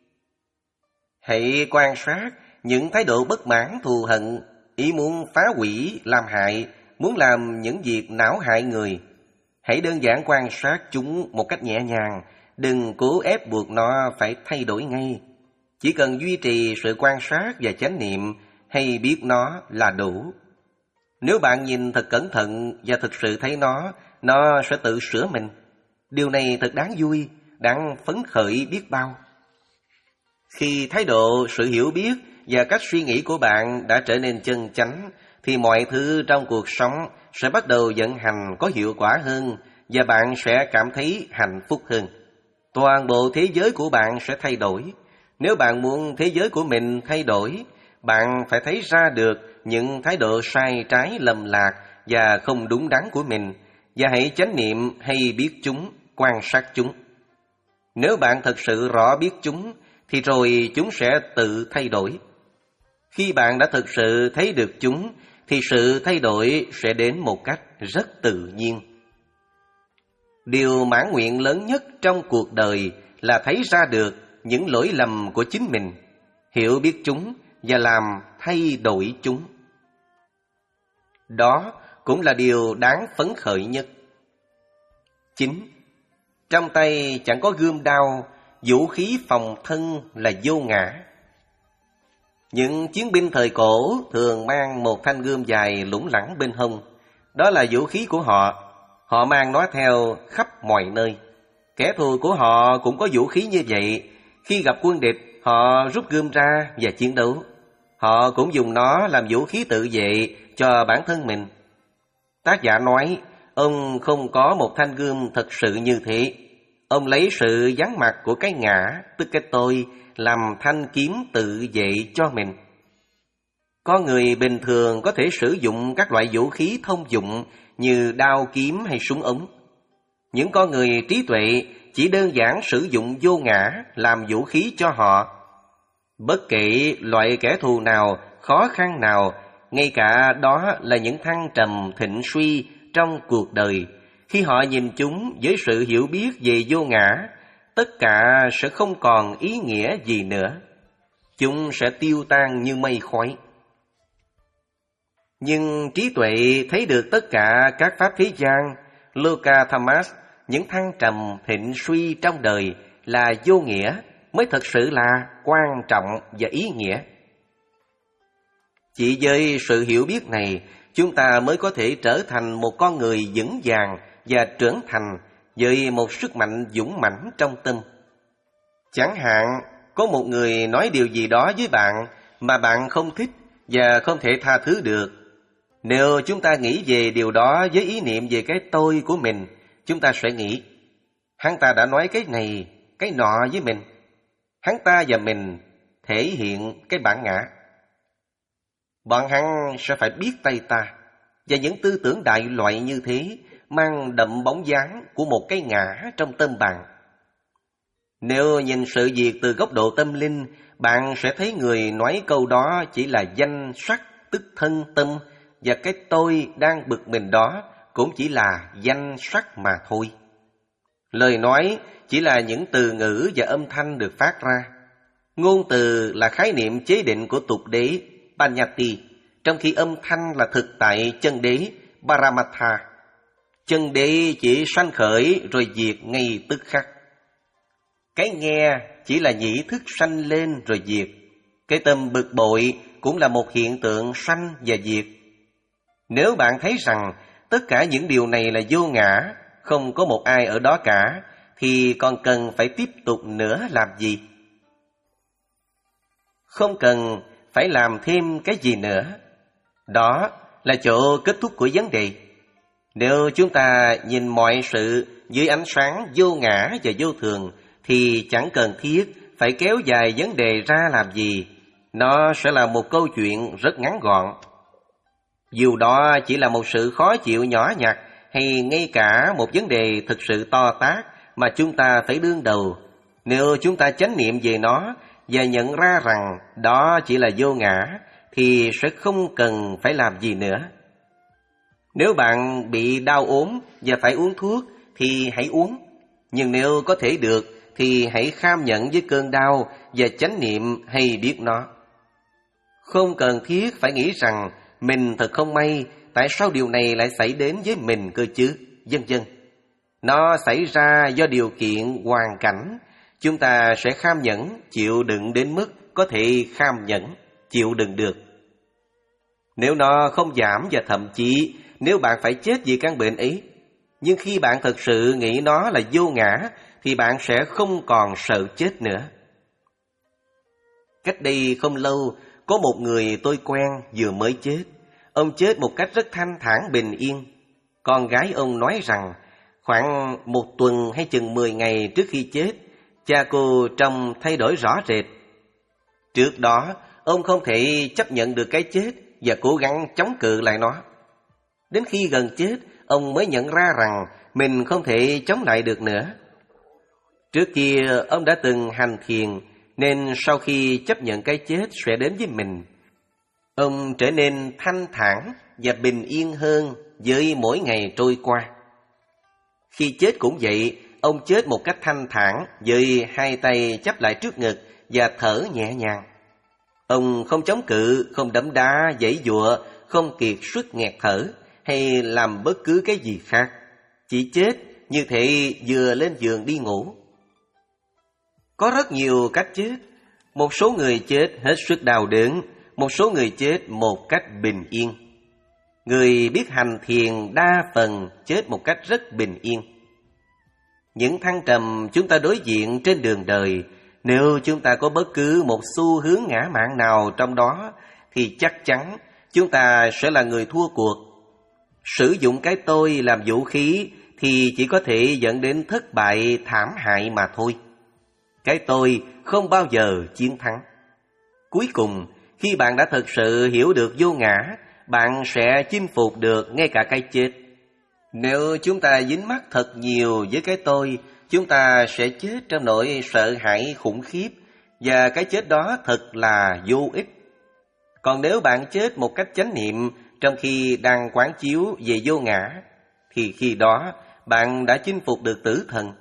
[SPEAKER 1] Hãy quan sát những thái độ bất mãn, thù hận, ý muốn phá hủy, làm hại, muốn làm những việc não hại người. Hãy đơn giản quan sát chúng một cách nhẹ nhàng, đừng cố ép buộc nó phải thay đổi ngay. Chỉ cần duy trì sự quan sát và chánh niệm hay biết nó là đủ. Nếu bạn nhìn thật cẩn thận và thực sự thấy nó, nó sẽ tự sửa mình. Điều này thật đáng vui, đáng phấn khởi biết bao. Khi thái độ, sự hiểu biết và cách suy nghĩ của bạn đã trở nên chân chánh, thì mọi thứ trong cuộc sống sẽ bắt đầu vận hành có hiệu quả hơn và bạn sẽ cảm thấy hạnh phúc hơn. Toàn bộ thế giới của bạn sẽ thay đổi. Nếu bạn muốn thế giới của mình thay đổi, bạn phải thấy ra được những thái độ sai trái, lầm lạc và không đúng đắn của mình, và hãy chánh niệm hay biết chúng, quan sát chúng. Nếu bạn thật sự rõ biết chúng, thì rồi chúng sẽ tự thay đổi. Khi bạn đã thực sự thấy được chúng, thì sự thay đổi sẽ đến một cách rất tự nhiên. Điều mãn nguyện lớn nhất trong cuộc đời là thấy ra được những lỗi lầm của chính mình, hiểu biết chúng và làm thay đổi chúng. Đó cũng là điều đáng phấn khởi nhất. Chín. Trong tay chẳng có gươm đao, vũ khí phòng thân là vô ngã. Những chiến binh thời cổ thường mang một thanh gươm dài lủng lẳng bên hông. Đó là vũ khí của họ. Họ mang nó theo khắp mọi nơi. Kẻ thù của họ cũng có vũ khí như vậy. Khi gặp quân địch, họ rút gươm ra và chiến đấu. Họ cũng dùng nó làm vũ khí tự vệ cho bản thân mình. Tác giả nói, ông không có một thanh gươm thật sự như thế. Ông lấy sự vắng mặt của cái ngã, tức cái tôi, làm thanh kiếm tự vệ cho mình. Con người bình thường có thể sử dụng các loại vũ khí thông dụng như đao kiếm hay súng ống. Những con người trí tuệ chỉ đơn giản sử dụng vô ngã làm vũ khí cho họ. Bất kể loại kẻ thù nào, khó khăn nào, ngay cả đó là những thăng trầm thịnh suy trong cuộc đời, khi họ nhìn chúng với sự hiểu biết về vô ngã, tất cả sẽ không còn ý nghĩa gì nữa. Chúng sẽ tiêu tan như mây khói. Nhưng trí tuệ thấy được tất cả các pháp thế gian, Loka Thamas, những thăng trầm thịnh suy trong đời là vô nghĩa, mới thật sự là quan trọng và ý nghĩa. Chỉ với sự hiểu biết này, chúng ta mới có thể trở thành một con người vững vàng và trưởng thành với một sức mạnh dũng mãnh trong tâm. Chẳng hạn, có một người nói điều gì đó với bạn mà bạn không thích và không thể tha thứ được. Nếu chúng ta nghĩ về điều đó với ý niệm về cái tôi của mình, chúng ta sẽ nghĩ, hắn ta đã nói cái này, cái nọ với mình. Hắn ta và mình thể hiện cái bản ngã. Bọn hắn sẽ phải biết tay ta, và những tư tưởng đại loại như thế mang đậm bóng dáng của một cái ngã trong tâm bạn. Nếu nhìn sự việc từ góc độ tâm linh, bạn sẽ thấy người nói câu đó chỉ là danh sắc, tức thân tâm, và cái tôi đang bực mình đó cũng chỉ là danh sắc mà thôi. Lời nói chỉ là những từ ngữ và âm thanh được phát ra. Ngôn từ là khái niệm chế định của tục đế, Panyati, trong khi âm thanh là thực tại chân đế, Paramatha. Chân đế chỉ sanh khởi rồi diệt ngay tức khắc. Cái nghe chỉ là nhĩ thức sanh lên rồi diệt. Cái tâm bực bội cũng là một hiện tượng sanh và diệt. Nếu bạn thấy rằng tất cả những điều này là vô ngã, không có một ai ở đó cả, thì còn cần phải tiếp tục nữa làm gì? Không cần phải làm thêm cái gì nữa. Đó là chỗ kết thúc của vấn đề. Nếu chúng ta nhìn mọi sự dưới ánh sáng vô ngã và vô thường, thì chẳng cần thiết phải kéo dài vấn đề ra làm gì. Nó sẽ là một câu chuyện rất ngắn gọn. Dù đó chỉ là một sự khó chịu nhỏ nhặt, hay ngay cả một vấn đề thực sự to tát mà chúng ta phải đương đầu, nếu chúng ta chánh niệm về nó và nhận ra rằng đó chỉ là vô ngã, thì sẽ không cần phải làm gì nữa. Nếu bạn bị đau ốm và phải uống thuốc thì hãy uống. Nhưng nếu có thể được thì hãy kham nhận với cơn đau và chánh niệm hay biết nó. Không cần thiết phải nghĩ rằng mình thật không may, tại sao điều này lại xảy đến với mình cơ chứ, vân vân. Nó xảy ra do điều kiện, hoàn cảnh. Chúng ta sẽ kham nhẫn, chịu đựng đến mức có thể kham nhẫn, chịu đựng được. Nếu nó không giảm và thậm chí nếu bạn phải chết vì căn bệnh ấy, nhưng khi bạn thật sự nghĩ nó là vô ngã, thì bạn sẽ không còn sợ chết nữa. Cách đây không lâu, có một người tôi quen vừa mới chết. Ông chết một cách rất thanh thản bình yên. Con gái ông nói rằng khoảng một tuần hay chừng mười ngày trước khi chết, cha cô trông thay đổi rõ rệt. Trước đó, ông không thể chấp nhận được cái chết và cố gắng chống cự lại nó. Đến khi gần chết, ông mới nhận ra rằng mình không thể chống lại được nữa. Trước kia, ông đã từng hành thiền, nên sau khi chấp nhận cái chết sẽ đến với mình, ông trở nên thanh thản và bình yên hơn với mỗi ngày trôi qua. Khi chết cũng vậy, ông chết một cách thanh thản với hai tay chắp lại trước ngực và thở nhẹ nhàng. Ông không chống cự, không đấm đá, giãy giụa, không kiệt sức nghẹt thở hay làm bất cứ cái gì khác. Chỉ chết như thể vừa lên giường đi ngủ. Có rất nhiều cách chết. Một số người chết hết sức đau đớn, một số người chết một cách bình yên. Người biết hành thiền đa phần chết một cách rất bình yên. Những thăng trầm chúng ta đối diện trên đường đời, nếu chúng ta có bất cứ một xu hướng ngã mạn nào trong đó, thì chắc chắn chúng ta sẽ là người thua cuộc. Sử dụng cái tôi làm vũ khí thì chỉ có thể dẫn đến thất bại thảm hại mà thôi. Cái tôi không bao giờ chiến thắng. Cuối cùng, khi bạn đã thực sự hiểu được vô ngã, bạn sẽ chinh phục được ngay cả cái chết. Nếu chúng ta dính mắc thật nhiều với cái tôi, chúng ta sẽ chết trong nỗi sợ hãi khủng khiếp, và cái chết đó thật là vô ích. Còn nếu bạn chết một cách chánh niệm trong khi đang quán chiếu về vô ngã, thì khi đó bạn đã chinh phục được tử thần.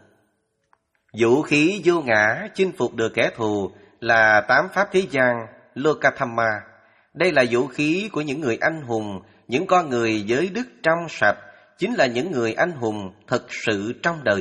[SPEAKER 1] Vũ khí vô ngã chinh phục được kẻ thù là tám pháp thế gian, Lokathamma. Đây là vũ khí của những người anh hùng, những con người giới đức trong sạch, chính là những người anh hùng thật sự trong đời.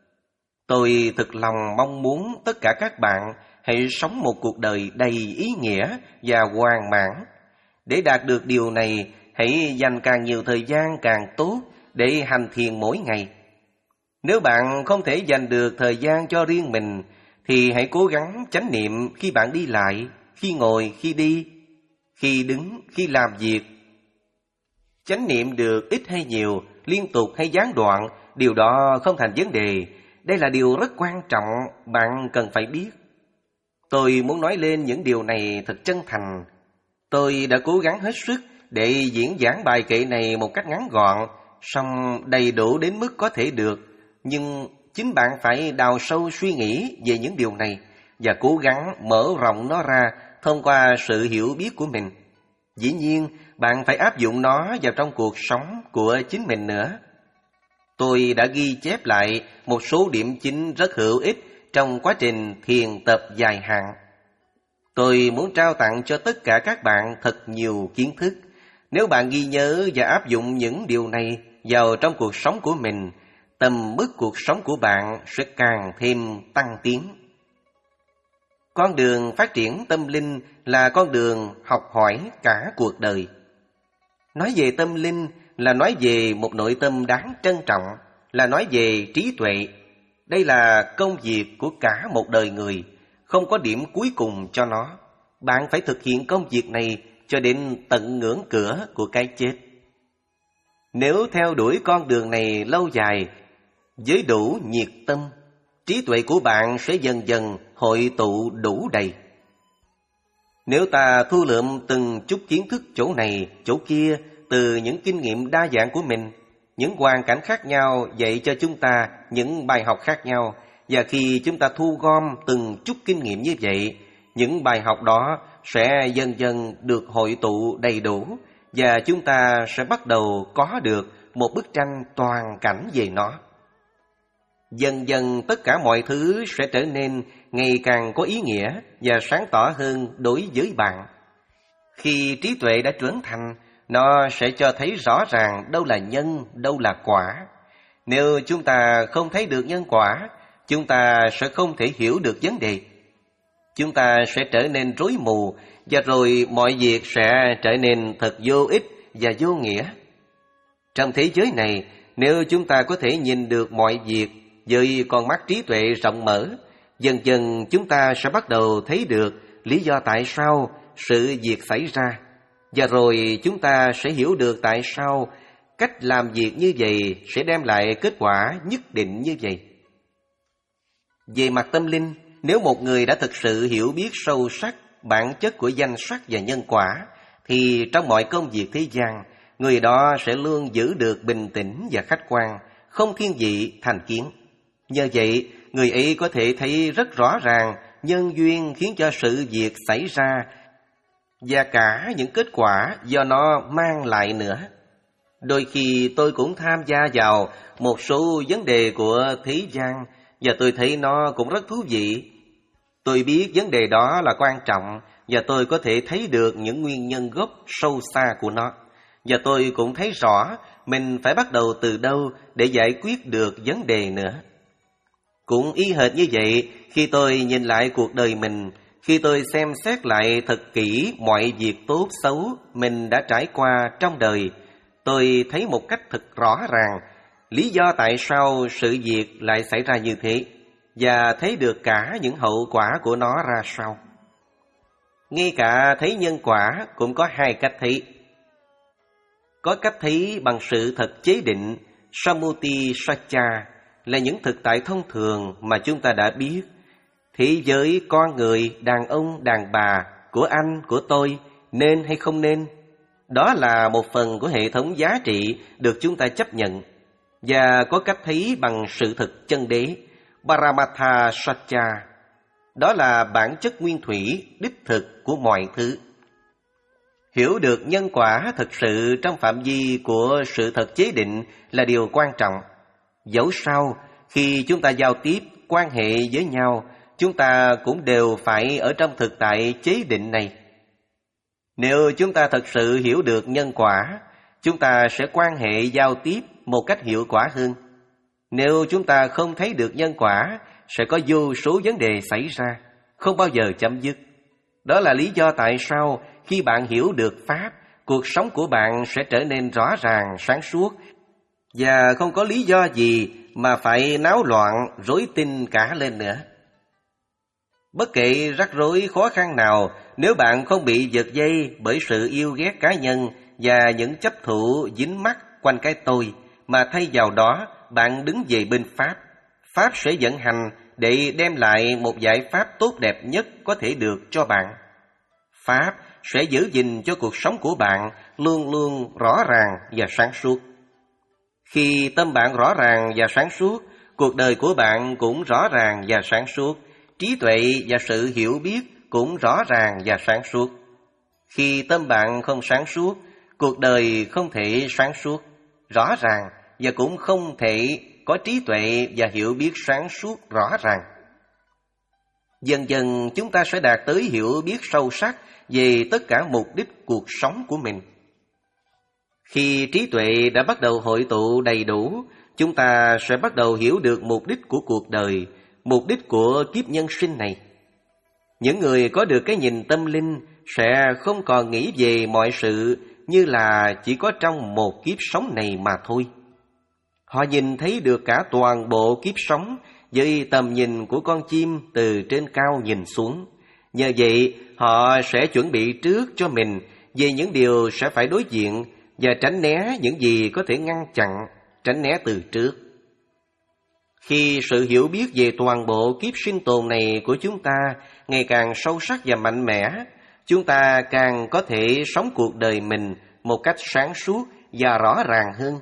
[SPEAKER 1] Tôi thực lòng mong muốn tất cả các bạn hãy sống một cuộc đời đầy ý nghĩa và hoàn mãn. Để đạt được điều này, hãy dành càng nhiều thời gian càng tốt để hành thiền mỗi ngày. Nếu bạn không thể dành được thời gian cho riêng mình, thì hãy cố gắng chánh niệm khi bạn đi lại, khi ngồi, khi đi, khi đứng, khi làm việc. Chánh niệm được ít hay nhiều, liên tục hay gián đoạn, điều đó không thành vấn đề. Đây là điều rất quan trọng, bạn cần phải biết. Tôi muốn nói lên những điều này thật chân thành. Tôi đã cố gắng hết sức để diễn giảng bài kệ này một cách ngắn gọn, song đầy đủ đến mức có thể được. Nhưng chính bạn phải đào sâu suy nghĩ về những điều này và cố gắng mở rộng nó ra thông qua sự hiểu biết của mình. Dĩ nhiên, bạn phải áp dụng nó vào trong cuộc sống của chính mình nữa. Tôi đã ghi chép lại một số điểm chính rất hữu ích trong quá trình thiền tập dài hạn. Tôi muốn trao tặng cho tất cả các bạn thật nhiều kiến thức. Nếu bạn ghi nhớ và áp dụng những điều này vào trong cuộc sống của mình, tầm mức cuộc sống của bạn sẽ càng thêm tăng tiến. Con đường phát triển tâm linh là con đường học hỏi cả cuộc đời. Nói về tâm linh là nói về một nội tâm đáng trân trọng, là nói về trí tuệ. Đây là công việc của cả một đời người, không có điểm cuối cùng cho nó. Bạn phải thực hiện công việc này cho đến tận ngưỡng cửa của cái chết. Nếu theo đuổi con đường này lâu dài, với đủ nhiệt tâm, trí tuệ của bạn sẽ dần dần hội tụ đủ đầy. Nếu ta thu lượm từng chút kiến thức chỗ này, chỗ kia, từ những kinh nghiệm đa dạng của mình, những hoàn cảnh khác nhau dạy cho chúng ta những bài học khác nhau, và khi chúng ta thu gom từng chút kinh nghiệm như vậy, những bài học đó sẽ dần dần được hội tụ đầy đủ, và chúng ta sẽ bắt đầu có được một bức tranh toàn cảnh về nó. Dần dần tất cả mọi thứ sẽ trở nên ngày càng có ý nghĩa và sáng tỏ hơn đối với bạn. Khi trí tuệ đã trưởng thành, nó sẽ cho thấy rõ ràng đâu là nhân, đâu là quả. Nếu chúng ta không thấy được nhân quả, chúng ta sẽ không thể hiểu được vấn đề. Chúng ta sẽ trở nên rối mù, và rồi mọi việc sẽ trở nên thật vô ích và vô nghĩa. Trong thế giới này, nếu chúng ta có thể nhìn được mọi việc với con mắt trí tuệ rộng mở, dần dần chúng ta sẽ bắt đầu thấy được lý do tại sao sự việc xảy ra. Và rồi chúng ta sẽ hiểu được tại sao cách làm việc như vậy sẽ đem lại kết quả nhất định như vậy. Về mặt tâm linh, nếu một người đã thực sự hiểu biết sâu sắc bản chất của danh sắc và nhân quả, thì trong mọi công việc thế gian, người đó sẽ luôn giữ được bình tĩnh và khách quan, không thiên vị thành kiến. Nhờ vậy, người ấy có thể thấy rất rõ ràng nhân duyên khiến cho sự việc xảy ra và cả những kết quả do nó mang lại nữa. Đôi khi tôi cũng tham gia vào một số vấn đề của thế gian, và tôi thấy nó cũng rất thú vị. Tôi biết vấn đề đó là quan trọng, và tôi có thể thấy được những nguyên nhân gốc sâu xa của nó. Và tôi cũng thấy rõ mình phải bắt đầu từ đâu để giải quyết được vấn đề nữa. Cũng y hệt như vậy, khi tôi nhìn lại cuộc đời mình, khi tôi xem xét lại thật kỹ mọi việc tốt xấu mình đã trải qua trong đời, tôi thấy một cách thật rõ ràng lý do tại sao sự việc lại xảy ra như thế, và thấy được cả những hậu quả của nó ra sao. Ngay cả thấy nhân quả cũng có hai cách thấy. Có cách thấy bằng sự thật chế định, Samuti Satcha, là những thực tại thông thường mà chúng ta đã biết. Thế giới con người, đàn ông, đàn bà, của anh, của tôi, nên hay không nên, đó là một phần của hệ thống giá trị được chúng ta chấp nhận. Và có cách thấy bằng sự thực chân đế, Paramatha Satcha, đó là bản chất nguyên thủy, đích thực của mọi thứ. Hiểu được nhân quả thực sự trong phạm vi của sự thật chế định là điều quan trọng. Dẫu sao, khi chúng ta giao tiếp, quan hệ với nhau, chúng ta cũng đều phải ở trong thực tại chế định này. Nếu chúng ta thật sự hiểu được nhân quả, chúng ta sẽ quan hệ giao tiếp một cách hiệu quả hơn. Nếu chúng ta không thấy được nhân quả, sẽ có vô số vấn đề xảy ra, không bao giờ chấm dứt. Đó là lý do tại sao khi bạn hiểu được Pháp, cuộc sống của bạn sẽ trở nên rõ ràng, sáng suốt, và không có lý do gì mà phải náo loạn, rối tinh cả lên nữa. Bất kể rắc rối khó khăn nào, nếu bạn không bị giật dây bởi sự yêu ghét cá nhân và những chấp thủ dính mắc quanh cái tôi, mà thay vào đó bạn đứng về bên Pháp, Pháp sẽ vận hành để đem lại một giải pháp tốt đẹp nhất có thể được cho bạn. Pháp sẽ giữ gìn cho cuộc sống của bạn luôn luôn rõ ràng và sáng suốt. Khi tâm bạn rõ ràng và sáng suốt, cuộc đời của bạn cũng rõ ràng và sáng suốt, trí tuệ và sự hiểu biết cũng rõ ràng và sáng suốt. Khi tâm bạn không sáng suốt, cuộc đời không thể sáng suốt, rõ ràng và cũng không thể có trí tuệ và hiểu biết sáng suốt rõ ràng. Dần dần chúng ta sẽ đạt tới hiểu biết sâu sắc về tất cả mục đích cuộc sống của mình. Khi trí tuệ đã bắt đầu hội tụ đầy đủ, chúng ta sẽ bắt đầu hiểu được mục đích của cuộc đời, mục đích của kiếp nhân sinh này. Những người có được cái nhìn tâm linh sẽ không còn nghĩ về mọi sự như là chỉ có trong một kiếp sống này mà thôi. Họ nhìn thấy được cả toàn bộ kiếp sống với tầm nhìn của con chim từ trên cao nhìn xuống. Nhờ vậy, họ sẽ chuẩn bị trước cho mình về những điều sẽ phải đối diện và tránh né những gì có thể ngăn chặn, tránh né từ trước. Khi sự hiểu biết về toàn bộ kiếp sinh tồn này của chúng ta ngày càng sâu sắc và mạnh mẽ, chúng ta càng có thể sống cuộc đời mình một cách sáng suốt và rõ ràng hơn.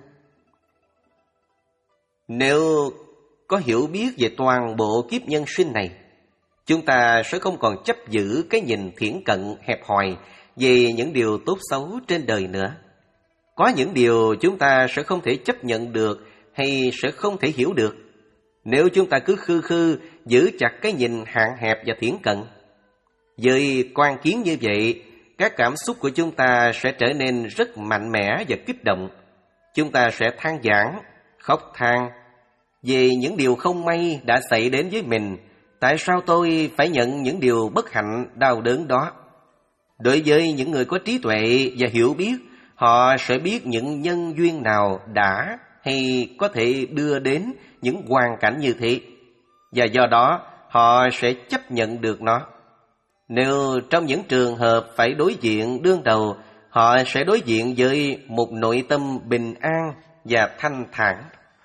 [SPEAKER 1] Nếu có hiểu biết về toàn bộ kiếp nhân sinh này, chúng ta sẽ không còn chấp giữ cái nhìn thiển cận hẹp hòi về những điều tốt xấu trên đời nữa. Có những điều chúng ta sẽ không thể chấp nhận được hay sẽ không thể hiểu được nếu chúng ta cứ khư khư giữ chặt cái nhìn hạn hẹp và thiển cận. Với quan kiến như vậy, các cảm xúc của chúng ta sẽ trở nên rất mạnh mẽ và kích động. Chúng ta sẽ than vãn, khóc than về những điều không may đã xảy đến với mình. Tại sao tôi phải nhận những điều bất hạnh đau đớn đó? Đối với những người có trí tuệ và hiểu biết, họ sẽ biết những nhân duyên nào đã hay có thể đưa đến những hoàn cảnh như thế, và do đó họ sẽ chấp nhận được nó. Nếu trong những trường hợp phải đối diện đương đầu, họ sẽ đối diện với một nội tâm bình an và thanh thản.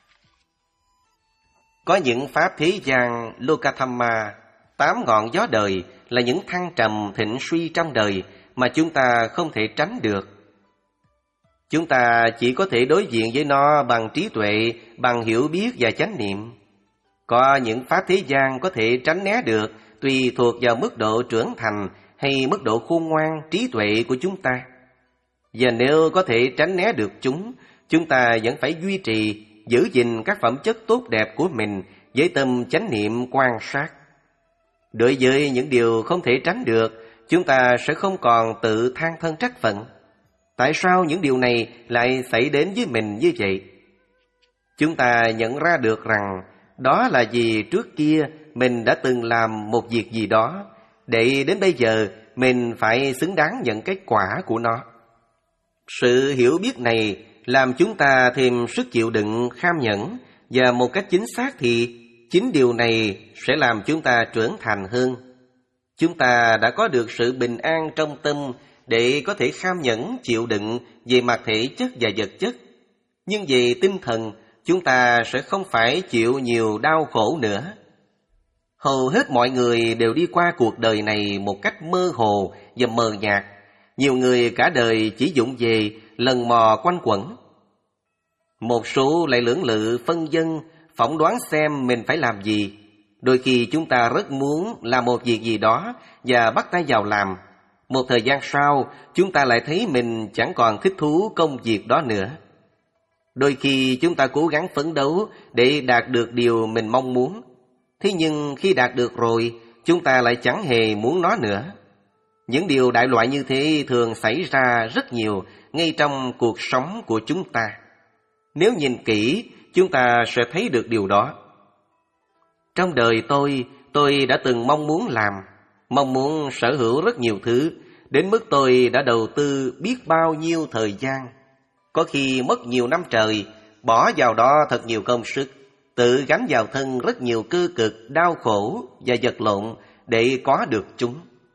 [SPEAKER 1] Có những pháp thế gian Lokathamma, tám ngọn gió đời, là những thăng trầm thịnh suy trong đời mà chúng ta không thể tránh được. Chúng ta chỉ có thể đối diện với nó bằng trí tuệ, bằng hiểu biết và chánh niệm. Có những pháp thế gian có thể tránh né được tùy thuộc vào mức độ trưởng thành hay mức độ khôn ngoan trí tuệ của chúng ta. Và nếu có thể tránh né được chúng, chúng ta vẫn phải duy trì, giữ gìn các phẩm chất tốt đẹp của mình với tâm chánh niệm quan sát. Đối với những điều không thể tránh được, chúng ta sẽ không còn tự than thân trách phận. Tại sao những điều này lại xảy đến với mình như vậy? Chúng ta nhận ra được rằng đó là vì trước kia mình đã từng làm một việc gì đó, để đến bây giờ mình phải xứng đáng nhận kết quả của nó. Sự hiểu biết này làm chúng ta thêm sức chịu đựng, kham nhẫn, và một cách chính xác thì chính điều này sẽ làm chúng ta trưởng thành hơn. Chúng ta đã có được sự bình an trong tâm để có thể kham nhẫn chịu đựng về mặt thể chất và vật chất. Nhưng về tinh thần, chúng ta sẽ không phải chịu nhiều đau khổ nữa. Hầu hết mọi người đều đi qua cuộc đời này một cách mơ hồ và mờ nhạt. Nhiều người cả đời chỉ vụng về lần mò quanh quẩn. Một số lại lưỡng lự phân vân, phỏng đoán xem mình phải làm gì. Đôi khi chúng ta rất muốn làm một việc gì đó và bắt tay vào làm. Một thời gian sau, chúng ta lại thấy mình chẳng còn thích thú công việc đó nữa. Đôi khi chúng ta cố gắng phấn đấu để đạt được điều mình mong muốn. Thế nhưng khi đạt được rồi, chúng ta lại chẳng hề muốn nó nữa. Những điều đại loại như thế thường xảy ra rất nhiều ngay trong cuộc sống của chúng ta. Nếu nhìn kỹ, chúng ta sẽ thấy được điều đó. Trong đời tôi, tôi đã từng mong muốn làm, mong muốn sở hữu rất nhiều thứ, đến mức tôi đã đầu tư biết bao nhiêu thời gian. Có khi mất nhiều năm trời, bỏ vào đó thật nhiều công sức, tự gánh vào thân rất nhiều cơ cực, đau khổ và vật lộn để có được chúng.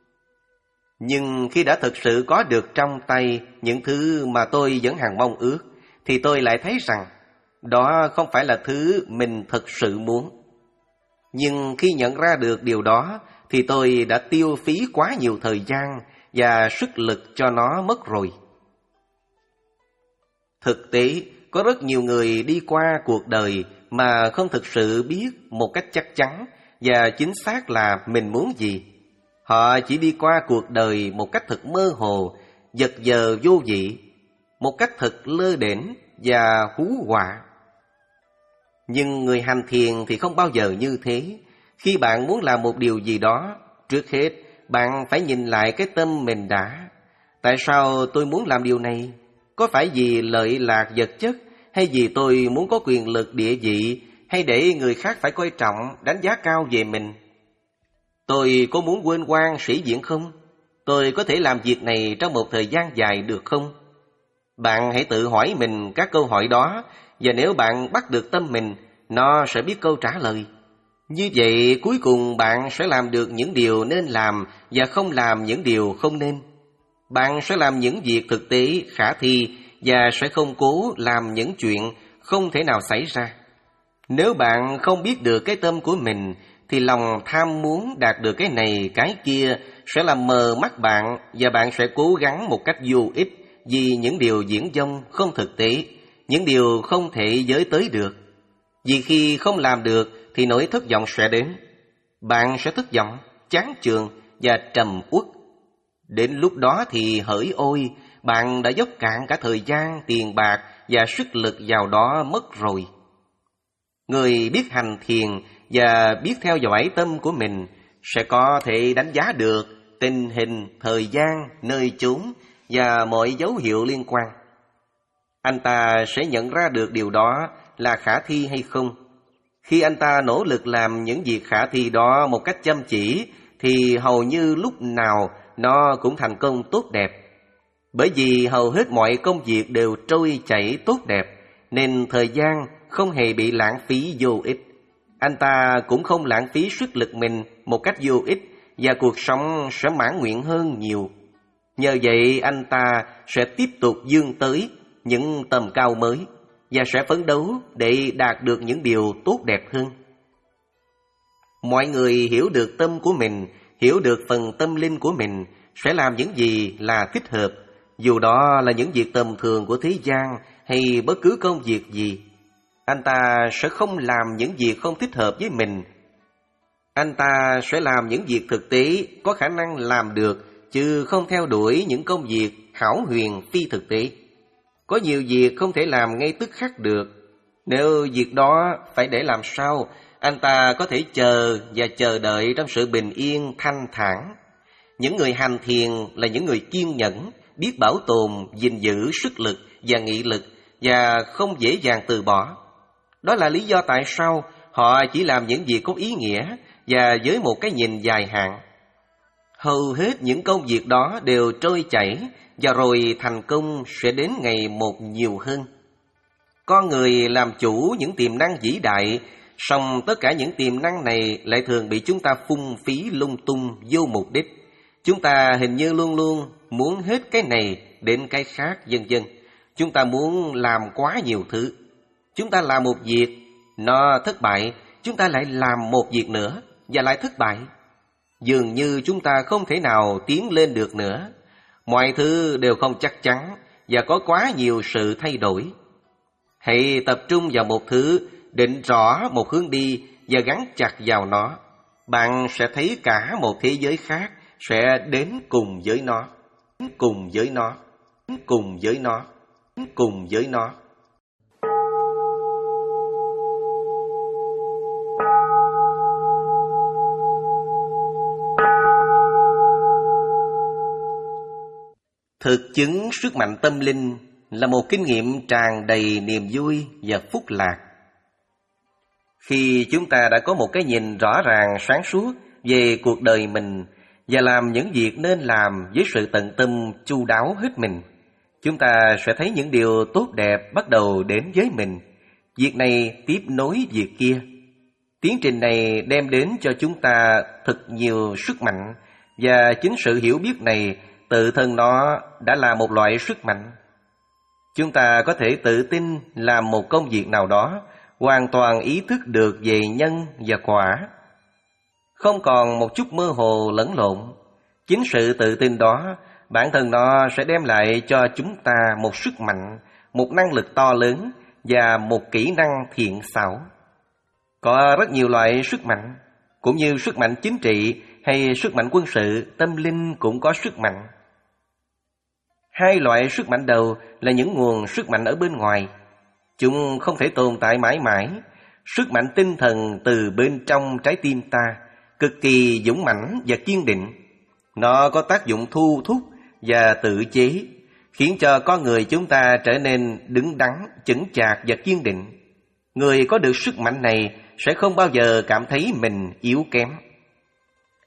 [SPEAKER 1] Nhưng khi đã thực sự có được trong tay những thứ mà tôi vẫn hằng mong ước, thì tôi lại thấy rằng đó không phải là thứ mình thực sự muốn. Nhưng khi nhận ra được điều đó, thì tôi đã tiêu phí quá nhiều thời gian và sức lực cho nó mất rồi. Thực tế, có rất nhiều người đi qua cuộc đời mà không thực sự biết một cách chắc chắn và chính xác là mình muốn gì. Họ chỉ đi qua cuộc đời một cách thật mơ hồ, vật vờ vô vị, một cách thật lơ đễnh và hú họa. Nhưng người hành thiền thì không bao giờ như thế. Khi bạn muốn làm một điều gì đó, trước hết bạn phải nhìn lại cái tâm mình đã. Tại sao tôi muốn làm điều này? Có phải vì lợi lạc vật chất, hay vì tôi muốn có quyền lực địa vị, hay để người khác phải coi trọng, đánh giá cao về mình? Tôi có muốn quên quan sĩ diện không? Tôi có thể làm việc này trong một thời gian dài được không? Bạn hãy tự hỏi mình các câu hỏi đó, và nếu bạn bắt được tâm mình, nó sẽ biết câu trả lời. Như vậy cuối cùng bạn sẽ làm được những điều nên làm và không làm những điều không nên. Bạn sẽ làm những việc thực tế khả thi và sẽ không cố làm những chuyện không thể nào xảy ra. Nếu bạn không biết được cái tâm của mình, thì lòng tham muốn đạt được cái này cái kia sẽ làm mờ mắt bạn, và bạn sẽ cố gắng một cách vô ích vì những điều viển vông không thực tế, những điều không thể giới tới được. Vì khi không làm được thì nỗi thất vọng sẽ đến. Bạn sẽ thất vọng, chán chường và trầm uất. Đến lúc đó thì hỡi ôi, bạn đã dốc cạn cả thời gian, tiền bạc và sức lực vào đó mất rồi. Người biết hành thiền và biết theo dõi tâm của mình sẽ có thể đánh giá được tình hình, thời gian, nơi chốn và mọi dấu hiệu liên quan. Anh ta sẽ nhận ra được điều đó là khả thi hay không. Khi anh ta nỗ lực làm những việc khả thi đó một cách chăm chỉ, thì hầu như lúc nào nó cũng thành công tốt đẹp. Bởi vì hầu hết mọi công việc đều trôi chảy tốt đẹp, nên thời gian không hề bị lãng phí vô ích. Anh ta cũng không lãng phí sức lực mình một cách vô ích, và cuộc sống sẽ mãn nguyện hơn nhiều. Nhờ vậy anh ta sẽ tiếp tục vươn tới những tầm cao mới, và sẽ phấn đấu để đạt được những điều tốt đẹp hơn. Mọi người hiểu được tâm của mình, hiểu được phần tâm linh của mình, sẽ làm những gì là thích hợp, dù đó là những việc tầm thường của thế gian hay bất cứ công việc gì. Anh ta sẽ không làm những việc không thích hợp với mình. Anh ta sẽ làm những việc thực tế có khả năng làm được, chứ không theo đuổi những công việc hão huyền phi thực tế. Có nhiều việc không thể làm ngay tức khắc được. Nếu việc đó phải để làm sao, anh ta có thể chờ và chờ đợi trong sự bình yên thanh thản. Những người hành thiền là những người kiên nhẫn, biết bảo tồn, gìn giữ sức lực và nghị lực, và không dễ dàng từ bỏ. Đó là lý do tại sao họ chỉ làm những việc có ý nghĩa và với một cái nhìn dài hạn. Hầu hết những công việc đó đều trôi chảy, và rồi thành công sẽ đến ngày một nhiều hơn. Con người làm chủ những tiềm năng vĩ đại, song tất cả những tiềm năng này lại thường bị chúng ta phung phí lung tung vô mục đích. Chúng ta hình như luôn luôn muốn hết cái này đến cái khác, vân vân. Chúng ta muốn làm quá nhiều thứ. Chúng ta làm một việc, nó thất bại, chúng ta lại làm một việc nữa và lại thất bại. Dường như chúng ta không thể nào tiến lên được nữa. Mọi thứ đều không chắc chắn và có quá nhiều sự thay đổi. Hãy tập trung vào một thứ, định rõ một hướng đi và gắn chặt vào nó. Bạn sẽ thấy cả một thế giới khác sẽ đến cùng với nó, cùng với nó, cùng với nó, cùng với nó. Thực chứng sức mạnh tâm linh là một kinh nghiệm tràn đầy niềm vui và phúc lạc. Khi chúng ta đã có một cái nhìn rõ ràng sáng suốt về cuộc đời mình và làm những việc nên làm với sự tận tâm chu đáo hết mình, chúng ta sẽ thấy những điều tốt đẹp bắt đầu đến với mình. Việc này tiếp nối việc kia. Tiến trình này đem đến cho chúng ta thật nhiều sức mạnh, và chính sự hiểu biết này tự thân nó đã là một loại sức mạnh. Chúng ta có thể tự tin làm một công việc nào đó, hoàn toàn ý thức được về nhân và quả, không còn một chút mơ hồ lẫn lộn. Chính sự tự tin đó, bản thân nó sẽ đem lại cho chúng ta một sức mạnh, một năng lực to lớn và một kỹ năng thiện xảo. Có rất nhiều loại sức mạnh, cũng như sức mạnh chính trị hay sức mạnh quân sự, tâm linh cũng có sức mạnh. Hai loại sức mạnh đầu là những nguồn sức mạnh ở bên ngoài. Chúng không thể tồn tại mãi mãi. Sức mạnh tinh thần từ bên trong trái tim ta cực kỳ dũng mãnh và kiên định. Nó có tác dụng thu thúc và tự chế, khiến cho con người chúng ta trở nên đứng đắn, chững chạc và kiên định. Người có được sức mạnh này sẽ không bao giờ cảm thấy mình yếu kém.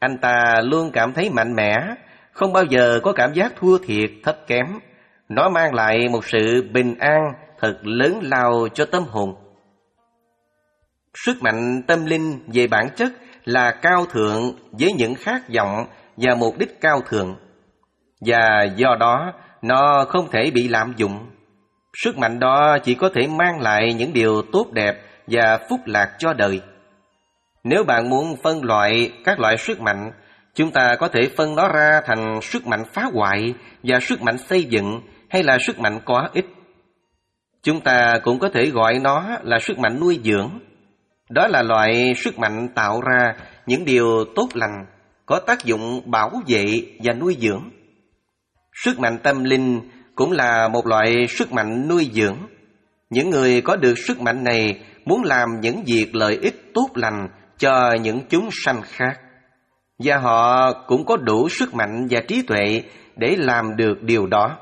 [SPEAKER 1] Anh ta luôn cảm thấy mạnh mẽ, không bao giờ có cảm giác thua thiệt, thấp kém. Nó mang lại một sự bình an thật lớn lao cho tâm hồn. Sức mạnh tâm linh về bản chất là cao thượng với những khát vọng và mục đích cao thượng, và do đó nó không thể bị lạm dụng. Sức mạnh đó chỉ có thể mang lại những điều tốt đẹp và phúc lạc cho đời. Nếu bạn muốn phân loại các loại sức mạnh, chúng ta có thể phân nó ra thành sức mạnh phá hoại và sức mạnh xây dựng, hay là sức mạnh có ích. Chúng ta cũng có thể gọi nó là sức mạnh nuôi dưỡng. Đó là loại sức mạnh tạo ra những điều tốt lành, có tác dụng bảo vệ và nuôi dưỡng. Sức mạnh tâm linh cũng là một loại sức mạnh nuôi dưỡng. Những người có được sức mạnh này muốn làm những việc lợi ích tốt lành cho những chúng sanh khác, và họ cũng có đủ sức mạnh và trí tuệ để làm được điều đó.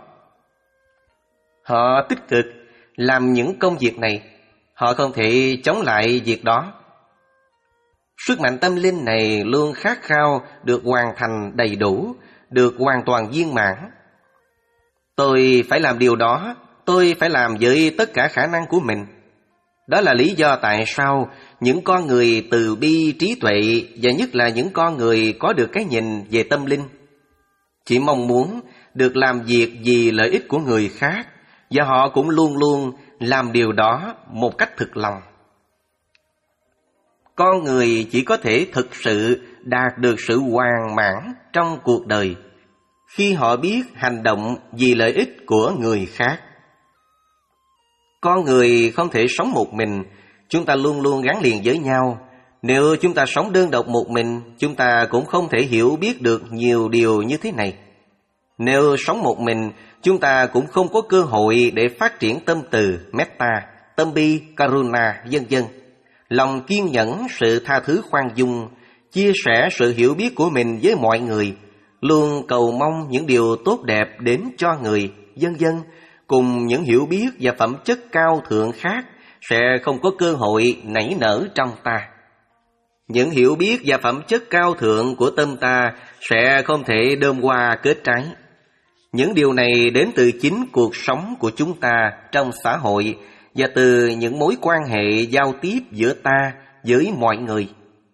[SPEAKER 1] Họ tích cực làm những công việc này, họ không thể chống lại việc đó. Sức mạnh tâm linh này luôn khát khao được hoàn thành đầy đủ, được hoàn toàn viên mãn. Tôi phải làm điều đó, tôi phải làm với tất cả khả năng của mình. Đó là lý do tại sao những con người từ bi trí tuệ, và nhất là những con người có được cái nhìn về tâm linh, chỉ mong muốn được làm việc vì lợi ích của người khác, và họ cũng luôn luôn làm điều đó một cách thực lòng. Con người chỉ có thể thực sự đạt được sự hoàn mãn trong cuộc đời khi họ biết hành động vì lợi ích của người khác. Con người không thể sống một mình, chúng ta luôn luôn gắn liền với nhau. Nếu chúng ta sống đơn độc một mình, chúng ta cũng không thể hiểu biết được nhiều điều như thế này. Nếu sống một mình, chúng ta cũng không có cơ hội để phát triển tâm từ, metta, tâm bi, karuna, vân vân. Lòng kiên nhẫn, sự tha thứ khoan dung, chia sẻ sự hiểu biết của mình với mọi người, luôn cầu mong những điều tốt đẹp đến cho người, vân vân, cùng những hiểu biết và phẩm chất cao thượng khác sẽ không có cơ hội nảy nở trong ta. Những hiểu biết và phẩm chất cao thượng của tâm ta sẽ không thể đơm hoa kết trái. Những điều này đến từ chính cuộc sống của chúng ta trong xã hội và từ những mối quan hệ giao tiếp giữa ta với mọi người.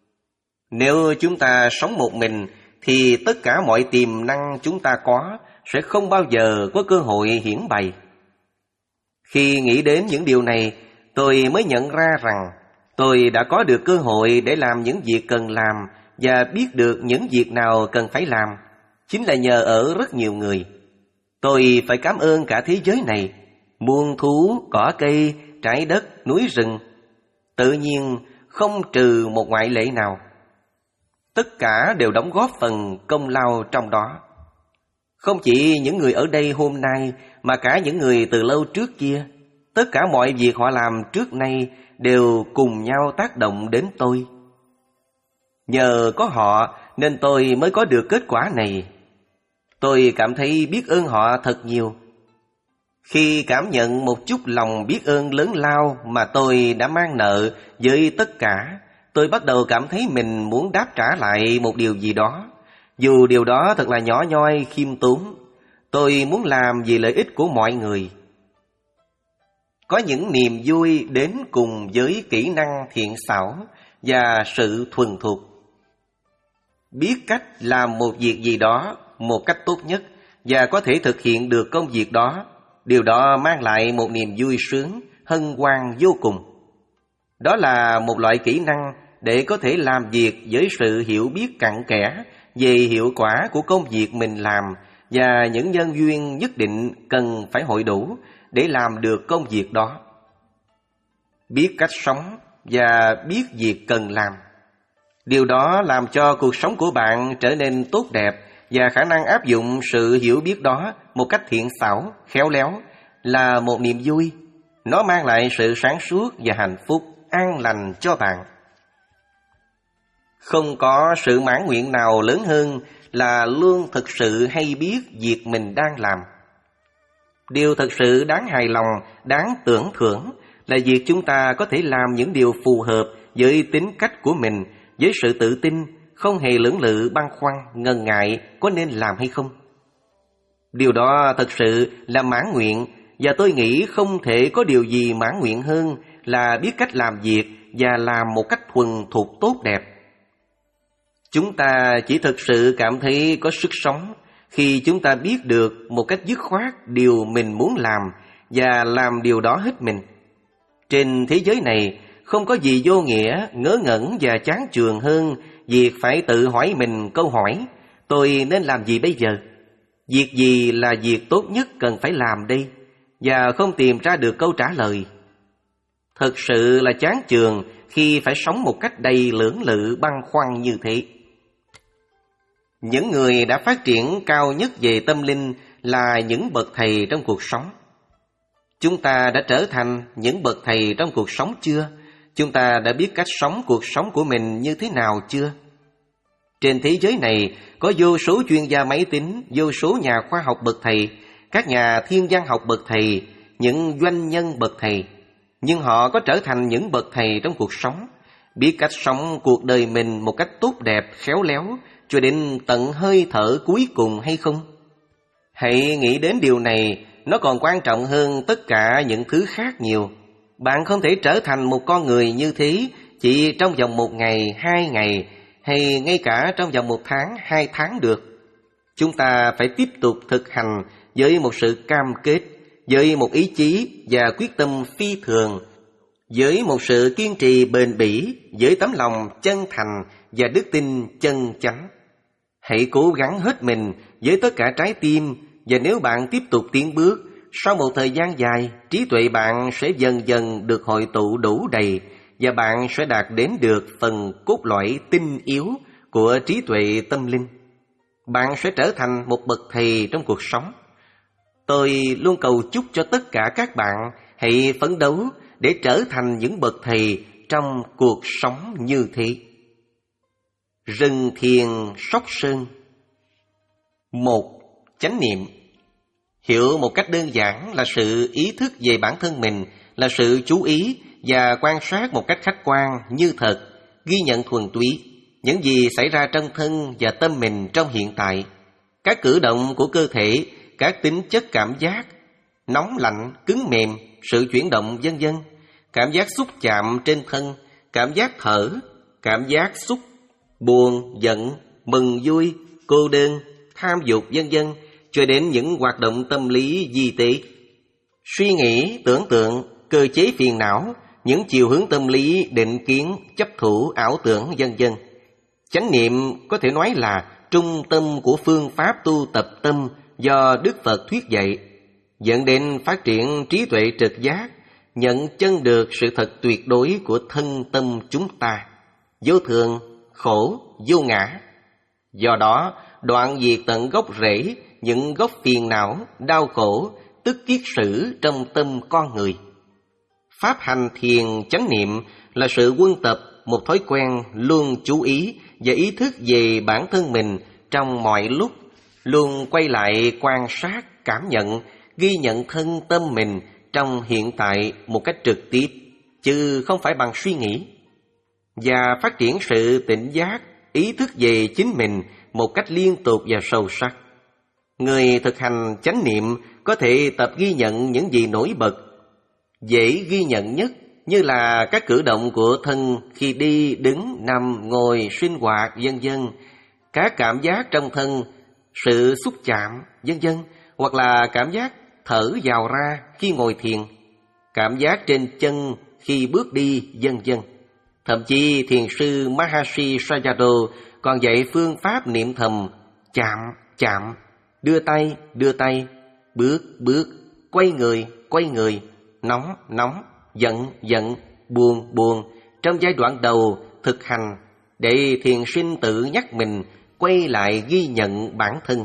[SPEAKER 1] Nếu chúng ta sống một mình thì tất cả mọi tiềm năng chúng ta có sẽ không bao giờ có cơ hội hiển bày. Khi nghĩ đến những điều này, tôi mới nhận ra rằng tôi đã có được cơ hội để làm những việc cần làm và biết được những việc nào cần phải làm, chính là nhờ ở rất nhiều người. Tôi phải cảm ơn cả thế giới này, muôn thú, cỏ cây, trái đất, núi rừng, tự nhiên không trừ một ngoại lệ nào. Tất cả đều đóng góp phần công lao trong đó. Không chỉ những người ở đây hôm nay, mà cả những người từ lâu trước kia. Tất cả mọi việc họ làm trước nay đều cùng nhau tác động đến tôi. Nhờ có họ nên tôi mới có được kết quả này. Tôi cảm thấy biết ơn họ thật nhiều. Khi cảm nhận một chút lòng biết ơn lớn lao mà tôi đã mang nợ với tất cả, tôi bắt đầu cảm thấy mình muốn đáp trả lại một điều gì đó. Dù điều đó thật là nhỏ nhoi, khiêm tốn, tôi muốn làm vì lợi ích của mọi người. Có những niềm vui đến cùng với kỹ năng thiện xảo và sự thuần thục. Biết cách làm một việc gì đó một cách tốt nhất và có thể thực hiện được công việc đó, điều đó mang lại một niềm vui sướng, hân hoan vô cùng. Đó là một loại kỹ năng để có thể làm việc với sự hiểu biết cặn kẽ về hiệu quả của công việc mình làm và những nhân duyên nhất định cần phải hội đủ để làm được công việc đó. Biết cách sống và biết việc cần làm. Điều đó làm cho cuộc sống của bạn trở nên tốt đẹp, và khả năng áp dụng sự hiểu biết đó một cách thiện xảo, khéo léo là một niềm vui. Nó mang lại sự sáng suốt và hạnh phúc, an lành cho bạn. Không có sự mãn nguyện nào lớn hơn là luôn thực sự hay biết việc mình đang làm. Điều thực sự đáng hài lòng, đáng tưởng thưởng là việc chúng ta có thể làm những điều phù hợp với tính cách của mình, với sự tự tin, không hề lưỡng lự băn khoăn, ngần ngại có nên làm hay không. Điều đó thật sự là mãn nguyện, và tôi nghĩ không thể có điều gì mãn nguyện hơn là biết cách làm việc và làm một cách thuần thục tốt đẹp. Chúng ta chỉ thực sự cảm thấy có sức sống khi chúng ta biết được một cách dứt khoát điều mình muốn làm và làm điều đó hết mình. Trên thế giới này không có gì vô nghĩa, ngớ ngẩn và chán chường hơn việc phải tự hỏi mình câu hỏi: tôi nên làm gì bây giờ? Việc gì là việc tốt nhất cần phải làm đây? Và không tìm ra được câu trả lời. Thật sự là chán chường khi phải sống một cách đầy lưỡng lự băn khoăn như thế. Những người đã phát triển cao nhất về tâm linh là những bậc thầy trong cuộc sống. Chúng ta đã trở thành những bậc thầy trong cuộc sống chưa? Chúng ta đã biết cách sống cuộc sống của mình như thế nào chưa? Trên thế giới này có vô số chuyên gia máy tính, vô số nhà khoa học bậc thầy, các nhà thiên văn học bậc thầy, những doanh nhân bậc thầy. Nhưng họ có trở thành những bậc thầy trong cuộc sống, biết cách sống cuộc đời mình một cách tốt đẹp, khéo léo, cho đến tận hơi thở cuối cùng hay không? Hãy nghĩ đến điều này, nó còn quan trọng hơn tất cả những thứ khác nhiều. Bạn không thể trở thành một con người như thế chỉ trong vòng một ngày, hai ngày, hay ngay cả trong vòng một tháng, hai tháng được. Chúng ta phải tiếp tục thực hành với một sự cam kết, với một ý chí và quyết tâm phi thường, với một sự kiên trì bền bỉ, với tấm lòng chân thành và đức tin chân chánh. Hãy cố gắng hết mình với tất cả trái tim, và nếu bạn tiếp tục tiến bước, sau một thời gian dài, trí tuệ bạn sẽ dần dần được hội tụ đủ đầy, và bạn sẽ đạt đến được phần cốt lõi tinh yếu của trí tuệ tâm linh. Bạn sẽ trở thành một bậc thầy trong cuộc sống. Tôi luôn cầu chúc cho tất cả các bạn hãy phấn đấu để trở thành những bậc thầy trong cuộc sống như thế. Rừng thiền Sóc Sơn. Một. Chánh niệm. Hiểu một cách đơn giản là sự ý thức về bản thân mình, là sự chú ý và quan sát một cách khách quan như thật, ghi nhận thuần túy những gì xảy ra trong thân và tâm mình trong hiện tại, các cử động của cơ thể, các tính chất cảm giác, nóng lạnh, cứng mềm, sự chuyển động vân vân, cảm giác xúc chạm trên thân, cảm giác thở, cảm giác xúc, buồn, giận, mừng, vui, cô đơn, tham dục vân vân, cho đến những hoạt động tâm lý di tế, suy nghĩ, tưởng tượng, cơ chế phiền não, những chiều hướng tâm lý, định kiến, chấp thủ, ảo tưởng vân vân. Chánh niệm có thể nói là trung tâm của phương pháp tu tập tâm do Đức Phật thuyết dạy, dẫn đến phát triển trí tuệ trực giác, nhận chân được sự thật tuyệt đối của thân tâm chúng ta, vô thường, khổ, vô ngã. Do đó, đoạn diệt tận gốc rễ những gốc phiền não, đau khổ, tức kiết sử trong tâm con người. Pháp hành thiền chánh niệm là sự quân tập, một thói quen luôn chú ý và ý thức về bản thân mình trong mọi lúc, luôn quay lại quan sát, cảm nhận, ghi nhận thân tâm mình trong hiện tại một cách trực tiếp, chứ không phải bằng suy nghĩ, và phát triển sự tỉnh giác, ý thức về chính mình một cách liên tục và sâu sắc. Người thực hành chánh niệm có thể tập ghi nhận những gì nổi bật, dễ ghi nhận nhất, như là các cử động của thân khi đi, đứng, nằm, ngồi, sinh hoạt, vân vân, các cảm giác trong thân, sự xúc chạm, vân vân, hoặc là cảm giác thở vào ra khi ngồi thiền, cảm giác trên chân khi bước đi, vân vân. Thậm chí thiền sư Maharishi Sayadaw còn dạy phương pháp niệm thầm chạm, chạm, đưa tay, đưa tay, bước, bước, quay người, quay người, nóng, nóng, giận, giận, buồn, buồn, trong giai đoạn đầu thực hành, để thiền sinh tự nhắc mình quay lại ghi nhận bản thân.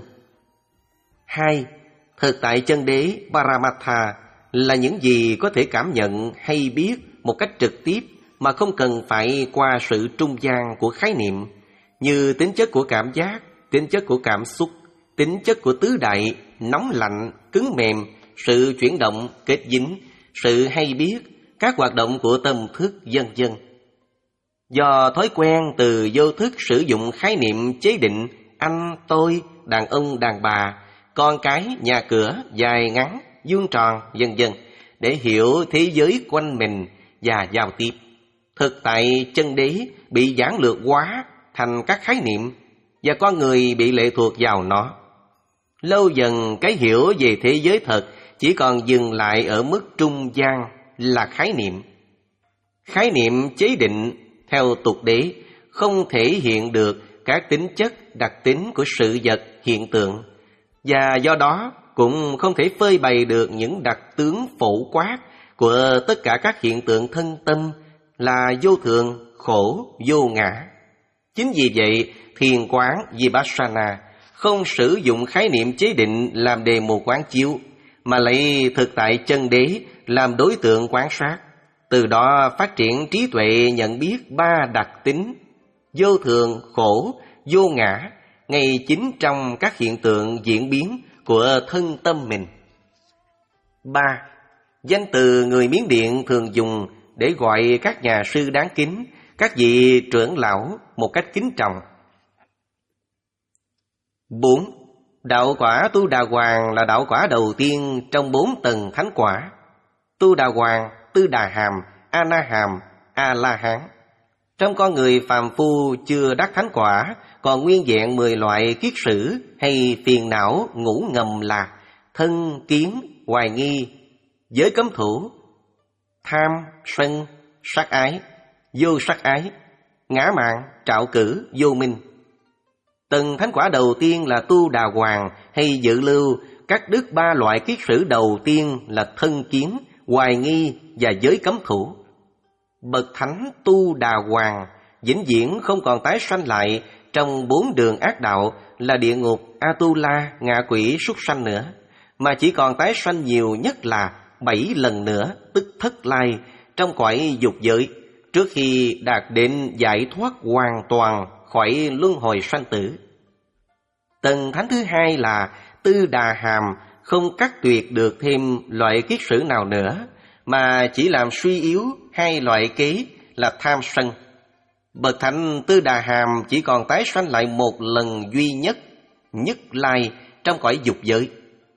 [SPEAKER 1] Hai. Thực tại chân đế Paramatha là những gì có thể cảm nhận hay biết một cách trực tiếp mà không cần phải qua sự trung gian của khái niệm, như tính chất của cảm giác, tính chất của cảm xúc, tính chất của tứ đại, nóng lạnh, cứng mềm, sự chuyển động, kết dính, sự hay biết, các hoạt động của tâm thức, vân vân. Do thói quen từ vô thức sử dụng khái niệm chế định anh, tôi, đàn ông, đàn bà, con cái, nhà cửa, dài ngắn, vuông tròn, vân vân để hiểu thế giới quanh mình và giao tiếp. Thực tại chân đế bị giản lược hóa thành các khái niệm và con người bị lệ thuộc vào nó. Lâu dần cái hiểu về thế giới thật chỉ còn dừng lại ở mức trung gian là khái niệm. Khái niệm chế định theo tục đế không thể hiện được các tính chất, đặc tính của sự vật, hiện tượng, và do đó cũng không thể phơi bày được những đặc tướng phổ quát của tất cả các hiện tượng thân tâm là vô thường, khổ, vô ngã. Chính vì vậy, thiền quán Vipassana không sử dụng khái niệm chế định làm đề mục quán chiếu, mà lấy thực tại chân đế làm đối tượng quan sát, từ đó phát triển trí tuệ nhận biết ba đặc tính vô thường, khổ, vô ngã ngay chính trong các hiện tượng diễn biến của thân tâm mình. Ba. Danh từ người Miến Điện thường dùng để gọi các nhà sư đáng kính, các vị trưởng lão một cách kính trọng. Bốn. Đạo quả Tu Đà Hoàng là đạo quả đầu tiên trong bốn tầng thánh quả: Tu Đà Hoàng, Tư Đà Hàm, A Na Hàm, A La Hán. Trong con người phàm phu chưa đắc thánh quả còn nguyên vẹn mười loại kiết sử hay phiền não ngủ ngầm là thân, kiến, hoài nghi, giới cấm thủ, tham, sân, sát ái, vô sát ái, ngã mạn, trạo cử, vô minh. Tầng thánh quả đầu tiên là Tu Đà Hoàng hay dự lưu cắt đứt ba loại kiết sử đầu tiên là thân kiến, hoài nghi và giới cấm thủ. Bậc thánh Tu Đà Hoàng vĩnh viễn không còn tái sanh lại trong bốn đường ác đạo là địa ngục, Atula, ngạ quỷ, súc sanh nữa, mà chỉ còn tái sanh nhiều nhất là bảy lần nữa, tức thất lai, trong cõi dục giới, trước khi đạt đến giải thoát hoàn toàn khỏi luân hồi sanh tử. Tầng thánh thứ hai là Tư Đà Hàm, không cắt tuyệt được thêm loại kiết sử nào nữa, mà chỉ làm suy yếu hai loại kế là tham sân. Bậc thánh Tư Đà Hàm chỉ còn tái sanh lại một lần duy nhất, nhất lai, trong cõi dục giới.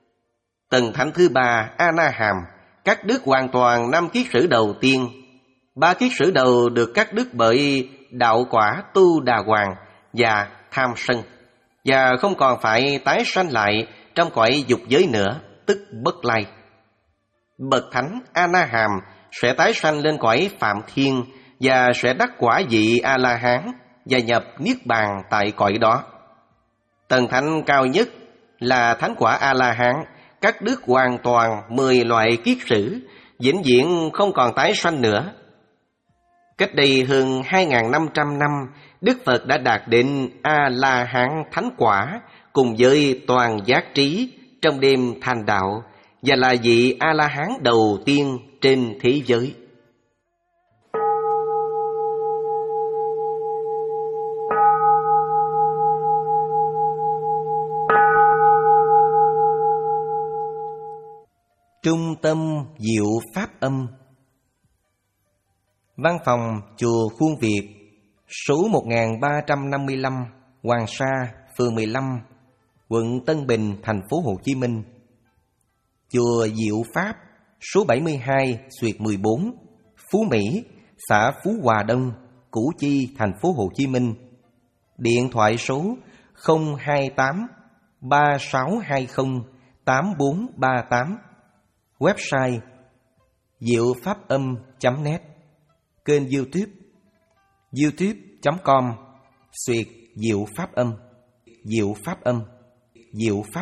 [SPEAKER 1] Tầng thánh thứ ba, A Na Hàm, cắt đứt hoàn toàn năm kiết sử đầu tiên. Ba kiết sử đầu được cắt đứt bởi đạo quả Tu Đà Hoàng và tham sân, và không còn phải tái sanh lại trong cõi dục giới nữa, tức bất lai. Bậc thánh A Na Hàm sẽ tái sanh lên cõi Phạm Thiên và sẽ đắc quả vị A La Hán và nhập niết bàn tại cõi đó. Tầng thánh cao nhất là thánh quả A La Hán, cắt đứt hoàn toàn mười loại kiết sử, vĩnh viễn không còn tái sanh nữa. Cách đây hơn hai nghìn năm trăm năm, Đức Phật đã đạt đến A La Hán thánh quả cùng với toàn giác trí trong đêm thành đạo, và là vị A La Hán đầu tiên trên thế giới. Trung tâm Diệu Pháp Âm. Văn phòng Chùa Khuôn Việt, số một nghìn ba trăm năm mươi lăm, Hoàng Sa, phường mười lăm, quận Tân Bình, thành phố Hồ Chí Minh. Chùa Diệu Pháp, số bảy mươi hai, Xuyệt mười bốn, Phú Mỹ, xã Phú Hòa Đông, Củ Chi, thành phố Hồ Chí Minh. Điện thoại số không hai tám ba sáu hai không tám bốn ba tám. Website diệu pháp âm chấm net. Kênh YouTube youtube chấm com Xuyệt Diệu Pháp Âm. Diệu Pháp Âm. Diệu Pháp